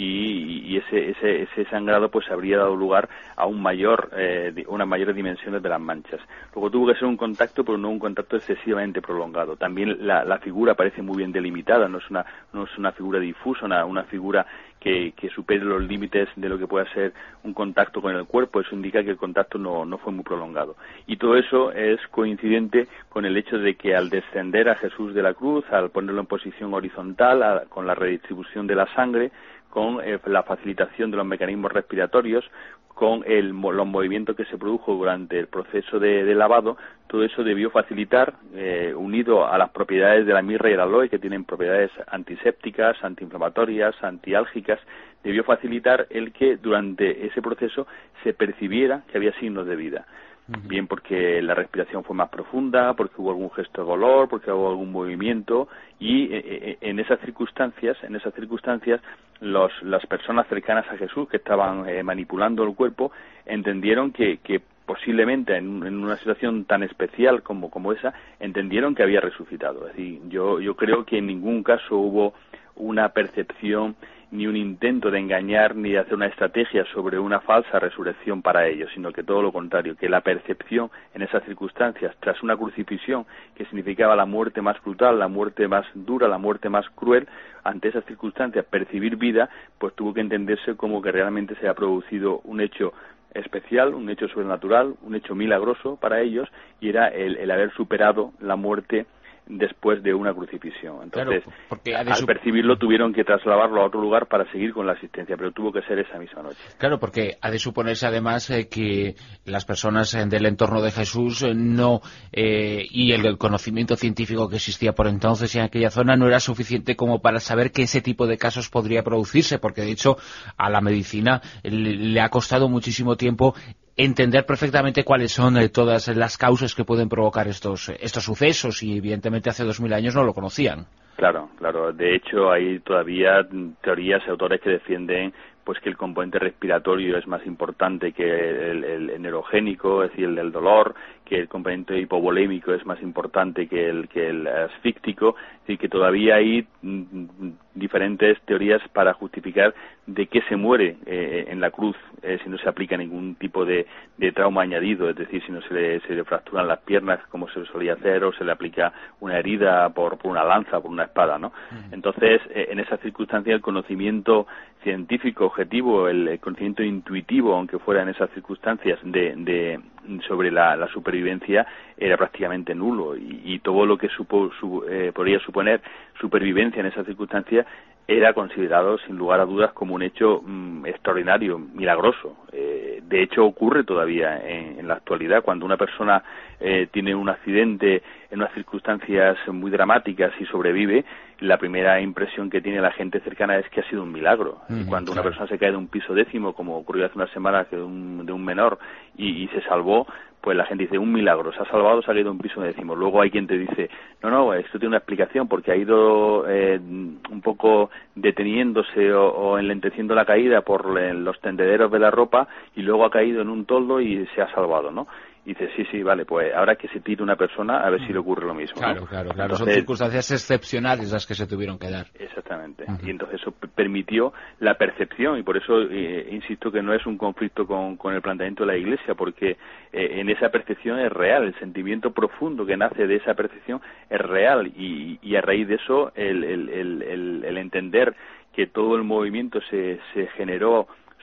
y, y ese, ese, ese sangrado pues habría dado lugar a un mayor, eh, unas mayores dimensiones de las manchas. Luego tuvo que ser un contacto, pero no un contacto excesivamente prolongado. También la, la figura parece muy bien delimitada, no es una, no es una figura difusa, una, una figura que, que supere los límites de lo que pueda ser un contacto con el cuerpo. Eso indica que el contacto no, no fue muy prolongado. Y todo eso es coincidente con el hecho de que al descender a Jesús de la cruz, al ponerlo en posición horizontal, a, con la redistribución de la sangre, con eh, la facilitación de los mecanismos respiratorios, con el, los movimientos que se produjo durante el proceso de, de lavado, todo eso debió facilitar, eh, unido a las propiedades de la mirra y el aloe, que tienen propiedades antisépticas, antiinflamatorias, antiálgicas, debió facilitar el que durante ese proceso se percibiera que había signos de vida. Bien porque la respiración fue más profunda, porque hubo algún gesto de dolor, porque hubo algún movimiento, y eh, en esas circunstancias, en esas circunstancias, los, las personas cercanas a Jesús que estaban eh, manipulando el cuerpo entendieron que, que posiblemente en, en una situación tan especial como, como esa, entendieron que había resucitado. Es decir, yo, yo creo que en ningún caso hubo una percepción ni un intento de engañar ni de hacer una estrategia sobre una falsa resurrección para ellos, sino que todo lo contrario, que la percepción en esas circunstancias, tras una crucifixión que significaba la muerte más brutal, la muerte más dura, la muerte más cruel, ante esas circunstancias percibir vida, pues tuvo que entenderse como que realmente se ha producido un hecho especial, un hecho sobrenatural, un hecho milagroso para ellos, y era el, el haber superado la muerte después de una crucifixión. Entonces, claro, porque al su... percibirlo tuvieron que trasladarlo a otro lugar para seguir con la asistencia, pero tuvo que ser esa misma noche. Claro, porque ha de suponerse además eh, que las personas eh, del entorno de Jesús eh, no eh, y el, el conocimiento científico que existía por entonces en aquella zona no era suficiente como para saber que ese tipo de casos podría producirse, porque de hecho a la medicina le, le ha costado muchísimo tiempo entender perfectamente cuáles son eh, todas las causas que pueden provocar estos estos sucesos, y evidentemente hace dos mil años no lo conocían. Claro, claro. De hecho, hay todavía teorías y autores que defienden pues que el componente respiratorio es más importante que el, el, el neurogénico, es decir, el del dolor, que el componente hipovolémico es más importante que el que el asfíctico, es decir, que todavía hay mm, diferentes teorías para justificar de qué se muere eh, en la cruz eh, si no se aplica ningún tipo de, de trauma añadido, es decir, si no se le, se le fracturan las piernas como se solía hacer, o se le aplica una herida por, por una lanza, por una espada, ¿no? Uh-huh. Entonces, eh, en esa circunstancia el conocimiento científico objetivo, el, el conocimiento intuitivo, aunque fuera en esas circunstancias de, de sobre la, la supervivencia, era prácticamente nulo, y, y todo lo que supo, su, eh, podría suponer supervivencia en esas circunstancias era considerado sin lugar a dudas como un hecho mmm, extraordinario, milagroso. Eh, de hecho ocurre todavía en, en la actualidad, cuando una persona eh, tiene un accidente en unas circunstancias muy dramáticas y sobrevive, la primera impresión que tiene la gente cercana es que ha sido un milagro. Mm, cuando claro. Una persona se cae de un piso décimo, como ocurrió hace una semana que de un, de un menor, y, y se salvó, pues la gente dice, un milagro, se ha salvado, se ha caído un piso décimo. Luego hay quien te dice, no, no, esto tiene una explicación, porque ha ido eh, un poco deteniéndose o, o enlenteciendo la caída por los tendederos de la ropa, y luego ha caído en un toldo y se ha salvado, ¿no? Y dice, sí, sí, vale, pues ahora que se tire una persona, a ver si le ocurre lo mismo. Claro, ¿no? claro, claro. Entonces, son circunstancias excepcionales las que se tuvieron que dar. Exactamente. Uh-huh. Y entonces eso permitió la percepción, y por eso eh, insisto que no es un conflicto con, con el planteamiento de la Iglesia, porque eh, en esa percepción es real, el sentimiento profundo que nace de esa percepción es real, y, y a raíz de eso el, el, el, el, el entender que todo el movimiento se, se generó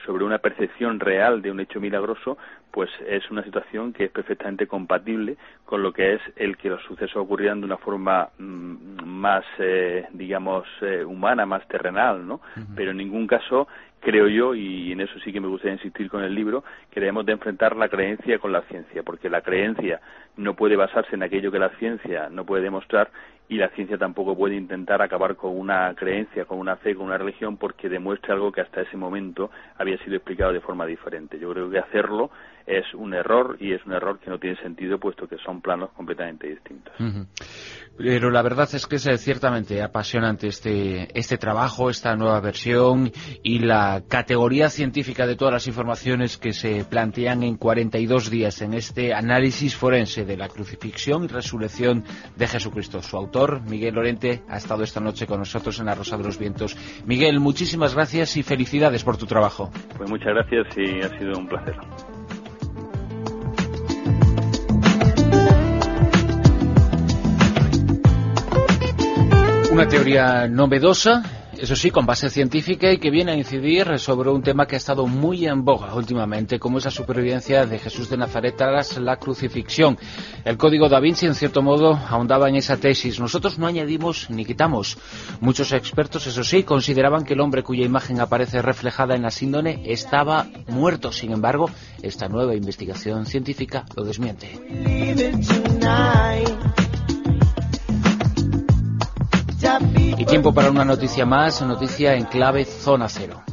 sobre una percepción real de un hecho milagroso, pues es una situación que es perfectamente compatible con lo que es el que los sucesos ocurrieran de una forma mmm, más, eh, digamos, eh, humana, más terrenal, ¿no? Uh-huh. Pero en ningún caso creo yo, y en eso sí que me gustaría insistir con el libro, que debemos de enfrentar la creencia con la ciencia, porque la creencia no puede basarse en aquello que la ciencia no puede demostrar, y la ciencia tampoco puede intentar acabar con una creencia, con una fe, con una religión, porque demuestre algo que hasta ese momento había sido explicado de forma diferente. Yo creo que hacerlo es un error, y es un error que no tiene sentido, puesto que son planos completamente distintos. Uh-huh. Pero la verdad es que es ciertamente apasionante este, este trabajo, esta nueva versión, y la categoría científica de todas las informaciones que se plantean en cuarenta y dos días en este análisis forense de la crucifixión y resurrección de Jesucristo. Su autor, Miguel Lorente, ha estado esta noche con nosotros en La Rosa de los Vientos. Miguel, muchísimas gracias y felicidades por tu trabajo. Pues muchas gracias y ha sido un placer. Una teoría novedosa, eso sí, con base científica, y que viene a incidir sobre un tema que ha estado muy en boga últimamente, como es la supervivencia de Jesús de Nazaret tras la crucifixión. El Código Da Vinci, en cierto modo, ahondaba en esa tesis. Nosotros no añadimos ni quitamos. Muchos expertos, eso sí, consideraban que el hombre cuya imagen aparece reflejada en la síndone estaba muerto. Sin embargo, esta nueva investigación científica lo desmiente. Y tiempo para una noticia más, noticia en clave Zona Cero.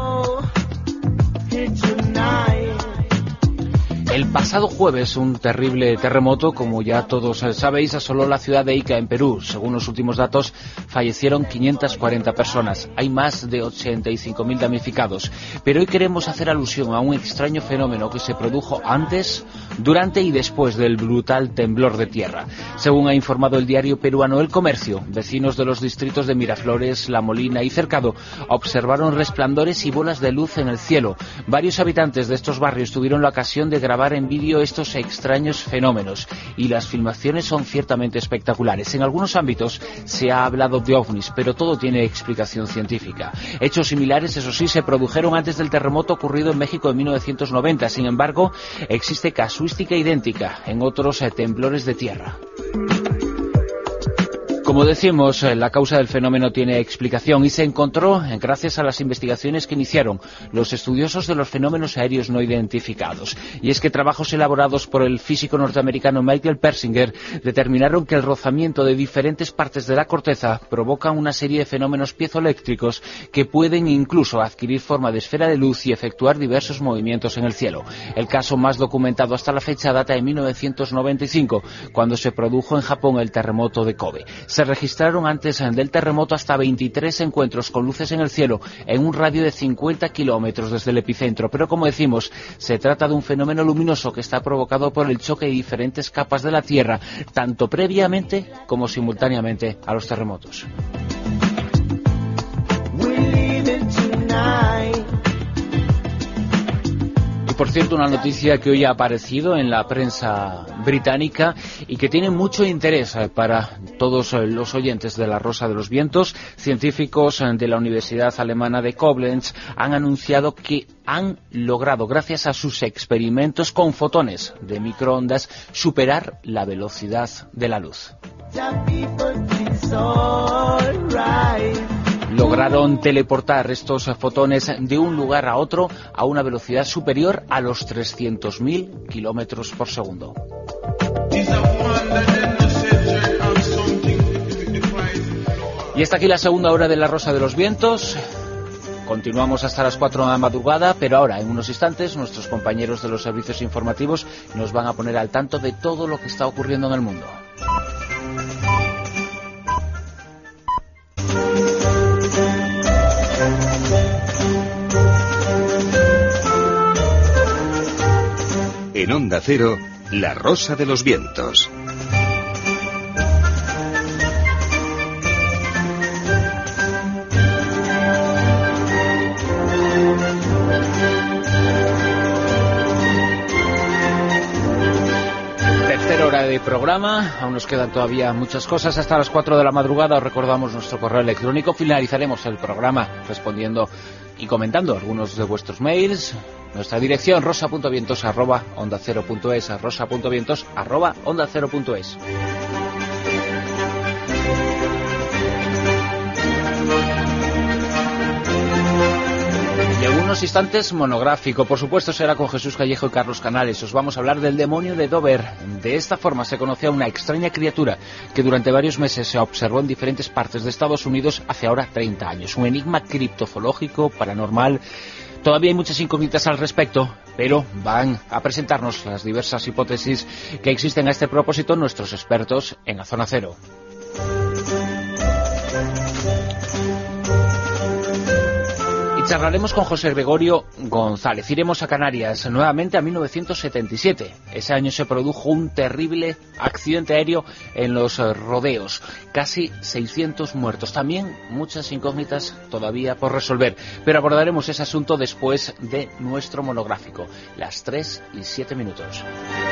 El pasado jueves, un terrible terremoto, como ya todos sabéis, asoló la ciudad de Ica, en Perú. Según los últimos datos, fallecieron quinientas cuarenta personas. Hay más de ochenta y cinco mil damnificados. Pero hoy queremos hacer alusión a un extraño fenómeno que se produjo antes, durante y después del brutal temblor de tierra. Según ha informado el diario peruano El Comercio, vecinos de los distritos de Miraflores, La Molina y Cercado observaron resplandores y bolas de luz en el cielo. Varios habitantes de estos barrios tuvieron la ocasión de grabar en vídeo estos extraños fenómenos, y las filmaciones son ciertamente espectaculares. En algunos ámbitos se ha hablado de ovnis, pero todo tiene explicación científica. Hechos similares, eso sí, se produjeron antes del terremoto ocurrido en México en mil novecientos noventa. Sin embargo, existe casuística idéntica en otros eh, temblores de tierra. Como decimos, la causa del fenómeno tiene explicación y se encontró gracias a las investigaciones que iniciaron los estudiosos de los fenómenos aéreos no identificados. Y es que trabajos elaborados por el físico norteamericano Michael Persinger determinaron que el rozamiento de diferentes partes de la corteza provoca una serie de fenómenos piezoeléctricos que pueden incluso adquirir forma de esfera de luz y efectuar diversos movimientos en el cielo. El caso más documentado hasta la fecha data de mil novecientos noventa y cinco, cuando se produjo en Japón el terremoto de Kobe. Se registraron antes del terremoto hasta veintitrés encuentros con luces en el cielo en un radio de cincuenta kilómetros desde el epicentro, pero como decimos, se trata de un fenómeno luminoso que está provocado por el choque de diferentes capas de la Tierra, tanto previamente como simultáneamente a los terremotos. Y por cierto, una noticia que hoy ha aparecido en la prensa británica y que tiene mucho interés para todos los oyentes de La Rosa de los Vientos. Científicos de la Universidad Alemana de Koblenz han anunciado que han logrado, gracias a sus experimentos con fotones de microondas, superar la velocidad de la luz. Lograron teleportar estos fotones de un lugar a otro a una velocidad superior a los trescientos mil kilómetros por segundo. Y hasta aquí la segunda hora de La Rosa de los Vientos. Continuamos hasta las cuatro de la madrugada, pero ahora, en unos instantes, nuestros compañeros de los servicios informativos nos van a poner al tanto de todo lo que está ocurriendo en el mundo. En Onda Cero, La Rosa de los Vientos. programa. Aún nos quedan todavía muchas cosas hasta las cuatro de la madrugada. Os recordamos nuestro correo electrónico. Finalizaremos el programa respondiendo y comentando algunos de vuestros mails. Nuestra dirección rosa punto vientos arroba onda cero punto es, rosa punto vientos arroba onda cero punto es. Y en unos instantes monográfico, por supuesto será con Jesús Callejo y Carlos Canales. Os vamos a hablar del demonio de Dover. De esta forma se conoció a una extraña criatura que durante varios meses se observó en diferentes partes de Estados Unidos hace ahora treinta años. Un enigma criptozoológico, paranormal. Todavía hay muchas incógnitas al respecto, pero van a presentarnos las diversas hipótesis que existen a este propósito nuestros expertos en la Zona Cero. Charlaremos con José Gregorio González. Iremos a Canarias, nuevamente a mil novecientos setenta y siete. Ese año se produjo un terrible accidente aéreo en los rodeos. Casi seiscientos muertos. También muchas incógnitas todavía por resolver. Pero abordaremos ese asunto después de nuestro monográfico. Las tres y siete minutos.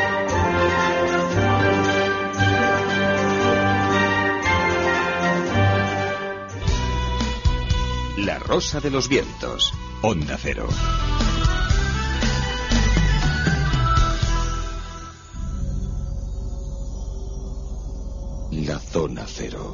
La Rosa de los Vientos, Onda Cero. La Zona Cero.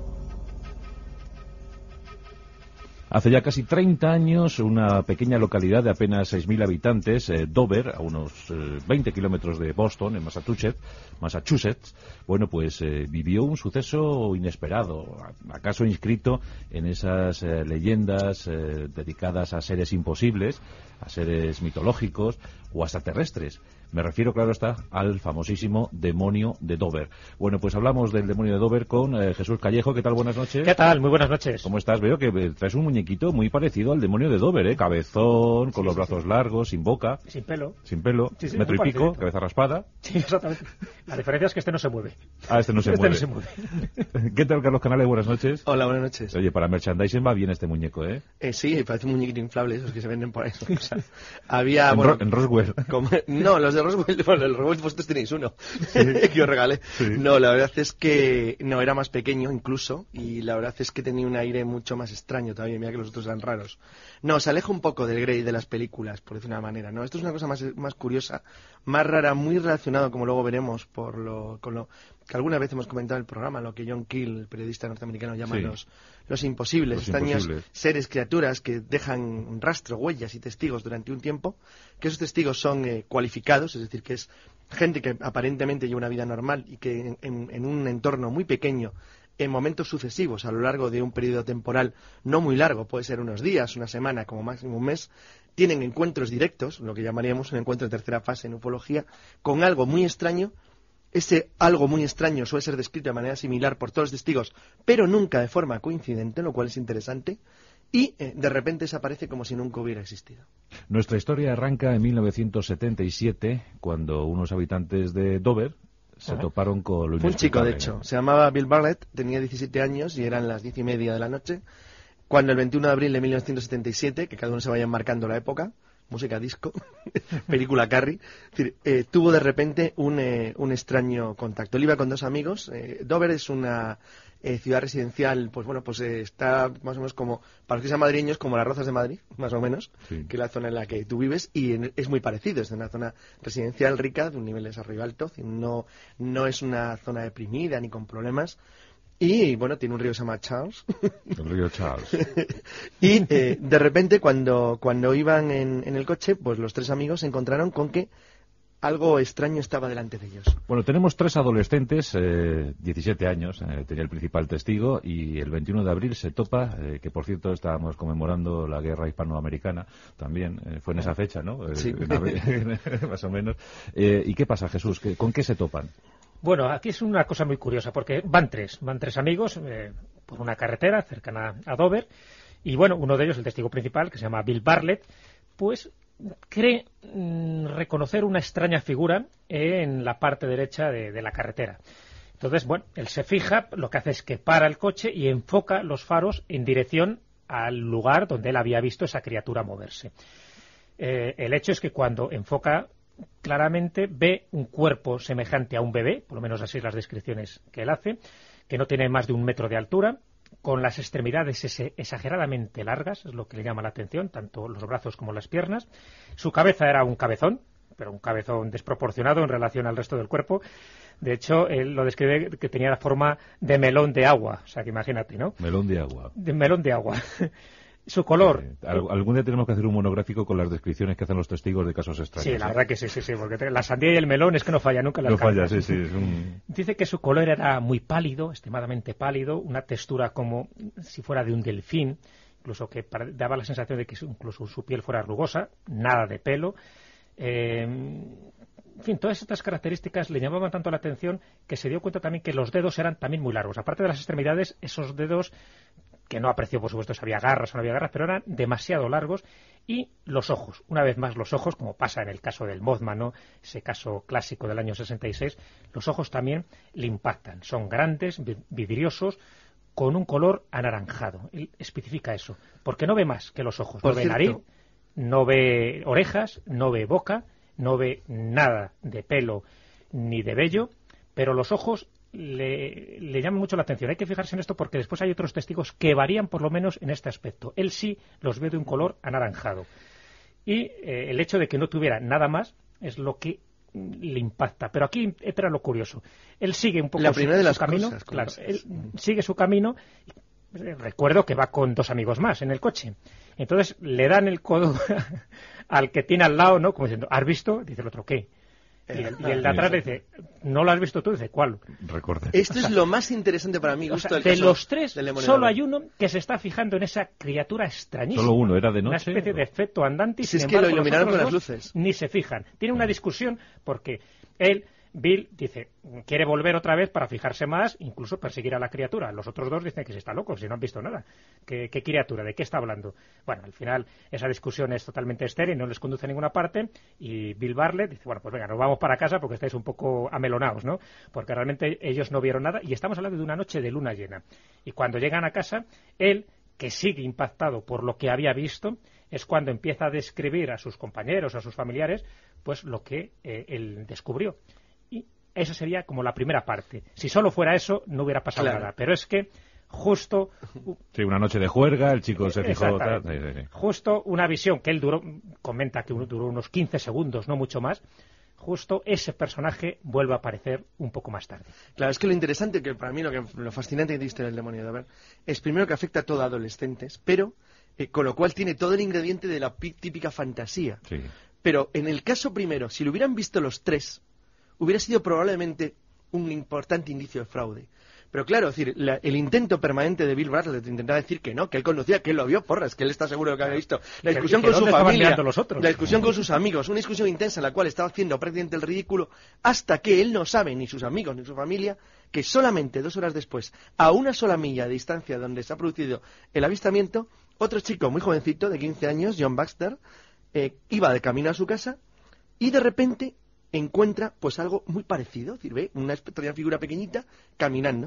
Hace ya casi treinta años, una pequeña localidad de apenas seis mil habitantes, eh, Dover, a unos eh, veinte kilómetros de Boston, en Massachusetts, Massachusetts bueno, pues eh, vivió un suceso inesperado, acaso inscrito en esas eh, leyendas eh, dedicadas a seres imposibles, a seres mitológicos o extraterrestres. Me refiero, claro está, al famosísimo demonio de Dover. Bueno, pues hablamos del demonio de Dover con eh, Jesús Callejo. ¿Qué tal? Buenas noches. ¿Qué tal? Muy buenas noches. ¿Cómo estás? Veo que traes un muñequito muy parecido al demonio de Dover, ¿eh? Cabezón, con sí, los brazos sí. largos, sin boca. Sin pelo. Sin pelo. Sí, sí, metro y pico, parecido. Cabeza raspada. Sí, exactamente. La diferencia es que este no se mueve. Ah, este no se este mueve. No se mueve. ¿Qué tal, Carlos Canales? Buenas noches. Hola, buenas noches. Oye, para merchandising va bien este muñeco, ¿eh? eh sí, parece un muñequito inflable, esos que se venden por ahí. O sea, había, en, bueno... Ro en Roswell. Como, no, los de Roswell, bueno, los Roswell vosotros tenéis uno, sí. que os regalé. Sí. No, la verdad es que no, era más pequeño incluso, y la verdad es que tenía un aire mucho más extraño todavía, mira que los otros eran raros. No, se aleja un poco del Grey de las películas, por decir una manera, ¿no? Esto es una cosa más, más curiosa, más rara, muy relacionado, como luego veremos, por lo, con lo que alguna vez hemos comentado en el programa, lo que John Keel, el periodista norteamericano, llama sí. los, los imposibles, los extraños imposibles. Seres, criaturas que dejan rastro, huellas y testigos durante un tiempo, que esos testigos son eh, cualificados, es decir, que es gente que aparentemente lleva una vida normal y que en, en, en un entorno muy pequeño, en momentos sucesivos, a lo largo de un periodo temporal no muy largo, puede ser unos días, una semana, como máximo un mes, tienen encuentros directos, lo que llamaríamos un encuentro de tercera fase en ufología, con algo muy extraño. Ese algo muy extraño suele ser descrito de manera similar por todos los testigos, pero nunca de forma coincidente, lo cual es interesante, y eh, de repente desaparece como si nunca hubiera existido. Nuestra historia arranca en mil novecientos setenta y siete, cuando unos habitantes de Dover se Ajá. toparon con lo inexplicable. Un chico, de hecho, se llamaba Bill Bartlett, tenía diecisiete años y eran las diez y media de la noche, cuando el veintiuno de abril de mil novecientos setenta y siete, que cada uno se vaya marcando la época, música disco, película Carrie, es decir, eh, tuvo de repente un, eh, un extraño contacto. Él iba con dos amigos. eh, Dover es una eh, ciudad residencial, pues bueno, pues eh, está más o menos como, para los que sean madrileños, como las Rozas de Madrid, más o menos, sí. que es la zona en la que tú vives, y en, es muy parecido, es una zona residencial rica, de un nivel de desarrollo alto, no, no es una zona deprimida ni con problemas. Y, bueno, tiene un río que se llama Charles. El río Charles. y, eh, de repente, cuando, cuando iban en, en el coche, pues los tres amigos se encontraron con que algo extraño estaba delante de ellos. Bueno, tenemos tres adolescentes, eh, diecisiete años, eh, tenía el principal testigo, y el veintiuno de abril se topa, eh, que por cierto estábamos conmemorando la guerra hispanoamericana, también, eh, fue en esa fecha, ¿no? Eh, sí. Más o menos. Eh, ¿Y qué pasa, Jesús? ¿Con qué se topan? Bueno, aquí es una cosa muy curiosa, porque van tres, van tres amigos eh, por una carretera cercana a Dover, y bueno, uno de ellos, el testigo principal, que se llama Bill Bartlett, pues cree mmm, reconocer una extraña figura en la parte derecha de, de la carretera. Entonces, bueno, él se fija, lo que hace es que para el coche y enfoca los faros en dirección al lugar donde él había visto esa criatura moverse. Eh, el hecho es que cuando enfoca claramente ve un cuerpo semejante a un bebé, por lo menos así las descripciones que él hace, que no tiene más de un metro de altura, con las extremidades exageradamente largas, es lo que le llama la atención, tanto los brazos como las piernas. Su cabeza era un cabezón, pero un cabezón desproporcionado en relación al resto del cuerpo. De hecho, él lo describe que tenía la forma de melón de agua, o sea que imagínate, ¿no? Melón de agua. De melón de agua. Su color. Eh, algún día tenemos que hacer un monográfico con las descripciones que hacen los testigos de casos extraños. Sí, la ¿eh? verdad que sí, sí, sí, porque te, la sandía y el melón es que no falla nunca en las No falla, cartas. sí, sí. Es un... Dice que su color era muy pálido, extremadamente pálido, una textura como si fuera de un delfín, incluso que para, daba la sensación de que incluso su piel fuera rugosa, nada de pelo. Eh, en fin, todas estas características le llamaban tanto la atención que se dio cuenta también que los dedos eran también muy largos. Aparte de las extremidades, esos dedos, que no apreció por supuesto si había garras o no había garras, pero eran demasiado largos, y los ojos, una vez más los ojos, como pasa en el caso del Mothman, ¿no? Ese caso clásico del año sesenta y seis, los ojos también le impactan, son grandes, vidriosos, con un color anaranjado. Él especifica eso, porque no ve más que los ojos, Por no ve cierto, nariz, no ve orejas, no ve boca, no ve nada de pelo ni de vello, pero los ojos le, le llaman mucho la atención. Hay que fijarse en esto porque después hay otros testigos que varían por lo menos en este aspecto. Él sí los ve de un color anaranjado. Y eh, el hecho de que no tuviera nada más es lo que le impacta. Pero aquí entra lo curioso. Él sigue un poco la su, primera de las su camino. Cosas, claro, él sigue su camino. Recuerdo que va con dos amigos más en el coche. Entonces le dan el codo al que tiene al lado, ¿no? Como diciendo, ¿has visto? Dice el otro, ¿qué? Y el, y el de atrás le dice, ¿no lo has visto tú? Dice, ¿cuál? Recuerda. Esto es lo más interesante para mí. O Gusto sea, del de caso los tres, del demonio solo de hay uno que se está fijando en esa criatura extrañísima. Solo uno, ¿era de noche? Una especie de efecto andante. Y Si sin es que lo embargo, los iluminaron otros con las dos luces. Ni se fijan. Tiene una discusión porque él, Bill, dice, quiere volver otra vez para fijarse más, incluso perseguir a la criatura. Los otros dos dicen que se está loco, si no han visto nada. ¿Qué, qué criatura? ¿De qué está hablando? Bueno, al final esa discusión es totalmente estéril, no les conduce a ninguna parte, y Bill Bartlett dice, bueno, pues venga, nos vamos para casa porque estáis un poco amelonados, ¿no? Porque realmente ellos no vieron nada, y estamos hablando de una noche de luna llena. Y cuando llegan a casa, él, que sigue impactado por lo que había visto, es cuando empieza a describir a sus compañeros, a sus familiares, pues lo que eh, él descubrió. Y esa sería como la primera parte. Si solo fuera eso, no hubiera pasado Claro. nada. Pero es que justo... Sí, una noche de juerga, el chico se fijó... tal, sí, sí, sí. Justo una visión que él duró, comenta que duró unos quince segundos, no mucho más, justo ese personaje vuelve a aparecer un poco más tarde. Claro, es que lo interesante, que para mí lo, que, lo fascinante que diste del demonio de ver, es primero que afecta a todo a adolescentes, pero eh, con lo cual tiene todo el ingrediente de la pi- típica fantasía. Sí. Pero en el caso primero, si lo hubieran visto los tres, hubiera sido probablemente un importante indicio de fraude. Pero claro, es decir, la- el intento permanente de Bill Bartlett de intentar decir que no, que él conocía, que él lo vio, porras, que él está seguro de que había visto. La Que- discusión que con su dónde estaban familia, mirando los otros. la discusión con sus amigos, una discusión intensa en la cual estaba haciendo prácticamente el ridículo, hasta que él no sabe, ni sus amigos, ni su familia, que solamente dos horas después, a una sola milla de distancia donde se ha producido el avistamiento, otro chico muy jovencito, de quince años, John Baxter, eh, iba de camino a su casa y de repente encuentra pues algo muy parecido, es decir, ve una extraña figura pequeñita caminando.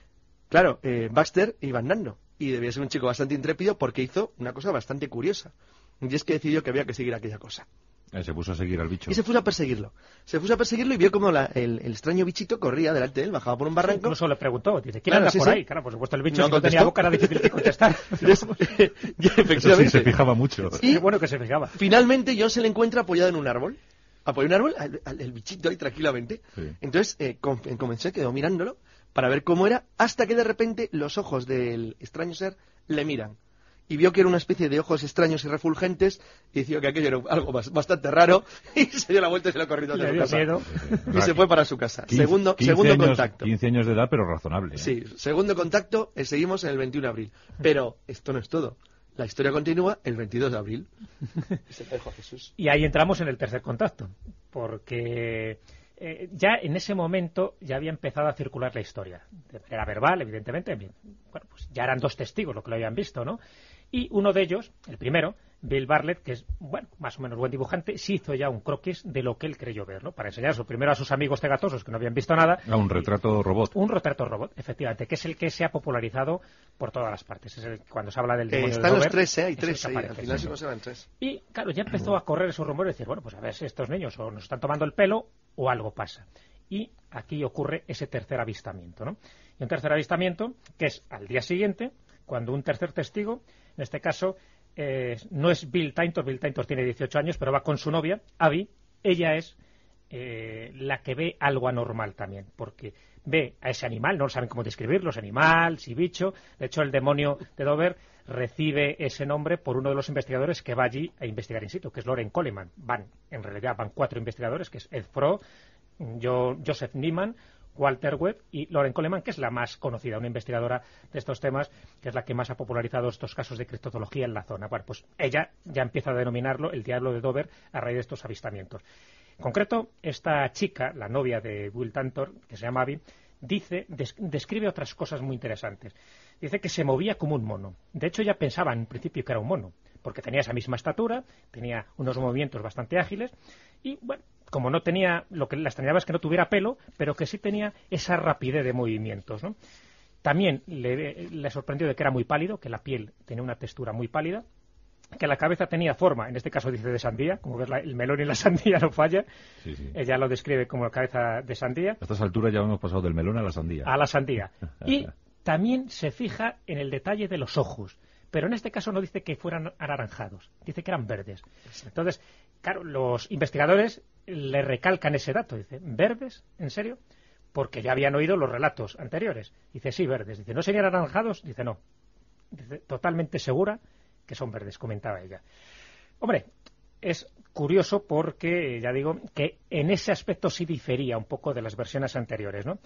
Claro, eh, Baxter iba andando y debía ser un chico bastante intrépido porque hizo una cosa bastante curiosa, y es que decidió que había que seguir aquella cosa. Eh, se puso a seguir al bicho. Y se puso a perseguirlo. Se puso a perseguirlo y vio como la- el, el extraño bichito corría delante de él, bajaba por un barranco. Incluso le preguntó, dice, ¿quién Claro, anda sí, por sí. ahí? Claro, por supuesto, el bicho No si no tenía contestó. boca era difícil de contestar. Entonces, ya, Eso efectivamente. sí, se fijaba mucho. Y- Qué bueno que se fijaba. Finalmente John se le encuentra apoyado en un árbol. Apoyado en un árbol, al- al- el bichito ahí tranquilamente. Sí. Entonces eh, com- comenzó, quedó mirándolo para ver cómo era, hasta que de repente los ojos del extraño ser le miran. Y vio que era una especie de ojos extraños y refulgentes, y decidió que aquello era algo bas- bastante raro, y se dio la vuelta y se lo corrió Le de su dio casa. miedo. Y se fue para su casa. quince segundo quince segundo años, contacto. quince años de edad, pero razonable. ¿eh? Sí, segundo contacto, eh, seguimos en el veintiuno de abril. Pero esto no es todo. La historia continúa el veintidós de abril. Se dijo Jesús. Y ahí entramos en el tercer contacto, porque eh, ya en ese momento ya había empezado a circular la historia. De manera verbal, evidentemente. Bien, bueno, pues ya eran dos testigos los que lo habían visto, ¿no? Y uno de ellos, el primero, Bill Bartlett, que es, bueno, más o menos buen dibujante, sí hizo ya un croquis de lo que él creyó ver, ¿no? Para enseñarlo primero a sus amigos cegatosos que no habían visto nada. A un retrato robot. Un retrato robot, efectivamente, que es el que se ha popularizado por todas las partes. Es el, cuando se habla del demonio eh, de Están Dover, los tres, ¿eh? Hay tres, ahí, aparece, al final sí. se conservan tres. Y, claro, ya empezó a correr esos rumores de decir, bueno, pues a ver si estos niños o nos están tomando el pelo o algo pasa. Y aquí ocurre ese tercer avistamiento, ¿no? Y un tercer avistamiento que es al día siguiente, cuando un tercer testigo, en este caso eh, no es Bill Taintor, Bill Taintor tiene dieciocho años, pero va con su novia, Abby, ella es eh, la que ve algo anormal también, porque ve a ese animal, no saben cómo describirlo, es animal, si bicho, de hecho el demonio de Dover recibe ese nombre por uno de los investigadores que va allí a investigar in situ, que es Loren Coleman. Van, en realidad van cuatro investigadores, que es Ed Froh, Yo, Joseph Niemann, Walter Webb y Loren Coleman, que es la más conocida, una investigadora de estos temas, que es la que más ha popularizado estos casos de criptozoología en la zona. Bueno, pues ella ya empieza a denominarlo el diablo de Dover a raíz de estos avistamientos. En concreto, esta chica, la novia de Bill Taintor, que se llama Abby, dice, des, describe otras cosas muy interesantes. Dice que se movía como un mono. De hecho, ella pensaba en principio que era un mono, porque tenía esa misma estatura, tenía unos movimientos bastante ágiles y, bueno, como no tenía, lo que la extrañaba es que no tuviera pelo, pero que sí tenía esa rapidez de movimientos, ¿no? También le, le sorprendió de que era muy pálido, que la piel tenía una textura muy pálida, que la cabeza tenía forma, en este caso dice de sandía, como ves la, el melón y la sandía no falla, sí, sí. Ella lo describe como cabeza de sandía. A estas alturas ya hemos pasado del melón a la sandía. A la sandía. Y también se fija en el detalle de los ojos, pero en este caso no dice que fueran anaranjados, dice que eran verdes. Entonces, claro, los investigadores le recalcan ese dato, dice, ¿verdes? ¿En serio? Porque ya habían oído los relatos anteriores. Dice, sí, verdes. Dice, ¿no serían anaranjados? Dice, no. Dice, totalmente segura que son verdes, comentaba ella. Hombre, es curioso porque, ya digo, que en ese aspecto sí difería un poco de las versiones anteriores, ¿no?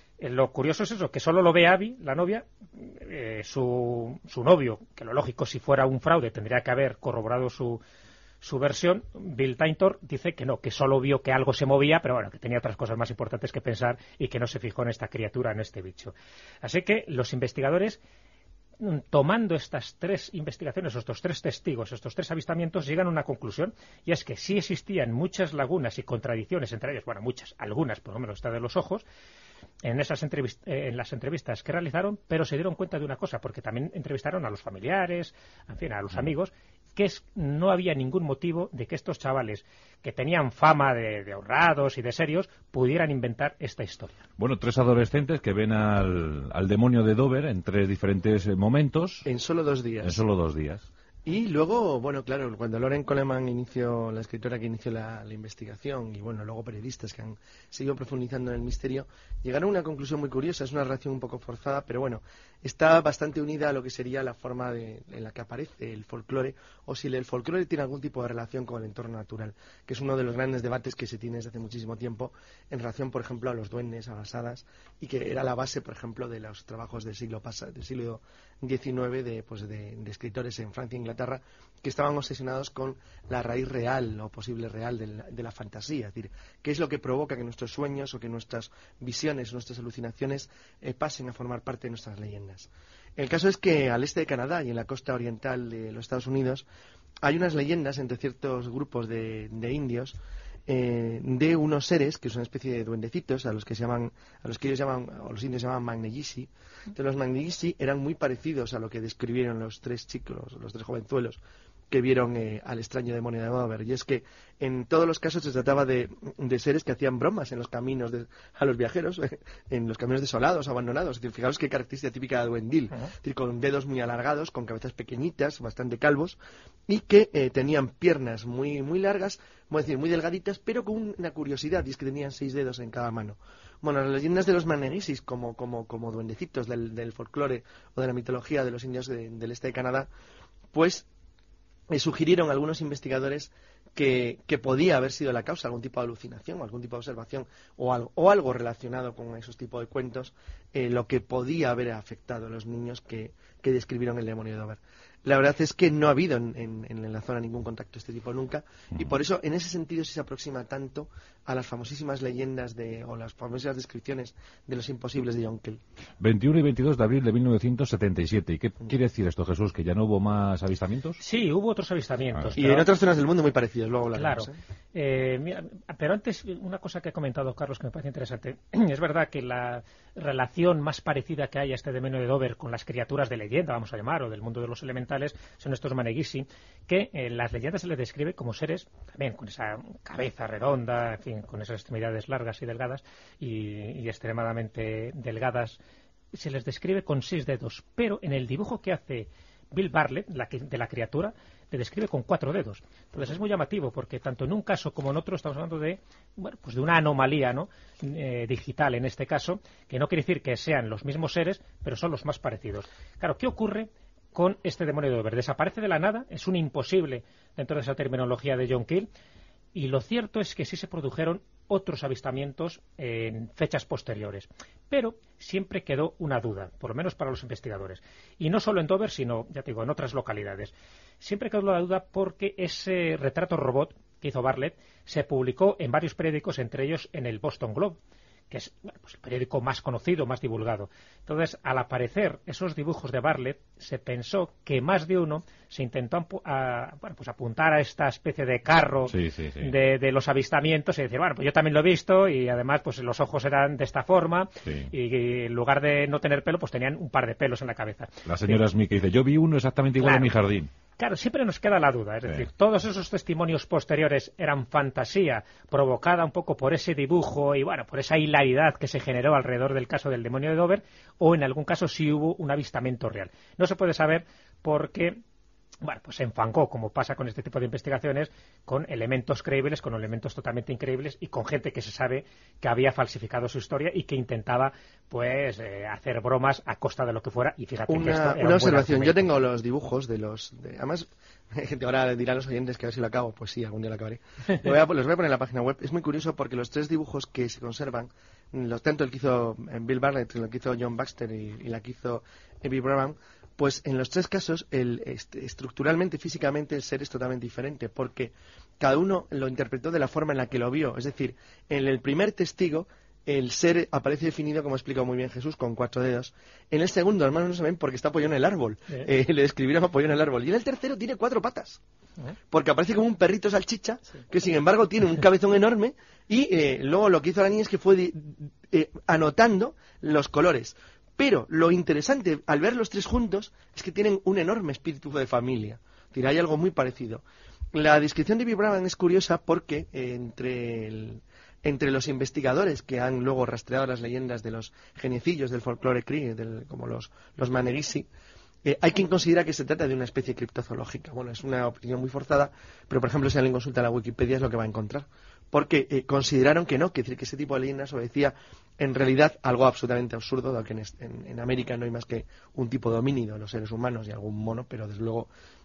Lo curioso es eso, que solo lo ve Abby, la novia, eh, su, su novio, que lo lógico, si fuera un fraude, tendría que haber corroborado su, su versión. Bill Taintor dice que no, que solo vio que algo se movía, pero bueno, que tenía otras cosas más importantes que pensar y que no se fijó en esta criatura, en este bicho. Así que los investigadores, tomando estas tres investigaciones, estos tres testigos, estos tres avistamientos, llegan a una conclusión, y es que sí existían muchas lagunas y contradicciones entre ellas, bueno, muchas, algunas, por lo menos esta de los ojos, en esas entrevist en las entrevistas que realizaron, pero se dieron cuenta de una cosa, porque también entrevistaron a los familiares, en fin, a los amigos, que es, no había ningún motivo de que estos chavales, que tenían fama de, de honrados y de serios, pudieran inventar esta historia. Bueno, tres adolescentes que ven al, al demonio de Dover en tres diferentes momentos. En solo dos días. En solo dos días. Y luego, bueno, claro, cuando Loren Coleman inició, la escritora que inició la, la investigación, y bueno, luego periodistas que han seguido profundizando en el misterio, llegaron a una conclusión muy curiosa. Es una relación un poco forzada, pero bueno, está bastante unida a lo que sería la forma de, en la que aparece el folclore, o si el folclore tiene algún tipo de relación con el entorno natural, que es uno de los grandes debates que se tiene desde hace muchísimo tiempo en relación, por ejemplo, a los duendes, a las hadas, y que era la base, por ejemplo, de los trabajos del siglo pasado, del siglo diecinueve, de, pues, de, de escritores en Francia e Inglaterra, que estaban obsesionados con la raíz real o posible real de la, de la fantasía, es decir, qué es lo que provoca que nuestros sueños o que nuestras visiones, nuestras alucinaciones eh, pasen a formar parte de nuestras leyendas. El caso es que al este de Canadá y en la costa oriental de los Estados Unidos hay unas leyendas entre ciertos grupos de, de indios eh, de unos seres que son una especie de duendecitos a los que se llaman, a los que ellos llaman, o los indios llaman Magnegishi. Entonces los Magnegishi eran muy parecidos a lo que describieron los tres chicos, los tres jovenzuelos que vieron eh, al extraño demonio de Dover, y es que en todos los casos se trataba de, de seres que hacían bromas en los caminos de, a los viajeros, en los caminos desolados, abandonados. Es decir, fijaos qué característica típica de duendil, uh-huh. Es decir, con dedos muy alargados, con cabezas pequeñitas, bastante calvos, y que eh, tenían piernas muy muy largas, es decir, muy delgaditas, pero con una curiosidad, y es que tenían seis dedos en cada mano. Bueno, las leyendas de los Magnegishi, como, como, como duendecitos del, del folclore o de la mitología de los indios de, del este de Canadá, pues Eh, sugirieron algunos investigadores que, que podía haber sido la causa, algún tipo de alucinación, algún tipo de observación o algo, o algo relacionado con esos tipos de cuentos, eh, lo que podía haber afectado a los niños que, que describieron el demonio de Dover. la verdad es que no ha habido en, en, en la zona ningún contacto de este tipo nunca, y por eso en ese sentido sí se aproxima tanto a las famosísimas leyendas de, o las famosísimas descripciones de los imposibles de John Keel. veintiuno y veintidós de abril de mil novecientos setenta y siete. ¿Y qué quiere decir esto, Jesús? ¿Que ya no hubo más avistamientos? Sí, hubo otros avistamientos. Y pero... en otras zonas del mundo muy parecidos, luego hablaremos. Claro. ¿eh? Eh, mira, pero antes, una cosa que ha comentado Carlos que me parece interesante. Es verdad que la relación más parecida que hay a este demonio de Dover con las criaturas de leyenda, vamos a llamar, o del mundo de los elementales, son estos Manegisi, que en las leyendas se les describe como seres también con esa cabeza redonda, en fin, con esas extremidades largas y delgadas y, y extremadamente delgadas. Se les describe con seis dedos, pero en el dibujo que hace Bill Bartlett, la que, de la criatura, le describe con cuatro dedos. Entonces es muy llamativo porque tanto en un caso como en otro estamos hablando de, bueno, pues de una anomalía, ¿no? Eh, digital en este caso, que no quiere decir que sean los mismos seres, pero son los más parecidos. Claro, ¿qué ocurre con este demonio de Dover? Desaparece de la nada, es un imposible dentro de esa terminología de John Keel, y lo cierto es que sí se produjeron otros avistamientos en fechas posteriores. Pero siempre quedó una duda, por lo menos para los investigadores. Y no solo en Dover, sino, ya te digo, en otras localidades. Siempre quedó la duda porque ese retrato robot que hizo Bartlett se publicó en varios periódicos, entre ellos en el Boston Globe, que es bueno, pues el periódico más conocido, más divulgado. Entonces, al aparecer esos dibujos de Bartlett, se pensó que más de uno se intentó a, bueno, pues apuntar a esta especie de carro sí, sí, sí. De, de los avistamientos y decir, bueno, pues yo también lo he visto y además pues los ojos eran de esta forma sí. y, y en lugar de no tener pelo, pues tenían un par de pelos en la cabeza. La señora sí. Smith dice, yo vi uno exactamente igual claro. en mi jardín. Claro, siempre nos queda la duda, es sí. decir, todos esos testimonios posteriores eran fantasía provocada un poco por ese dibujo y bueno, por esa hilaridad que se generó alrededor del caso del demonio de Dover, o en algún caso sí hubo un avistamiento real. No se puede saber porque bueno, pues se enfangó, como pasa con este tipo de investigaciones, con elementos creíbles, con elementos totalmente increíbles y con gente que se sabe que había falsificado su historia y que intentaba pues eh, hacer bromas a costa de lo que fuera. Y fíjate una, que esto era una un observación. Yo tengo los dibujos de los... De, además, ahora dirán los oyentes que a ver si lo acabo. Pues sí, algún día lo acabaré. Lo voy a, los voy a poner en la página web. Es muy curioso porque los tres dibujos que se conservan, los, tanto el que hizo Bill Bartlett, el que hizo John Baxter y, y la que hizo Evie Brown, pues en los tres casos, el, este, estructuralmente, físicamente, el ser es totalmente diferente, porque cada uno lo interpretó de la forma en la que lo vio. Es decir, en el primer testigo, el ser aparece definido, como ha explicado muy bien Jesús, con cuatro dedos. En el segundo, las manos no se ven porque está apoyado en el árbol. ¿Eh? Eh, le describieron apoyado en el árbol. Y en el tercero tiene cuatro patas, ¿Eh? porque aparece como un perrito salchicha, sí. que sin embargo tiene un cabezón enorme, y eh, luego lo que hizo la niña es que fue de, eh, anotando los colores. Pero lo interesante, al ver los tres juntos, es que tienen un enorme espíritu de familia. Es decir, hay algo muy parecido. La descripción de Evie Brown es curiosa porque eh, entre, el, entre los investigadores que han luego rastreado las leyendas de los geniecillos del folclore cree, del, como los, los Manegisi, eh, hay quien considera que se trata de una especie criptozoológica. Bueno, es una opinión muy forzada, pero por ejemplo si alguien consulta la Wikipedia es lo que va a encontrar. Porque eh, consideraron que no, que, decir, que ese tipo de leyendas obedecía en realidad algo absolutamente absurdo, dado que en, en, en América no hay más que un tipo de homínido, los seres humanos y algún mono, pero desde luego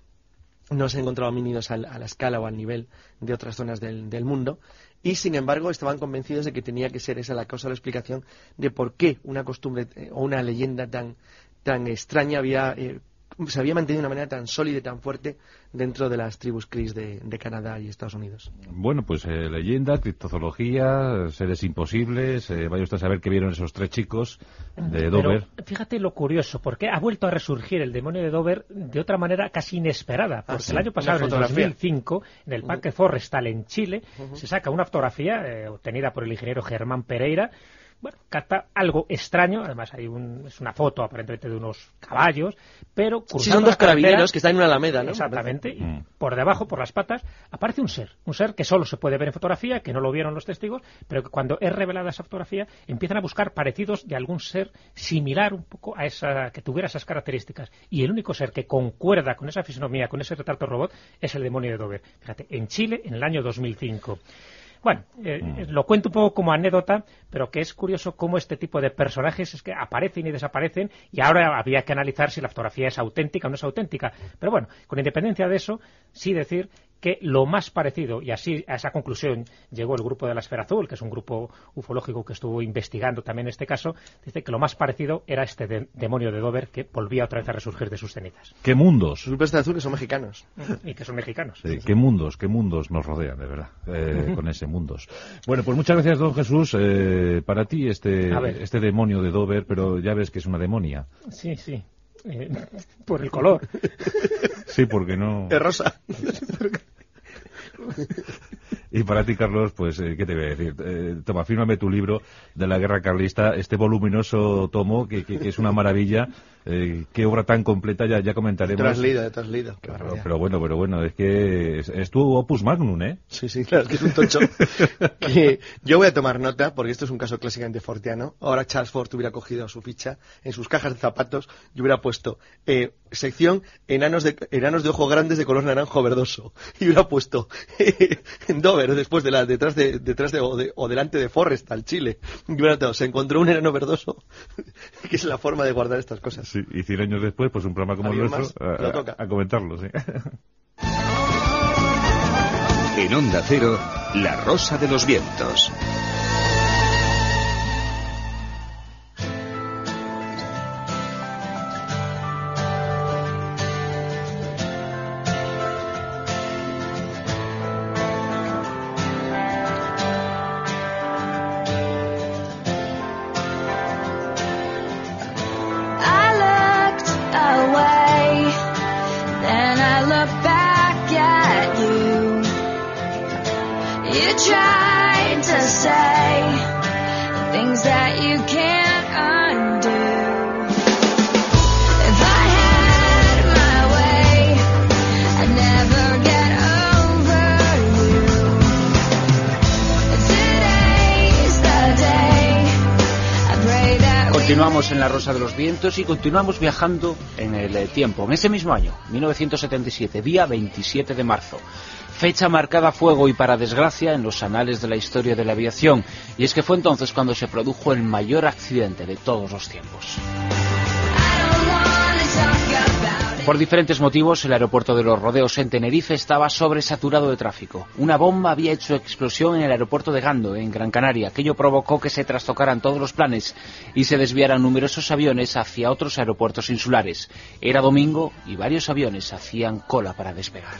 no se han encontrado homínidos a, a la escala o al nivel de otras zonas del, del mundo, y sin embargo estaban convencidos de que tenía que ser esa la causa o la explicación de por qué una costumbre eh, o una leyenda tan, tan extraña había... Eh, se había mantenido de una manera tan sólida y tan fuerte dentro de las tribus Crees de, de Canadá y Estados Unidos. Bueno, pues eh, leyenda, criptozoología, seres imposibles, eh, vaya usted a saber qué vieron esos tres chicos de Dover. Pero fíjate lo curioso, porque ha vuelto a resurgir el demonio de Dover de otra manera casi inesperada, porque ah, sí. el año pasado, en el dos mil cinco, en el Parque uh-huh. Forestal en Chile, uh-huh. se saca una fotografía eh, obtenida por el ingeniero Germán Pereira. Bueno, capta algo extraño, además hay un, es una foto aparentemente de unos caballos, pero sí, son dos carabineros que están en una alameda, ¿no? Exactamente, y mm. por debajo, por las patas, aparece un ser, un ser que solo se puede ver en fotografía, que no lo vieron los testigos, pero que cuando es revelada esa fotografía empiezan a buscar parecidos de algún ser similar un poco a esa, que tuviera esas características, y el único ser que concuerda con esa fisonomía, con ese retrato robot, es el demonio de Dover. Fíjate, en Chile, en el año dos mil cinco. Bueno, eh, mm. lo cuento un poco como anécdota, pero que es curioso cómo este tipo de personajes es que aparecen y desaparecen, y ahora había que analizar si la fotografía es auténtica o no es auténtica. Pero bueno, con independencia de eso, sí decir que lo más parecido, y así a esa conclusión llegó el grupo de la Esfera Azul, que es un grupo ufológico que estuvo investigando también este caso, dice que lo más parecido era este de demonio de Dover que volvía otra vez a resurgir de sus cenizas. ¿Qué mundos? Los grupos de azul que son mexicanos. Y que son mexicanos. Sí, qué mundos, qué mundos nos rodean, de verdad, eh, con ese mundos. Bueno, pues muchas gracias, don Jesús. Eh, para ti este, este demonio de Dover, pero ya ves que es una demonia. Sí, sí. Eh, por el color. Sí, porque no... Es rosa. Y para ti, Carlos, pues, eh, ¿qué te voy a decir? Eh, toma, fírmame tu libro de la guerra carlista, este voluminoso tomo, que, que, que es una maravilla. Eh, qué obra tan completa, ya, ya comentaremos. Detrás leído, detrás leído. Pero, pero bueno, pero bueno, es que es, es tu opus magnum, ¿eh? Sí, sí, claro, es que es un tocho. Que yo voy a tomar nota, porque esto es un caso clásicamente fortiano. Ahora Charles Fort hubiera cogido su ficha, en sus cajas de zapatos, y hubiera puesto eh, sección enanos de, enanos de ojo grandes de color naranjo verdoso. Y hubiera puesto eh, en Dover, después de la, detrás de, detrás de o, de, o delante de Forrest, al Chile. Y hubiera notado, se encontró un enano verdoso, que es la forma de guardar estas cosas. Sí, y cien años después, pues un programa como el nuestro, a, a, a comentarlo, sí. En Onda Cero, La Rosa de los Vientos. Continuamos en La Rosa de los Vientos y continuamos viajando en el tiempo. En ese mismo año, mil novecientos setenta y siete, día veintisiete de marzo. Fecha marcada a fuego y para desgracia en los anales de la historia de la aviación. Y es que fue entonces cuando se produjo el mayor accidente de todos los tiempos. Por diferentes motivos, el aeropuerto de Los Rodeos en Tenerife estaba sobresaturado de tráfico. Una bomba había hecho explosión en el aeropuerto de Gando, en Gran Canaria. Aquello provocó que se trastocaran todos los planes y se desviaran numerosos aviones hacia otros aeropuertos insulares. Era domingo y varios aviones hacían cola para despegar.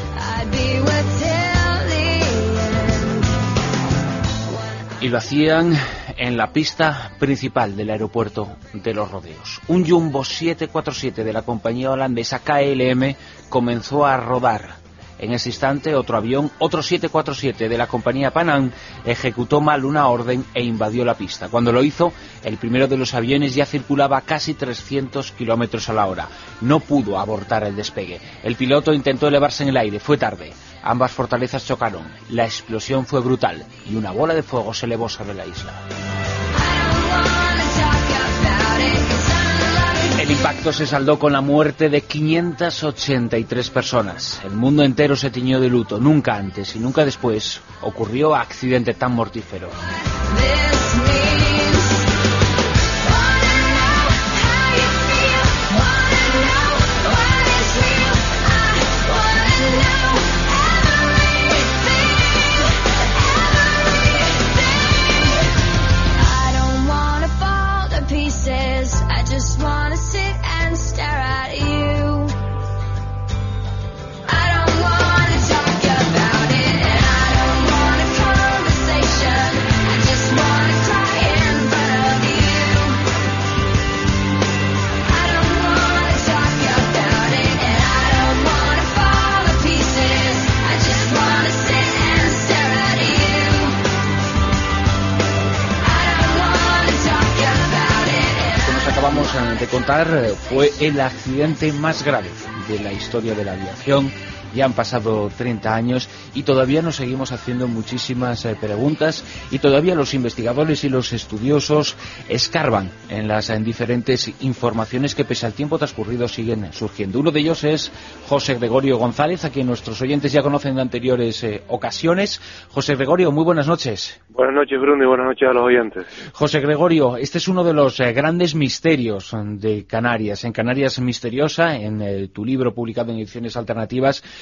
Y lo hacían en la pista principal del aeropuerto de Los Rodeos. Un Jumbo siete cuatro siete de la compañía holandesa K L M comenzó a rodar. En ese instante, otro avión, otro siete cuatro siete de la compañía Pan Am, ejecutó mal una orden e invadió la pista. Cuando lo hizo, el primero de los aviones ya circulaba a casi trescientos kilómetros a la hora. No pudo abortar el despegue. El piloto intentó elevarse en el aire, fue tarde. Ambas fortalezas chocaron, la explosión fue brutal y una bola de fuego se elevó sobre la isla. El impacto se saldó con la muerte de quinientas ochenta y tres personas. El mundo entero se tiñó de luto. Nunca antes y nunca después ocurrió accidente tan mortífero. De contar fue el accidente más grave de la historia de la aviación. Ya han pasado treinta años y todavía nos seguimos haciendo muchísimas eh, preguntas y todavía los investigadores y los estudiosos escarban en las en diferentes informaciones que pese al tiempo transcurrido siguen surgiendo. Uno de ellos es José Gregorio González, a quien nuestros oyentes ya conocen de anteriores eh, ocasiones. José Gregorio, muy buenas noches. Buenas noches, Bruno, y buenas noches a los oyentes. José Gregorio, este es uno de los eh, grandes misterios de Canarias. En Canarias Misteriosa, en eh, tu libro publicado en Ediciones Alternativas,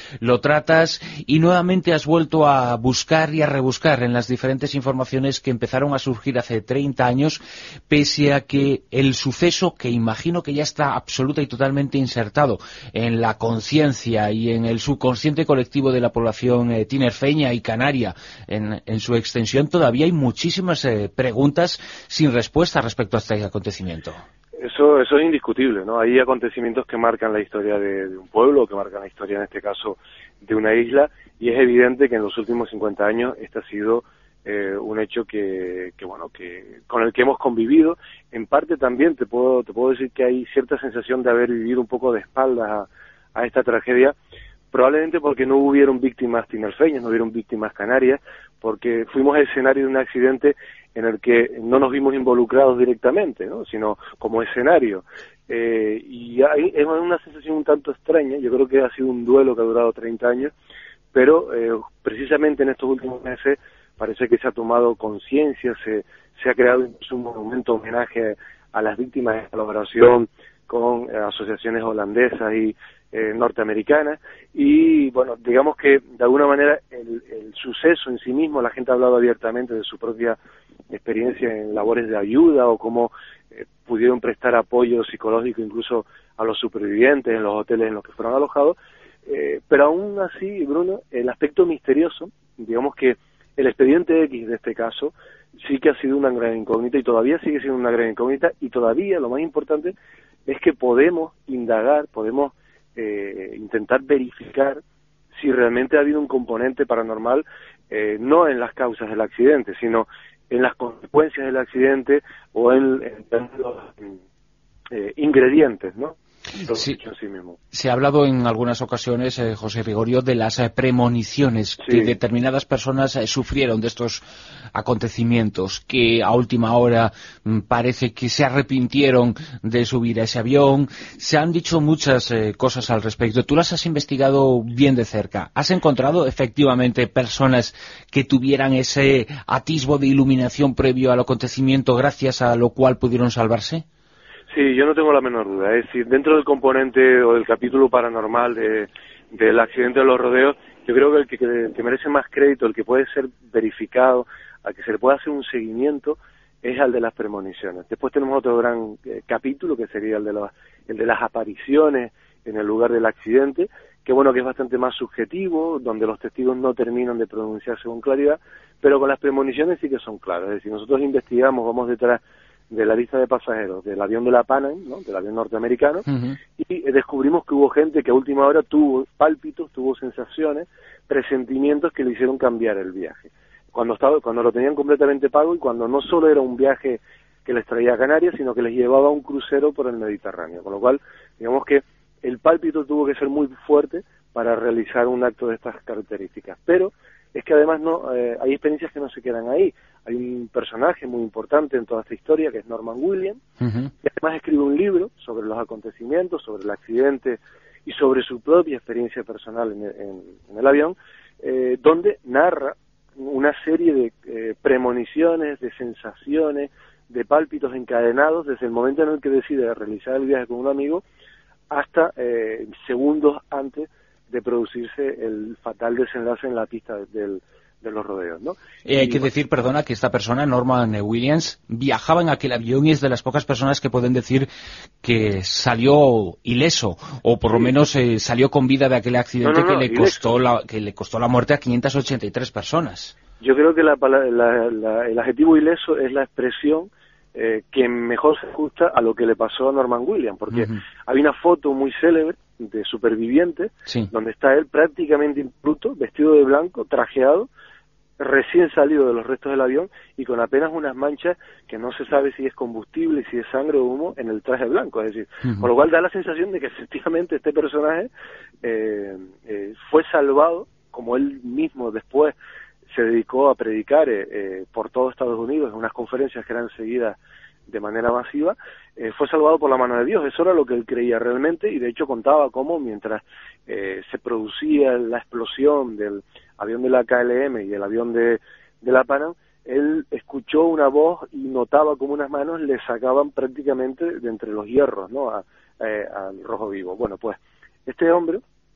lo tratas y nuevamente has vuelto a buscar y a rebuscar en las diferentes informaciones que empezaron a surgir hace treinta años, pese a que el suceso, que imagino que ya está absoluta y totalmente insertado en la conciencia y en el subconsciente colectivo de la población eh, tinerfeña y canaria en, en su extensión, todavía hay muchísimas eh, preguntas sin respuesta respecto a este acontecimiento. Eso, eso es indiscutible, ¿no? Hay acontecimientos que marcan la historia de, de un pueblo, que marcan la historia, en este caso, de una isla, y es evidente que en los últimos cincuenta años este ha sido eh, un hecho que, que, bueno, que con el que hemos convivido. En parte también te puedo, te puedo decir que hay cierta sensación de haber vivido un poco de espaldas a, a esta tragedia, probablemente porque no hubieron víctimas tinerfeñas, no hubieron víctimas canarias, porque fuimos escenario de un accidente en el que no nos vimos involucrados directamente, ¿no?, sino como escenario. Eh, y hay, es una sensación un tanto extraña. Yo creo que ha sido un duelo que ha durado treinta años, pero eh, precisamente en estos últimos meses parece que se ha tomado conciencia, se, se ha creado incluso un monumento homenaje a las víctimas en colaboración con eh, asociaciones holandesas y eh, norteamericanas, y bueno, digamos que de alguna manera el, el suceso en sí mismo, la gente ha hablado abiertamente de su propia experiencia en labores de ayuda o cómo eh, pudieron prestar apoyo psicológico incluso a los supervivientes en los hoteles en los que fueron alojados, eh, pero aún así, Bruno, el aspecto misterioso, digamos que el expediente X de este caso sí que ha sido una gran incógnita y todavía sigue siendo una gran incógnita, y todavía lo más importante es que podemos indagar, podemos eh, intentar verificar si realmente ha habido un componente paranormal, eh, no en las causas del accidente, sino en las consecuencias del accidente o en, en, en los eh, ingredientes, ¿no? Sí. En sí mismo. Se ha hablado en algunas ocasiones, eh, José Gregorio, de las eh, premoniciones sí. que determinadas personas eh, sufrieron de estos acontecimientos, que a última hora mm, parece que se arrepintieron de subir a ese avión. Se han dicho muchas eh, cosas al respecto. Tú las has investigado bien de cerca. ¿Has encontrado efectivamente personas que tuvieran ese atisbo de iluminación previo al acontecimiento, gracias a lo cual pudieron salvarse? Sí, yo no tengo la menor duda. Es decir, dentro del componente o del capítulo paranormal de, del accidente de los rodeos, yo creo que el que, que, que merece más crédito, el que puede ser verificado, al que se le puede hacer un seguimiento, es al de las premoniciones. Después tenemos otro gran eh, capítulo, que sería el de, los, el de las apariciones en el lugar del accidente, que bueno, que es bastante más subjetivo, donde los testigos no terminan de pronunciarse con claridad, pero con las premoniciones sí que son claras. Es decir, nosotros investigamos, vamos detrás de la lista de pasajeros del avión de la Pan Am, ¿no?, del avión norteamericano, uh-huh. y descubrimos que hubo gente que a última hora tuvo pálpitos, tuvo sensaciones, presentimientos que le hicieron cambiar el viaje. Cuando estaba, cuando lo tenían completamente pago y cuando no solo era un viaje que les traía a Canarias, sino que les llevaba a un crucero por el Mediterráneo. Con lo cual, digamos que el pálpito tuvo que ser muy fuerte para realizar un acto de estas características. Pero es que además no eh, hay experiencias que no se quedan ahí. Hay un personaje muy importante en toda esta historia, que es Norman Williams, uh-huh. que además escribe un libro sobre los acontecimientos, sobre el accidente y sobre su propia experiencia personal en, en, en el avión, eh, donde narra una serie de eh, premoniciones, de sensaciones, de pálpitos encadenados desde el momento en el que decide realizar el viaje con un amigo hasta eh, segundos antes de producirse el fatal desenlace en la pista del, de los rodeos, ¿no? Eh, hay que decir, perdona, que esta persona, Norman Williams, viajaba en aquel avión y es de las pocas personas que pueden decir que salió ileso, o por sí. lo menos eh, salió con vida de aquel accidente no, no, no, que le costó la, que le costó la muerte a quinientas ochenta y tres personas. Yo creo que la, la, la, el adjetivo ileso es la expresión eh, que mejor se ajusta a lo que le pasó a Norman Williams, porque uh-huh. hay una foto muy célebre de superviviente, sí. donde está él prácticamente impoluto, vestido de blanco, trajeado, recién salido de los restos del avión y con apenas unas manchas que no se sabe si es combustible, si es sangre o humo en el traje blanco, es decir, uh-huh. con lo cual da la sensación de que efectivamente este personaje eh, eh, fue salvado, como él mismo después se dedicó a predicar eh, eh, por todo Estados Unidos en unas conferencias que eran seguidas de manera masiva, eh, fue salvado por la mano de Dios. Eso era lo que él creía realmente, y de hecho contaba cómo mientras eh, se producía la explosión del avión de la K L M y el avión de, de la Pan Am, él escuchó una voz y notaba como unas manos le sacaban prácticamente de entre los hierros, ¿no?, a, eh, al rojo vivo. Bueno, pues este hombre,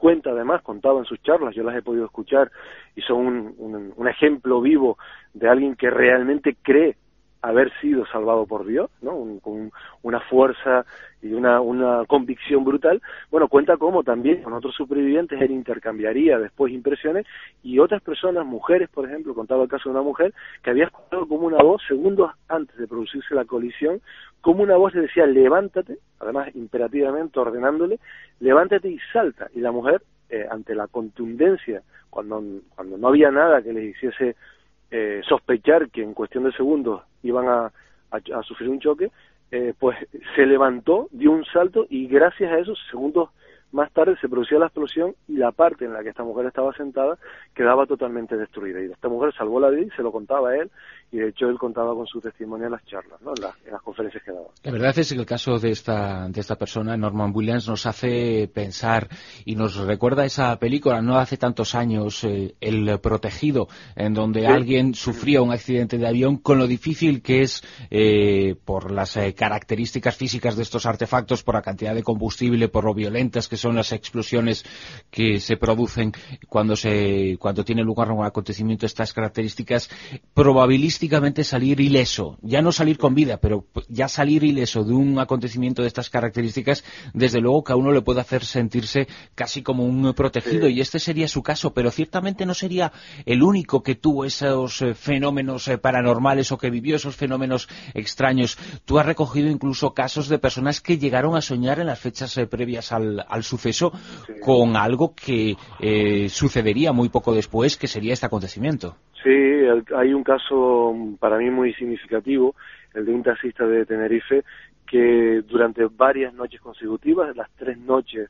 cuenta además, contaba en sus charlas, yo las he podido escuchar, y son un, un, un ejemplo vivo de alguien que realmente cree haber sido salvado por Dios, ¿no? Un, con una fuerza y una, una convicción brutal. Bueno, cuenta cómo también con otros supervivientes él intercambiaría después impresiones, y otras personas, mujeres, por ejemplo, contaba el caso de una mujer que había escuchado como una voz, segundos antes de producirse la colisión, como una voz le decía, levántate, además imperativamente ordenándole, levántate y salta. Y la mujer, eh, ante la contundencia, cuando, cuando no había nada que les hiciese Eh, sospechar que en cuestión de segundos iban a, a, a sufrir un choque, eh, pues se levantó, dio un salto, y gracias a esos segundos más tarde se producía la explosión, y la parte en la que esta mujer estaba sentada quedaba totalmente destruida. Y esta mujer salvó la vida, y se lo contaba a él, y de hecho él contaba con su testimonio en las charlas, ¿no? en, las, en las conferencias que daba. La verdad es que el caso de esta, de esta persona, Norman Williams, nos hace pensar y nos recuerda esa película, no hace tantos años, eh, El Protegido, en donde sí. alguien sufría un accidente de avión, con lo difícil que es, eh, por las eh, características físicas de estos artefactos, por la cantidad de combustible, por lo violentas que son las explosiones que se producen cuando se cuando tiene lugar un acontecimiento de estas características, probabilísticamente salir ileso, ya no salir con vida, pero ya salir ileso de un acontecimiento de estas características, desde luego que a uno le puede hacer sentirse casi como un protegido, sí. y este sería su caso, pero ciertamente no sería el único que tuvo esos eh, fenómenos eh, paranormales o que vivió esos fenómenos extraños. Tú has recogido incluso casos de personas que llegaron a soñar en las fechas eh, previas al, al suceso sí. con algo que eh, sucedería muy poco después, que sería este acontecimiento. Sí, el, hay un caso para mí muy significativo, el de un taxista de Tenerife, que durante varias noches consecutivas, las tres noches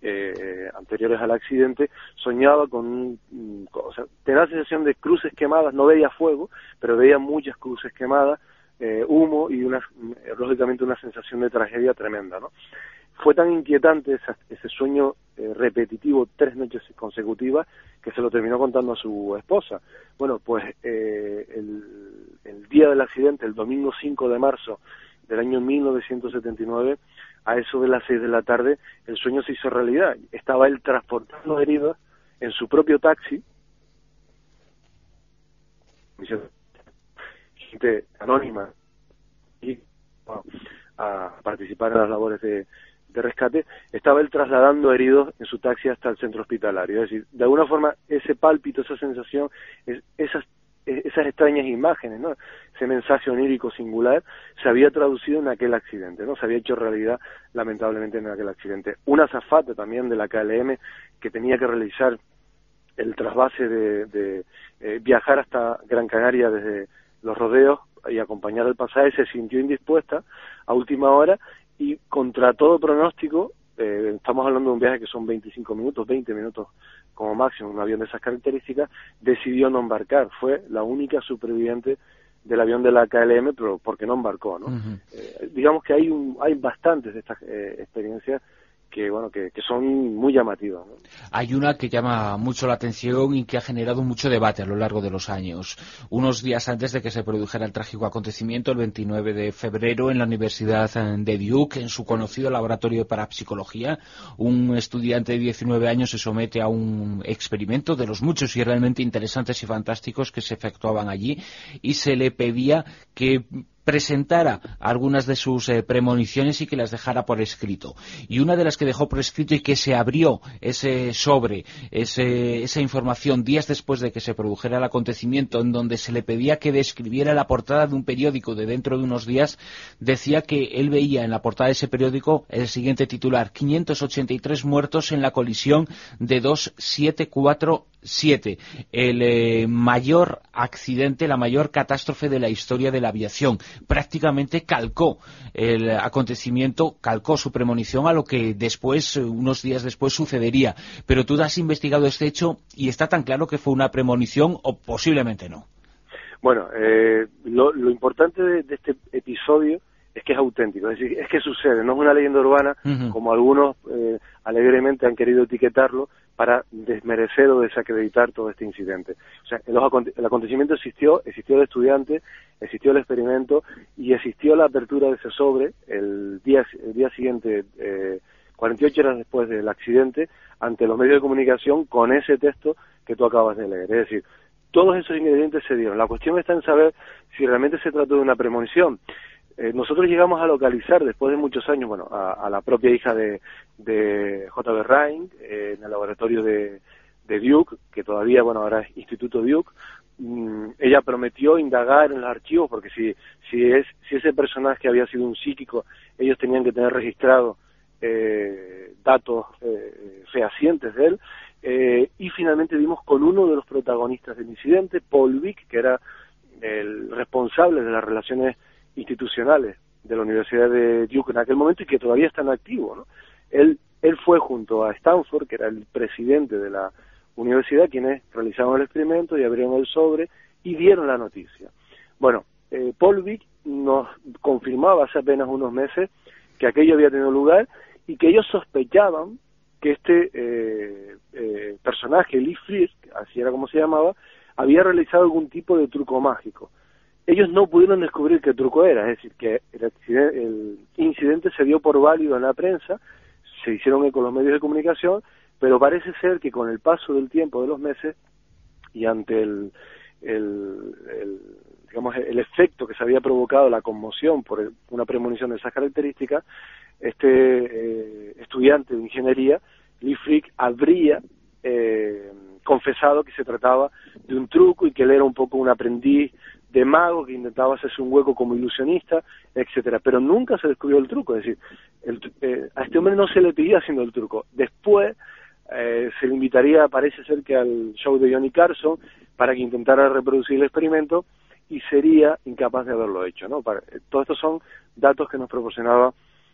eh, anteriores al accidente, soñaba con, con o sea, tenía la sensación de cruces quemadas, no veía fuego, pero veía muchas cruces quemadas, eh, humo y una, lógicamente una sensación de tragedia tremenda, ¿no? Fue tan inquietante esa, ese sueño eh, repetitivo, tres noches consecutivas, que se lo terminó contando a su esposa. Bueno, pues eh, el, el día del accidente, el domingo cinco de marzo del año mil novecientos setenta y nueve, a eso de las seis de la tarde, el sueño se hizo realidad. Estaba él transportando heridos en su propio taxi, gente anónima, y bueno, a participar en las labores de, de rescate, estaba él trasladando heridos en su taxi hasta el centro hospitalario. Es decir, de alguna forma, ese pálpito, esa sensación, es, esas esas extrañas imágenes, ¿no? Ese mensaje onírico singular se había traducido en aquel accidente, ¿no? Se había hecho realidad, lamentablemente, en aquel accidente. Una azafata también de la K L M que tenía que realizar el trasvase de, de eh, viajar hasta Gran Canaria desde Los Rodeos y acompañar al pasaje, se sintió indispuesta a última hora y contra todo pronóstico, eh, estamos hablando de un viaje que son veinticinco minutos, veinte minutos como máximo, un avión de esas características, decidió no embarcar. Fue la única superviviente del avión de la K L M, pero porque no embarcó, ¿no? Uh-huh. Eh, digamos que hay un, hay bastantes de estas eh, experiencias que bueno que, que son muy llamativas, ¿no? Hay una que llama mucho la atención y que ha generado mucho debate a lo largo de los años. Unos días antes de que se produjera el trágico acontecimiento, el veintinueve de febrero, en la Universidad de Duke, en su conocido laboratorio de parapsicología, un estudiante de diecinueve años se somete a un experimento de los muchos y realmente interesantes y fantásticos que se efectuaban allí, y se le pedía que presentara algunas de sus eh, premoniciones y que las dejara por escrito. Y una de las que dejó por escrito y que se abrió ese sobre, ese, esa información días después de que se produjera el acontecimiento, en donde se le pedía que describiera la portada de un periódico de dentro de unos días, decía que él veía en la portada de ese periódico el siguiente titular: quinientos ochenta y tres muertos en la colisión de dos siete cuatro siete, el eh, mayor accidente, la mayor catástrofe de la historia de la aviación. Prácticamente calcó el acontecimiento, calcó su premonición a lo que después, unos días después, sucedería. Pero tú has investigado este hecho y está tan claro que fue una premonición o posiblemente no. Bueno, eh, lo, lo importante de, de este episodio es que es auténtico, es decir, es que sucede, no es una leyenda urbana, uh-huh. como algunos eh, alegremente han querido etiquetarlo para desmerecer o desacreditar todo este incidente. O sea, el, el acontecimiento existió, existió el estudiante, existió el experimento y existió la apertura de ese sobre el día, el día siguiente, eh, cuarenta y ocho horas después del accidente, ante los medios de comunicación con ese texto que tú acabas de leer. Es decir, todos esos ingredientes se dieron. La cuestión está en saber si realmente se trató de una premonición. Eh, nosotros llegamos a localizar, después de muchos años, bueno, a, a la propia hija de, de J B Rhind, eh, en el laboratorio de, de Duke, que todavía, bueno, ahora es Instituto Duke. Mm, ella prometió indagar en los archivos, porque si, si, es, si ese personaje había sido un psíquico, ellos tenían que tener registrado eh, datos eh, fehacientes de él. Eh, y finalmente dimos con uno de los protagonistas del incidente, Paul Vick, que era el responsable de las relaciones institucionales de la Universidad de Duke en aquel momento y que todavía está en activo, ¿no? Él, él fue junto a Stanford, que era el presidente de la universidad, quienes realizaron el experimento y abrieron el sobre y dieron la noticia. Bueno, eh, Paul Vick nos confirmaba hace apenas unos meses que aquello había tenido lugar y que ellos sospechaban que este eh, eh, personaje, Lee Frisk, así era como se llamaba, había realizado algún tipo de truco mágico. Ellos no pudieron descubrir qué truco era, es decir, que el, accidente, el incidente se dio por válido en la prensa, se hicieron eco los medios de comunicación, pero parece ser que con el paso del tiempo, de los meses, y ante el, el, el digamos el efecto que se había provocado, la conmoción por el, una premonición de esas características, este eh, estudiante de ingeniería, Lee Frisk, habría eh, confesado que se trataba de un truco y que él era un poco un aprendiz de mago que intentaba hacerse un hueco como ilusionista, etcétera, pero nunca se descubrió el truco. Es decir, el, eh, a este hombre no se le pedía haciendo el truco. Después eh, se le invitaría, parece ser que al show de Johnny Carson, para que intentara reproducir el experimento, y sería incapaz de haberlo hecho, ¿no? Para, eh, todos estos son datos que nos proporcionaba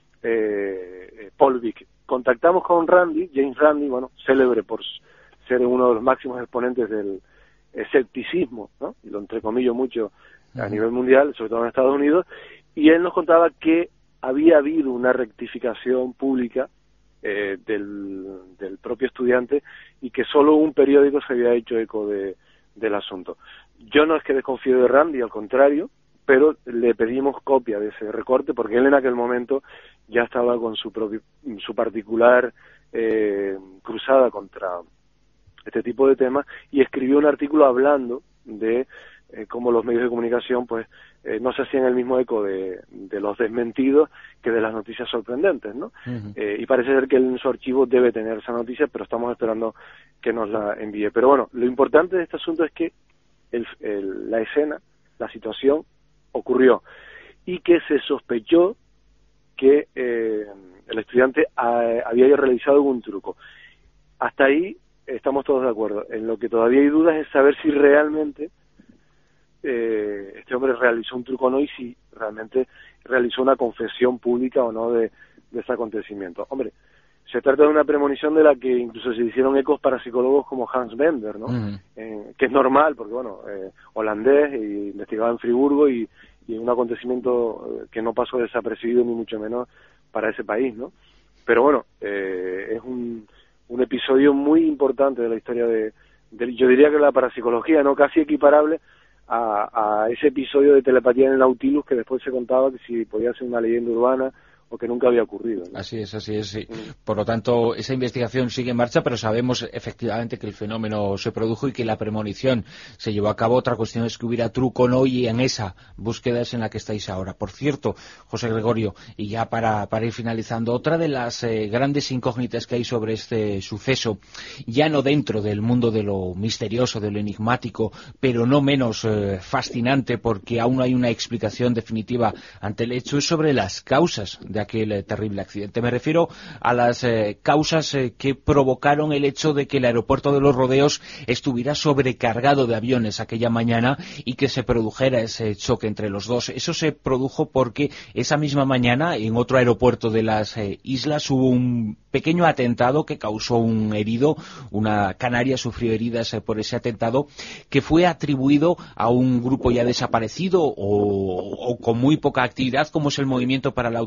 eh, Paul Vick. Contactamos con Randi, James Randi, bueno, célebre por ser uno de los máximos exponentes del escepticismo, ¿no? Y lo entrecomillo mucho a nivel mundial, sobre todo en Estados Unidos, y él nos contaba que había habido una rectificación pública eh, del, del propio estudiante y que solo un periódico se había hecho eco de, del asunto. Yo no es que desconfío de Randi, al contrario, pero le pedimos copia de ese recorte porque él en aquel momento ya estaba con su propio, su particular eh, cruzada contra este tipo de temas, y escribió un artículo hablando de eh, cómo los medios de comunicación pues eh, no se hacían el mismo eco de, de los desmentidos que de las noticias sorprendentes, ¿no? Uh-huh. Eh, y parece ser que él en su archivo debe tener esa noticia, pero estamos esperando que nos la envíe. Pero bueno, lo importante de este asunto es que el, el, la escena, la situación ocurrió y que se sospechó que eh, el estudiante a, había realizado algún truco. Hasta ahí estamos todos de acuerdo. En lo que todavía hay dudas es saber si realmente eh, este hombre realizó un truco o no, y si realmente realizó una confesión pública o no de, de ese acontecimiento. Hombre, se trata de una premonición de la que incluso se hicieron ecos para psicólogos como Hans Bender, ¿no? Uh-huh. Eh, que es normal, porque bueno, eh, holandés, y investigaba en Friburgo, y, y un acontecimiento que no pasó desapercibido ni mucho menos para ese país, ¿no? Pero bueno, eh, es un un episodio muy importante de la historia de, de yo diría que la parapsicología, no casi equiparable a, a ese episodio de telepatía en el Nautilus, que después se contaba que si podía ser una leyenda urbana o que nunca había ocurrido, ¿no? Así es, así es, sí. Por lo tanto, esa investigación sigue en marcha, pero sabemos efectivamente que el fenómeno se produjo y que la premonición se llevó a cabo. Otra cuestión es que hubiera truco o no, y en esa búsqueda es en la que estáis ahora. Por cierto, José Gregorio, y ya para, para ir finalizando, otra de las eh, grandes incógnitas que hay sobre este suceso, ya no dentro del mundo de lo misterioso, de lo enigmático, pero no menos eh, fascinante, porque aún no hay una explicación definitiva ante el hecho, es sobre las causas de aquel eh, terrible accidente. Me refiero a las eh, causas eh, que provocaron el hecho de que el aeropuerto de Los Rodeos estuviera sobrecargado de aviones aquella mañana y que se produjera ese choque entre los dos. Eso se produjo porque esa misma mañana en otro aeropuerto de las eh, islas hubo un pequeño atentado que causó un herido. Una canaria sufrió heridas eh, por ese atentado, que fue atribuido a un grupo ya desaparecido o, o con muy poca actividad, como es el Movimiento para la Autodeterminación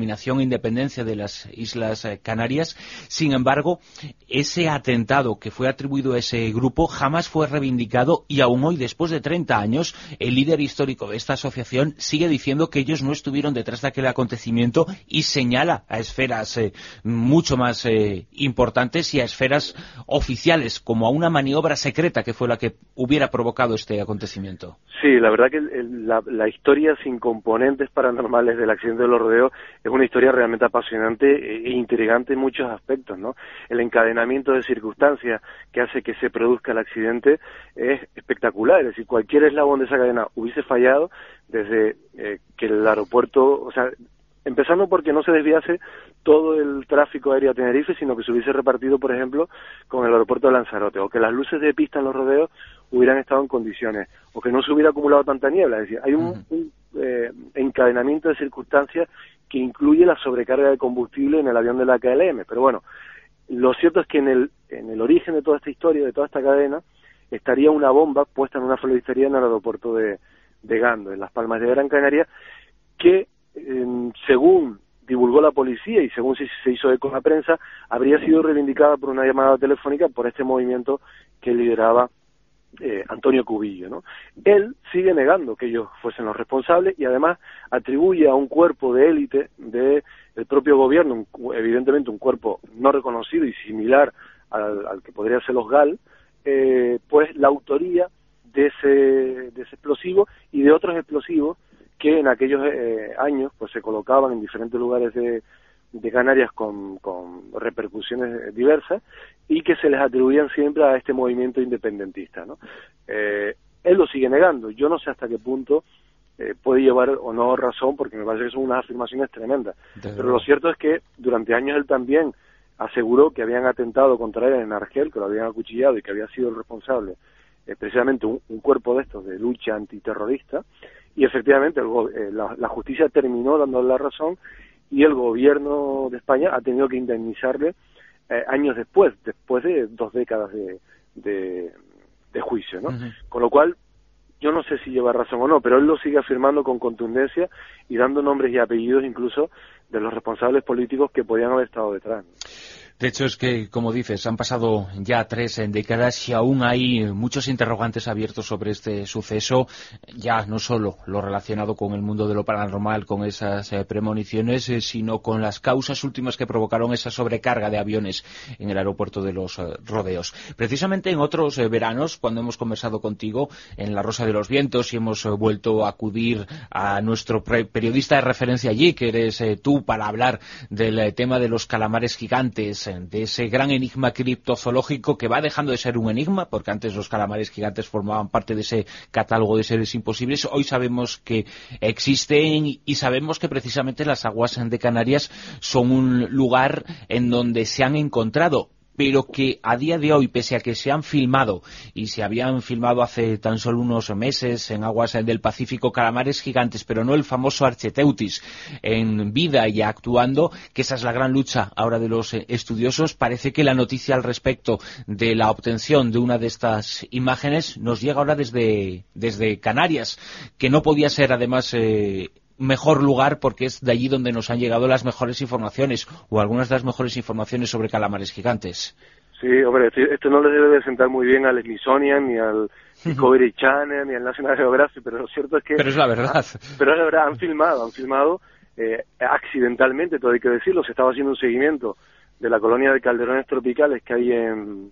autodeterminación e independencia de las Islas Canarias. Sin embargo, ese atentado que fue atribuido a ese grupo jamás fue reivindicado y aún hoy, después de treinta años, el líder histórico de esta asociación sigue diciendo que ellos no estuvieron detrás de aquel acontecimiento y señala a esferas eh, mucho más eh, importantes y a esferas oficiales como a una maniobra secreta que fue la que hubiera provocado este acontecimiento. Sí, la verdad que el, el, la, la historia sin componentes paranormales del accidente de los rodeos es una historia realmente apasionante e intrigante en muchos aspectos, ¿no? El encadenamiento de circunstancias que hace que se produzca el accidente es espectacular, es decir, cualquier eslabón de esa cadena hubiese fallado desde eh, que el aeropuerto, o sea, empezando porque no se desviase todo el tráfico aéreo a Tenerife, sino que se hubiese repartido, por ejemplo, con el aeropuerto de Lanzarote, o que las luces de pista en los rodeos hubieran estado en condiciones, o que no se hubiera acumulado tanta niebla. Es decir, hay un, uh-huh. un eh, encadenamiento de circunstancias que incluye la sobrecarga de combustible en el avión de la K L M. Pero bueno, lo cierto es que en el, en el origen de toda esta historia, de toda esta cadena, estaría una bomba puesta en una floristería en el aeropuerto de, de Gando, en Las Palmas de Gran Canaria, que Eh, según divulgó la policía y según se, se hizo eco en la prensa, habría sido reivindicada por una llamada telefónica por este movimiento que lideraba eh, Antonio Cubillo, ¿no? Él sigue negando que ellos fuesen los responsables y además atribuye a un cuerpo de élite del propio gobierno, un, evidentemente un cuerpo no reconocido y similar al, al que podría ser los G A L, eh, pues la autoría de ese, de ese explosivo y de otros explosivos que en aquellos eh, años pues se colocaban en diferentes lugares de, de Canarias con, con repercusiones diversas y que se les atribuían siempre a este movimiento independentista, ¿no? Eh, él lo sigue negando. Yo no sé hasta qué punto eh, puede llevar o no razón, porque me parece que son unas afirmaciones tremendas. Pero lo cierto es que durante años él también aseguró que habían atentado contra él en Argel, que lo habían acuchillado y que había sido el responsable eh, precisamente un, un cuerpo de estos de lucha antiterrorista. Y efectivamente el, eh, la, la justicia terminó dándole la razón y el gobierno de España ha tenido que indemnizarle eh, años después, después de dos décadas de, de, de juicio, ¿no? Uh-huh. Con lo cual, yo no sé si lleva razón o no, pero él lo sigue afirmando con contundencia y dando nombres y apellidos incluso de los responsables políticos que podían haber estado detrás, ¿no? De hecho, es que, como dices, han pasado ya tres décadas y aún hay muchos interrogantes abiertos sobre este suceso, ya no solo lo relacionado con el mundo de lo paranormal, con esas eh, premoniciones, eh, sino con las causas últimas que provocaron esa sobrecarga de aviones en el aeropuerto de los eh, Rodeos. Precisamente en otros eh, veranos, cuando hemos conversado contigo en La Rosa de los Vientos y hemos eh, vuelto a acudir a nuestro periodista de referencia allí, que eres eh, tú, para hablar del eh, tema de los calamares gigantes, de ese gran enigma criptozoológico que va dejando de ser un enigma, porque antes los calamares gigantes formaban parte de ese catálogo de seres imposibles. Hoy sabemos que existen y sabemos que precisamente las aguas de Canarias son un lugar en donde se han encontrado, pero que a día de hoy, pese a que se han filmado, y se habían filmado hace tan solo unos meses en aguas del Pacífico calamares gigantes, pero no el famoso Archeteutis en vida y actuando, que esa es la gran lucha ahora de los estudiosos. Parece que la noticia al respecto de la obtención de una de estas imágenes nos llega ahora desde, desde Canarias, que no podía ser además eh, mejor lugar porque es de allí donde nos han llegado las mejores informaciones o algunas de las mejores informaciones sobre calamares gigantes. Sí, hombre, esto no le debe de sentar muy bien al Smithsonian ni al Discovery Channel ni al National Geographic, pero lo cierto es que... Pero es la verdad. Ah, pero es la verdad, han filmado, han filmado eh, accidentalmente, todo hay que decirlo. Se estaba haciendo un seguimiento de la colonia de calderones tropicales que hay en,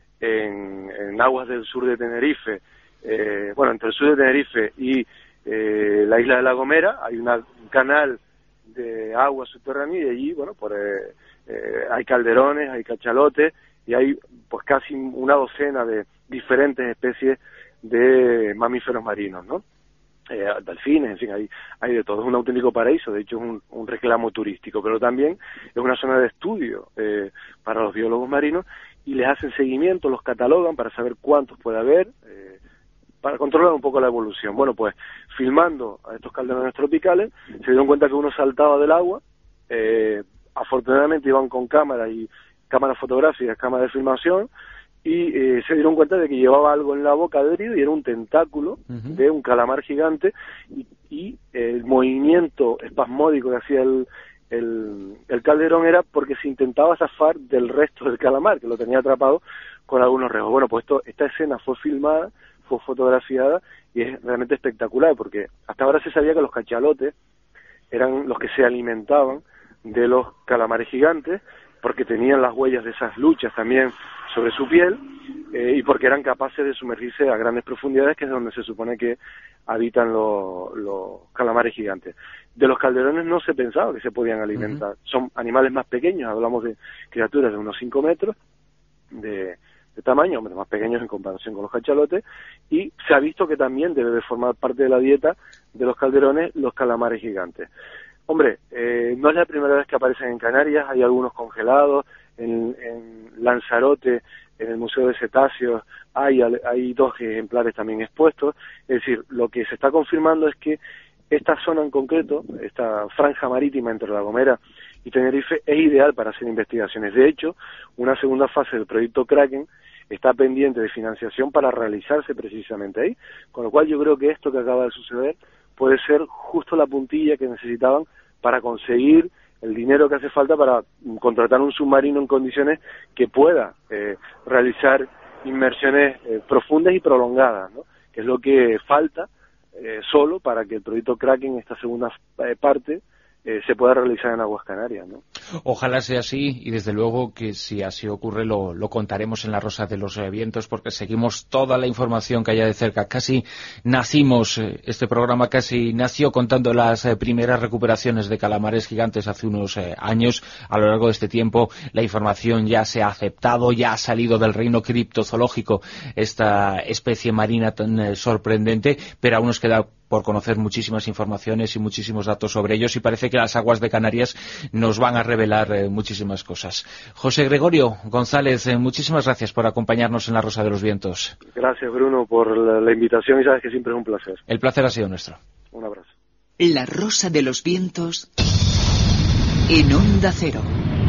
en, en aguas del sur de Tenerife, eh, bueno, entre el sur de Tenerife y Eh, la isla de La Gomera. Hay una, un canal de agua subterránea y allí, bueno, pues eh, eh, hay calderones, hay cachalotes y hay pues casi una docena de diferentes especies de mamíferos marinos, ¿no? Eh, delfines, en fin, hay, hay de todo. Es un auténtico paraíso, de hecho es un, un reclamo turístico, pero también es una zona de estudio eh, para los biólogos marinos y les hacen seguimiento, los catalogan para saber cuántos puede haber, eh, para controlar un poco la evolución. Bueno, pues filmando a estos calderones tropicales, se dieron cuenta que uno saltaba del agua, eh, afortunadamente iban con cámaras y cámaras fotográficas, cámaras de filmación, y eh, se dieron cuenta de que llevaba algo en la boca adherido y era un tentáculo uh-huh. de un calamar gigante, y, y el movimiento espasmódico que hacía el, el, el calderón era porque se intentaba zafar del resto del calamar, que lo tenía atrapado con algunos rejos. Bueno, pues esto, esta escena fue filmada, fue fotografiada y es realmente espectacular, porque hasta ahora se sabía que los cachalotes eran los que se alimentaban de los calamares gigantes, porque tenían las huellas de esas luchas también sobre su piel, eh, y porque eran capaces de sumergirse a grandes profundidades, que es donde se supone que habitan los, los calamares gigantes. De los calderones no se pensaba que se podían alimentar. Uh-huh. Son animales más pequeños, hablamos de criaturas de unos cinco metros de, de tamaño, más pequeños en comparación con los cachalotes, y se ha visto que también debe de formar parte de la dieta de los calderones los calamares gigantes. Hombre, eh, no es la primera vez que aparecen en Canarias, hay algunos congelados, en, en Lanzarote, en el Museo de Cetáceos, hay, hay dos ejemplares también expuestos. Es decir, lo que se está confirmando es que esta zona en concreto, esta franja marítima entre La Gomera y Tenerife, es ideal para hacer investigaciones. De hecho, una segunda fase del proyecto Kraken está pendiente de financiación para realizarse precisamente ahí, con lo cual yo creo que esto que acaba de suceder puede ser justo la puntilla que necesitaban para conseguir el dinero que hace falta para contratar un submarino en condiciones que pueda eh, realizar inmersiones eh, profundas y prolongadas, ¿no? Que es lo que falta eh, solo para que el proyecto Kraken, esta segunda eh, parte, eh, se pueda realizar en aguas Canarias, ¿no? Ojalá sea así, y desde luego que si así ocurre lo, lo contaremos en La Rosa de los Vientos, porque seguimos toda la información que haya de cerca. Casi nacimos, eh, este programa casi nació contando las eh, primeras recuperaciones de calamares gigantes hace unos eh, años. A lo largo de este tiempo la información ya se ha aceptado, ya ha salido del reino criptozoológico esta especie marina tan eh, sorprendente, pero aún nos queda por conocer muchísimas informaciones y muchísimos datos sobre ellos, y parece que las aguas de Canarias nos van a revelar eh, muchísimas cosas. José Gregorio González, eh, muchísimas gracias por acompañarnos en La Rosa de los Vientos. Gracias, Bruno, por la, la invitación, y sabes que siempre es un placer. El placer ha sido nuestro. Un abrazo. La Rosa de los Vientos en Onda Cero.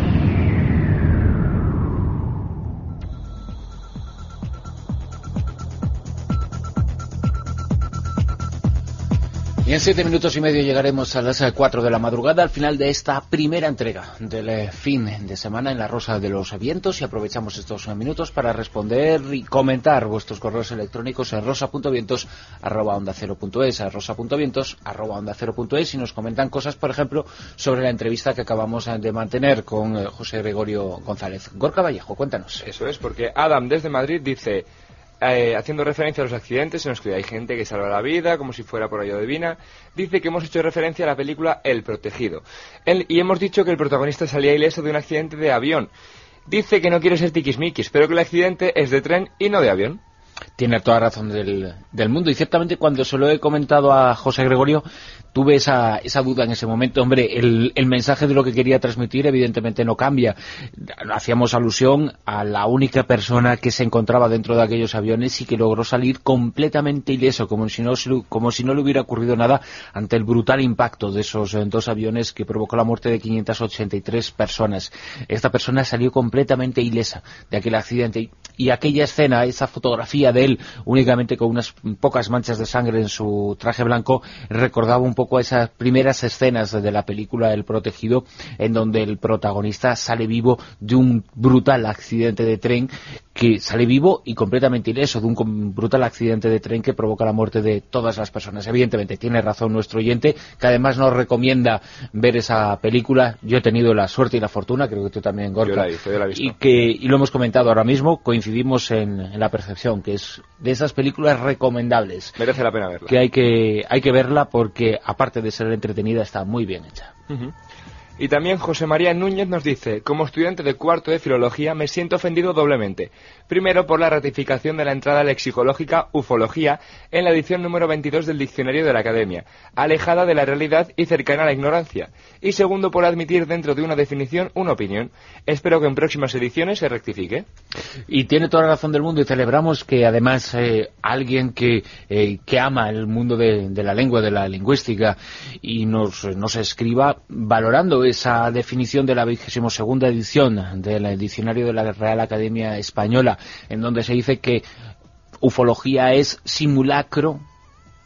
Y en siete minutos y medio llegaremos a las cuatro de la madrugada, al final de esta primera entrega del fin de semana en La Rosa de los Vientos, y aprovechamos estos minutos para responder y comentar vuestros correos electrónicos en rosa punto vientos arroba onda cero punto es, a rosa punto vientos arroba onda cero punto es, y nos comentan cosas, por ejemplo, sobre la entrevista que acabamos de mantener con José Gregorio González. Gorka Vallejo, cuéntanos. Eso es, porque Adam desde Madrid dice... Eh, haciendo referencia a los accidentes en los que hay gente que salva la vida, como si fuera por ello divina, dice que hemos hecho referencia a la película El Protegido. El, y hemos dicho que el protagonista salía ileso de un accidente de avión. Dice que no quiere ser tiquismiquis, pero que el accidente es de tren y no de avión. Tiene toda razón del, del mundo, y ciertamente cuando se lo he comentado a José Gregorio tuve esa, esa duda en ese momento. Hombre, el, el mensaje de lo que quería transmitir evidentemente no cambia. Hacíamos alusión a la única persona que se encontraba dentro de aquellos aviones y que logró salir completamente ileso, como si no, como si no le hubiera ocurrido nada ante el brutal impacto de esos dos aviones que provocó la muerte de quinientas ochenta y tres personas. Esta persona salió completamente ilesa de aquel accidente, y aquella escena, esa fotografía de él únicamente con unas pocas manchas de sangre en su traje blanco, recordaba un poco a esas primeras escenas de la película El Protegido, en donde el protagonista sale vivo de un brutal accidente de tren, que sale vivo y completamente ileso de un brutal accidente de tren que provoca la muerte de todas las personas. Evidentemente tiene razón nuestro oyente, que además nos recomienda ver esa película. Yo he tenido la suerte y la fortuna, creo que tú también, Gorka, yo la he visto, yo la he visto. y que y lo hemos comentado ahora mismo, coincidimos en, en la percepción que es de esas películas recomendables. Merece la pena verla. Que hay que hay que verla porque, aparte de ser entretenida, está muy bien hecha. Uh-huh. Y también José María Núñez nos dice: como estudiante de cuarto de Filología me siento ofendido doblemente. Primero, por la ratificación de la entrada lexicológica ufología en la edición número veintidós del Diccionario de la Academia, alejada de la realidad y cercana a la ignorancia. Y segundo, por admitir dentro de una definición una opinión. Espero que en próximas ediciones se rectifique. Y tiene toda la razón del mundo, y celebramos que además eh, alguien que, eh, que ama el mundo de, de la lengua, de la lingüística, y nos, nos escriba valorando esa definición de la vigésima segunda edición del Diccionario de la Real Academia Española, en donde se dice que ufología es simulacro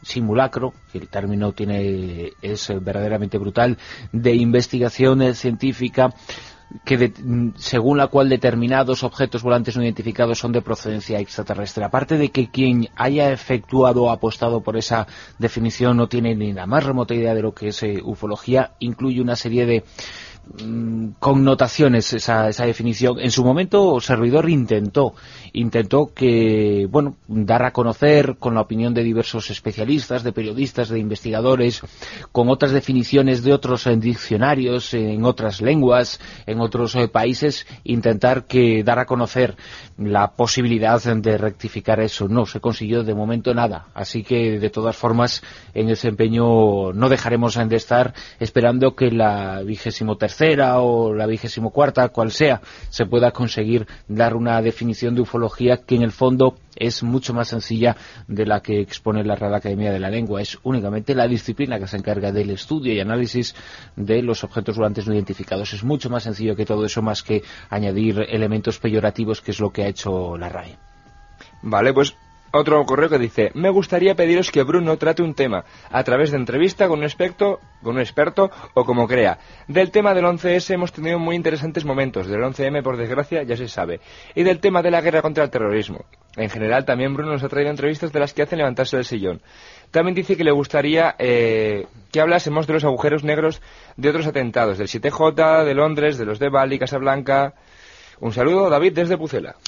simulacro, que el término tiene es verdaderamente brutal, de investigación científica que de, según la cual determinados objetos volantes no identificados son de procedencia extraterrestre. Aparte de que quien haya efectuado o apostado por esa definición no tiene ni la más remota idea de lo que es eh, ufología, incluye una serie de connotaciones esa, esa definición. En su momento Servidor intentó intentó que, bueno, dar a conocer con la opinión de diversos especialistas, de periodistas, de investigadores, con otras definiciones de otros en diccionarios, en otras lenguas, en otros eh, países, intentar que dar a conocer la posibilidad de rectificar eso. No se consiguió de momento nada, así que de todas formas en ese empeño no dejaremos de estar, esperando que la vigésimo tercera o la vigésimo cuarta, cual sea, se pueda conseguir dar una definición de ufología que en el fondo es mucho más sencilla de la que expone la Real Academia de la Lengua. Es únicamente la disciplina que se encarga del estudio y análisis de los objetos volantes no identificados. Es mucho más sencillo que todo eso, más que añadir elementos peyorativos, que es lo que ha hecho la R A E. Vale, pues otro correo que dice: me gustaría pediros que Bruno trate un tema a través de entrevista con un experto, con un experto o como crea. Del tema del once ese hemos tenido muy interesantes momentos, del once eme por desgracia ya se sabe, y del tema de la guerra contra el terrorismo. En general también Bruno nos ha traído entrevistas de las que hacen levantarse del sillón. También dice que le gustaría eh, que hablásemos de los agujeros negros de otros atentados, del siete jota, de Londres, de los de Bali, Casablanca. Un saludo, David, desde Pucela.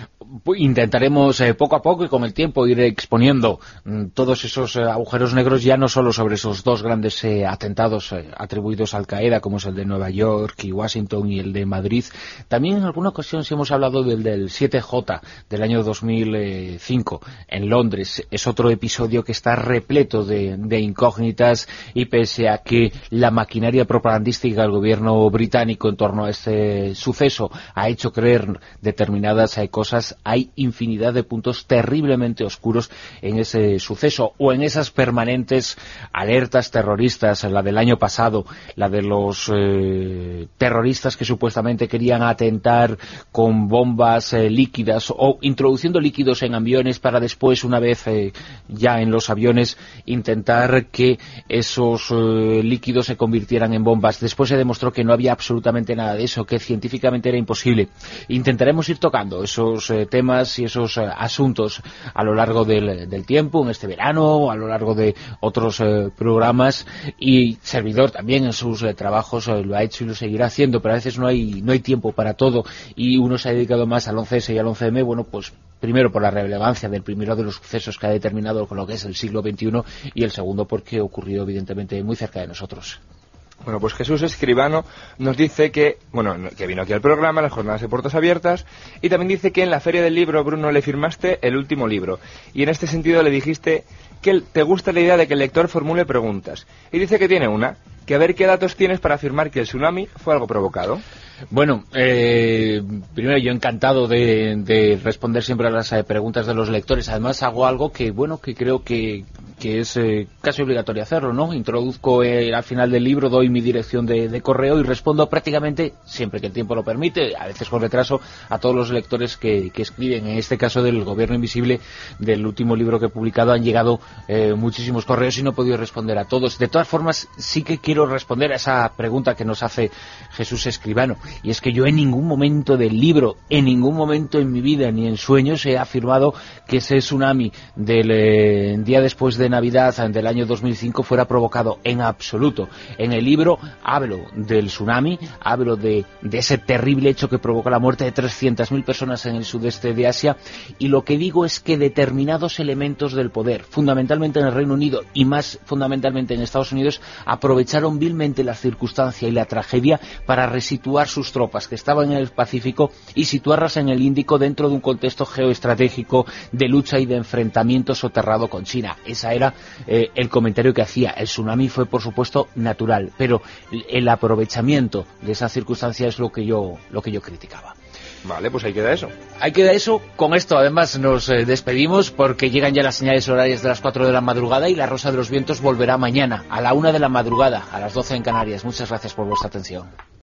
Intentaremos eh, poco a poco y con el tiempo ir exponiendo mm, todos esos eh, agujeros negros, ya no solo sobre esos dos grandes eh, atentados eh, atribuidos a Al-Qaeda, como es el de Nueva York y Washington y el de Madrid. También en alguna ocasión sí hemos hablado del, del siete jota del año dos mil cinco en Londres. Es otro episodio que está repleto de, de incógnitas, y pese a que la maquinaria propagandística del gobierno británico en torno a este suceso ha hecho creer determinadas eh, cosas, hay infinidad de puntos terriblemente oscuros en ese suceso, o en esas permanentes alertas terroristas, la del año pasado, la de los eh, terroristas que supuestamente querían atentar con bombas eh, líquidas, o introduciendo líquidos en aviones para después, una vez eh, ya en los aviones, intentar que esos eh, líquidos se convirtieran en bombas. Después se demostró que no había absolutamente nada de eso, que científicamente era imposible. Intentaremos ir tocando esos eh, temas y esos eh, asuntos a lo largo del, del tiempo, en este verano, a lo largo de otros eh, programas, y Servidor también en sus eh, trabajos eh, lo ha hecho y lo seguirá haciendo, pero a veces no hay no hay tiempo para todo, y uno se ha dedicado más al once ese y al once eme, bueno, pues primero por la relevancia del primero de los sucesos que ha determinado con lo que es el siglo veintiuno, y el segundo porque ocurrió evidentemente muy cerca de nosotros. Bueno, pues Jesús Escribano nos dice que, bueno, que vino aquí al programa, las jornadas de puertas abiertas, y también dice que en la Feria del Libro, Bruno, le firmaste el último libro, y en este sentido le dijiste que te gusta la idea de que el lector formule preguntas, y dice que tiene una, que a ver qué datos tienes para afirmar que el tsunami fue algo provocado. Bueno, eh, primero yo encantado de, de responder siempre a las eh, preguntas de los lectores. Además hago algo que, bueno, que creo que, que es eh, casi obligatorio hacerlo, ¿no? Introduzco eh, al final del libro, doy mi dirección de, de correo y respondo prácticamente, siempre que el tiempo lo permite, a veces con retraso, a todos los lectores que, que escriben. En este caso del Gobierno Invisible, del último libro que he publicado, han llegado eh, muchísimos correos y no he podido responder a todos. De todas formas, sí que quiero responder a esa pregunta que nos hace Jesús Escribano. Y es que yo en ningún momento del libro, en ningún momento en mi vida, ni en sueños, he afirmado que ese tsunami del eh, día después de Navidad del año dos mil cinco fuera provocado, en absoluto. En el libro hablo del tsunami, hablo de, de ese terrible hecho que provocó la muerte de trescientas mil personas en el sudeste de Asia, y lo que digo es que determinados elementos del poder, fundamentalmente en el Reino Unido y más fundamentalmente en Estados Unidos, aprovecharon vilmente la circunstancia y la tragedia para resituar sus tropas que estaban en el Pacífico y situarlas en el Índico dentro de un contexto geoestratégico de lucha y de enfrentamiento soterrado con China. Esa era eh, el comentario que hacía. El tsunami fue, por supuesto, natural, pero el aprovechamiento de esa circunstancia es lo que yo, lo que yo criticaba. Vale, pues ahí queda eso. Ahí queda eso. Con esto, además, nos eh, despedimos porque llegan ya las señales horarias de las cuatro de la madrugada y La Rosa de los Vientos volverá mañana a la una de la madrugada, a las doce en Canarias. Muchas gracias por vuestra atención.